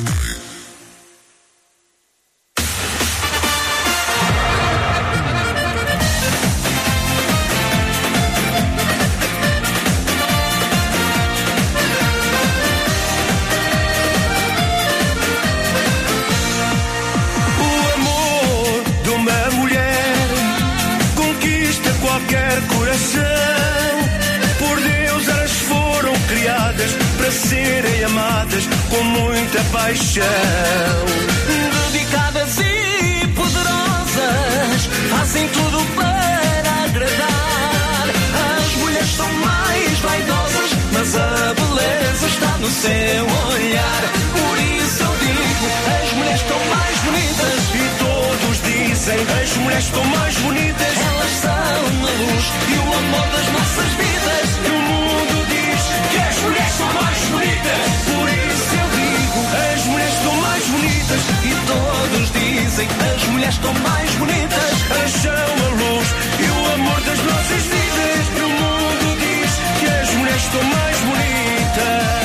O amor de uma mulher conquista qualquer coração. Por Deus elas foram criadas para serem amadas com muita paixão. Dedicadas e poderosas, fazem tudo para agradar. As mulheres são mais vaidosas, mas a beleza está no seu olhar. Por isso eu digo, as mulheres estão mais bonitas. E todos dizem, as mulheres estão mais bonitas. Elas são a luz e o amor das nossas vidas. E o mundo diz que as mulheres são mais bonitas. Por isso eu digo, as mulheres estão mais bonitas. e todos dizem, as mulheres estão mais bonitas. Elas são a luz e o amor das nossas vidas. E o mundo diz que as mulheres estão mais bonitas.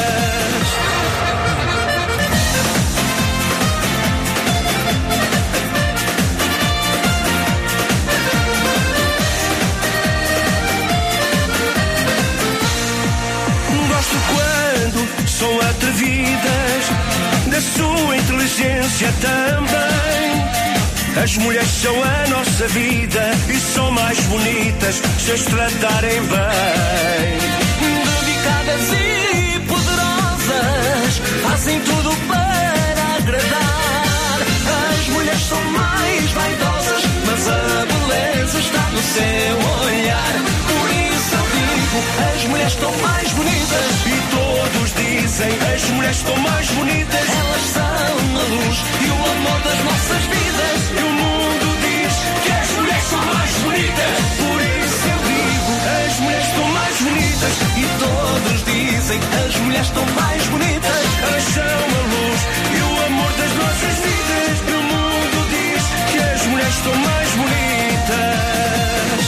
Gosto quando são atrevidas, da sua inteligência também. As mulheres são a nossa vida e são mais bonitas se as tratarem bem. Dedicadas e poderosas, fazem tudo para agradar. As mulheres são mais vaidosas, mas a beleza está no seu olhar. Por isso eu digo, as mulheres estão mais bonitas. E todos dizem, as mulheres estão mais bonitas. Elas são a luz e o amor das nossas vidas. E o mundo diz que as mulheres são mais bonitas. Por isso eu digo, as mulheres estão mais bonitas. e todos dizem, as mulheres estão mais bonitas. Elas são a luz e o amor das nossas vidas. E o mundo diz que as mulheres estão mais bonitas.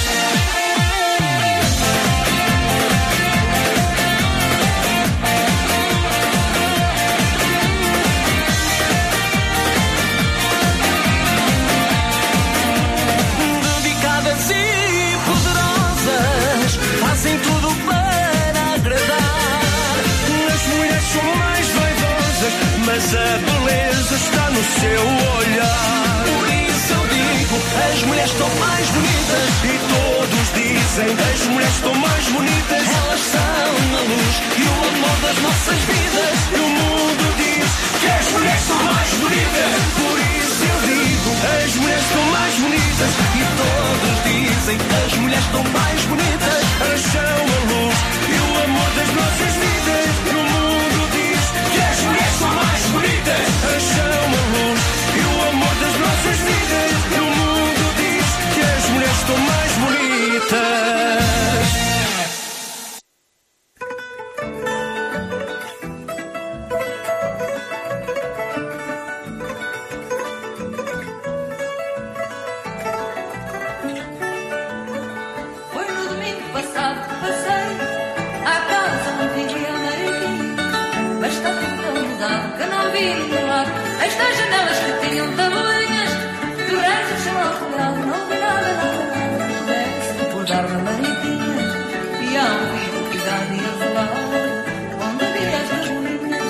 Dedicadas e poderosas, fazem tudo para agradar. As mulheres são mais vaidosas, mas a beleza está no seu olhar. Por isso eu digo, as mulheres estão mais bonitas. E todos dizem, as mulheres estão mais bonitas. Elas são a luz e o amor das nossas vidas. E o mundo diz que as mulheres são mais bonitas. Por isso eu digo, as mulheres estão mais bonitas. e todos dizem, as mulheres estão mais bonitas. Elas são a luz e o amor das nossas vidas. E o mundo diz que as mulheres são mais bonitas. Elas são a luz e o amor das nossas vidas. cair no mar. Estas janelas que tinham tabelinhas, do resto do chão ao telhado não vi nada, nada, nada que pudesse recordar-me a Mariquinhas. E há um rio que dá dias de lá, onde havia estas bolinhas.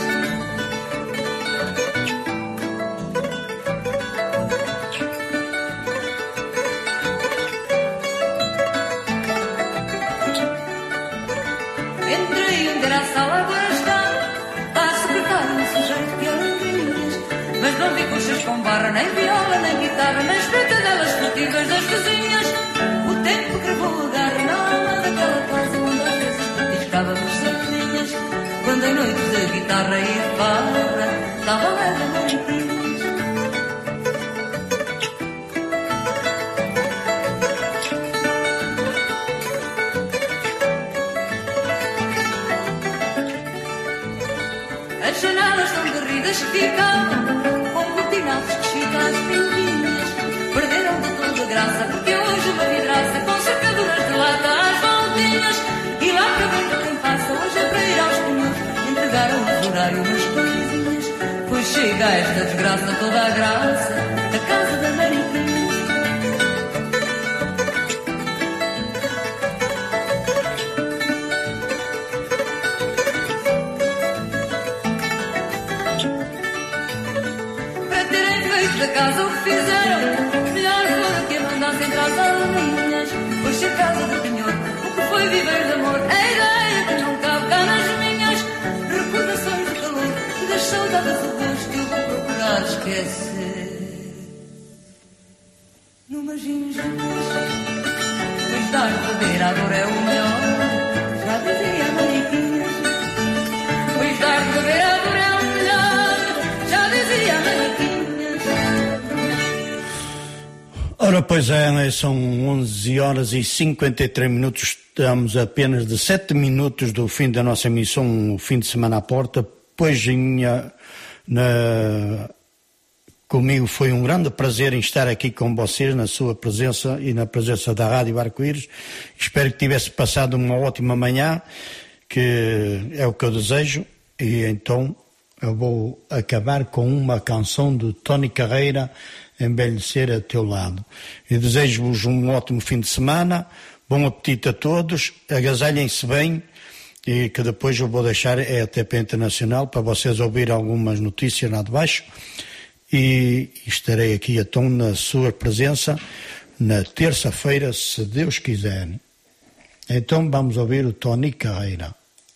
Entrei ainda à sala, agora está a secretária, um sujeito que alegrias. Mas não vi coxas com barra, nem viola, nem guitarra, nem espreitadelas furtivas das cozinhas. O tempo gravou a garra na alma daquela casa onde às vezes petiscávamos sardinhas. Quando em noites de guitarra e farra estava leve a Mariquinhas. As janelas tão garridas que ficavam com cortinados que chegam às pintinhas. Perderam de toda a graça, porque hoje uma vidraça com cercaduras de lata às voltinhas. E lá para dentro quem passa hoje é para ir aos pinhos entregar o horário nas coisinhas. Pois chega a esta desgraça toda a graça da casa da Mariquinhas. Da casa o que fizeram, melhor fora que a mandassem traz alminhas. Pois se a casa de penhor, o que foi viver de amor, é ideia que não cabe cá nas minhas recordações de calor e das saudades do gosto que eu vou procurar esquecer. Numa ginginhas, pois dar de beber a dor é o melhor, já dizia a Mariquinhas. Pois dar de beber a dor é o melhor, já dizia a Mariquinhas. Ora, pois é, são onze horas e cinquenta e três minutos, estamos a apenas de sete minutos do fim da nossa emissão, o fim de semana à porta, pois minha, na, comigo foi um grande prazer em estar aqui com vocês, na sua presença e na presença da Rádio Arco-Íris. Espero que tivesse passado uma ótima manhã, que é o que eu desejo, e então eu vou acabar com uma canção do Tony Carreira, Envelhecer a Teu Lado. E desejo-vos um ótimo fim de semana, bom apetite a todos, agasalhem-se bem, e que depois eu vou deixar é a T P Internacional para vocês ouvirem algumas notícias lá de baixo, e estarei aqui então na sua presença na terça-feira, se Deus quiser. Então vamos ouvir o Tony Carreira.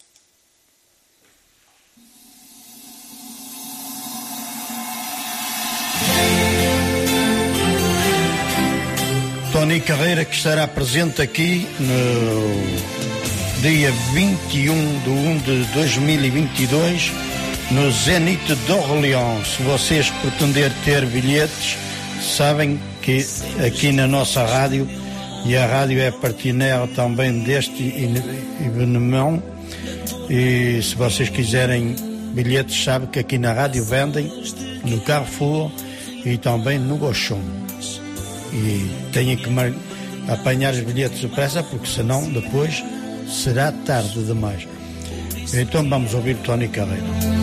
Tony Carreira, que estará presente aqui no dia vinte e um de um de dois mil e vinte e dois no Zenit de Orleans. Se vocês pretenderem ter bilhetes, sabem que aqui na nossa rádio, e a rádio é parteneira também deste evenemento, e se vocês quiserem bilhetes, sabem que aqui na rádio vendem no Carrefour e também no Auchan. E têm que apanhar os bilhetes depressa, porque senão depois será tarde demais. Então vamos ouvir Tony Carreira.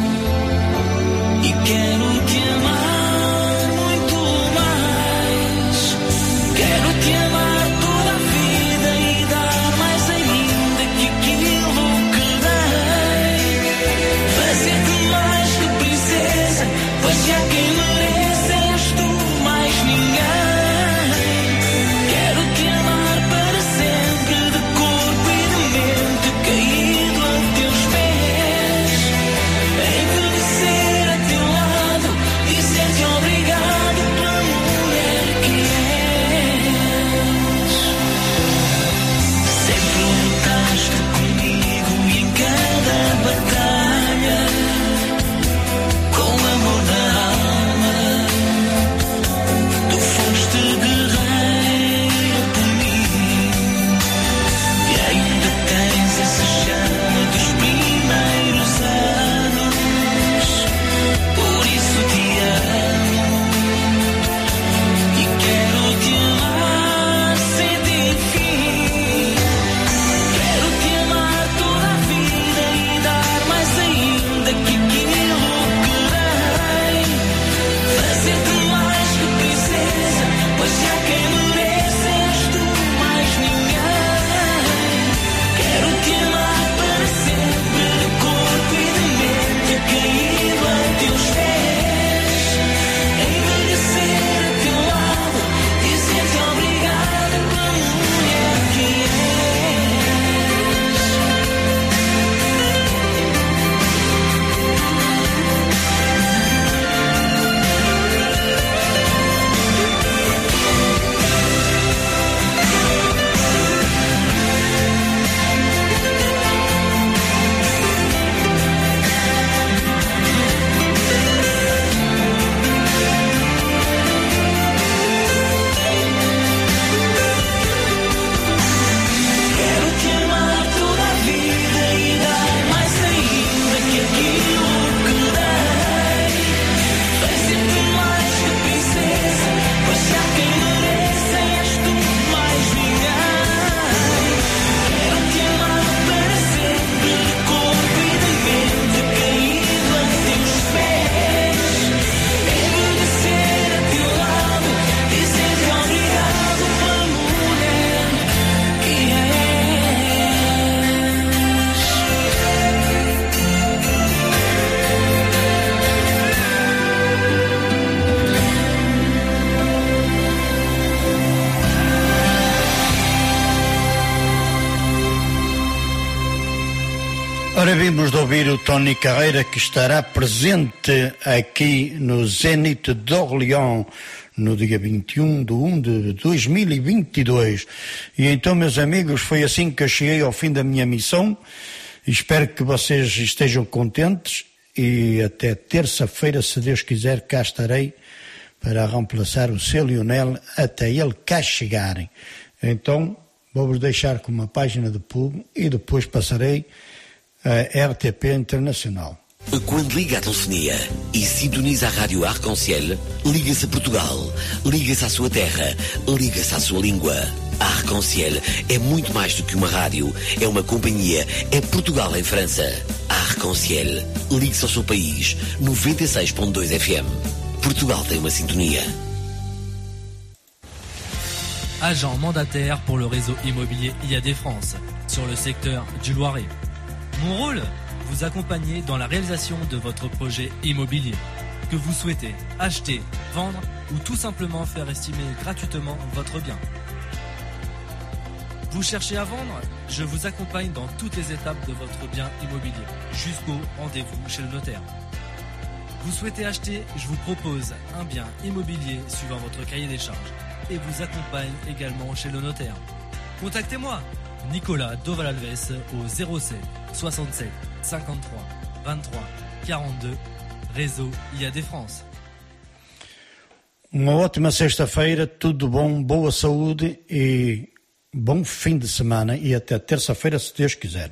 E quero te amar muito mais, quero te amar toda a vida e dar mais ainda que aquilo que dei, fazer-te mais que princesa, pois já quem merece és tu, mais ninguém. Ora, vimos de ouvir o Tony Carreira, que estará presente aqui no Zénith de Orleans no dia vinte e um de um de dois mil e vinte e dois. E então, meus amigos, foi assim que eu cheguei ao fim da minha missão. Espero que vocês estejam contentes e até terça-feira, se Deus quiser, cá estarei para reemplaçar o seu Lionel até ele cá chegarem. Então, vou-vos deixar com uma página de pub e depois passarei a R T P Internacional. Quando liga a telefonia e sintoniza a rádio Arc-en-Ciel, liga-se a Portugal, liga-se à sua terra, liga-se à sua língua. A Arc-en-Ciel é muito mais do que uma rádio, é uma companhia, é Portugal em França. A Arc-en-Ciel, ligue-se ao seu país, noventa e seis ponto dois F M. Portugal tem uma sintonia. Agent mandataire pour le réseau immobilier I A D France, sur le secteur du Loiret. Mon rôle, vous accompagner dans la réalisation de votre projet immobilier. Que vous souhaitez acheter, vendre ou tout simplement faire estimer gratuitement votre bien. Vous cherchez à vendre? Je vous accompagne dans toutes les étapes de votre bien immobilier, jusqu'au rendez-vous chez le notaire. Vous souhaitez acheter? Je vous propose un bien immobilier suivant votre cahier des charges et vous accompagne également chez le notaire. Contactez-moi, Nicolas Dovalalves, au zéro sept soixante-sept cinquante-trois vingt-trois quarante-deux, réseau I A D France. Uma ótima sexta-feira, tudo bom, boa saúde e bom fim de semana e até terça-feira, se Deus quiser.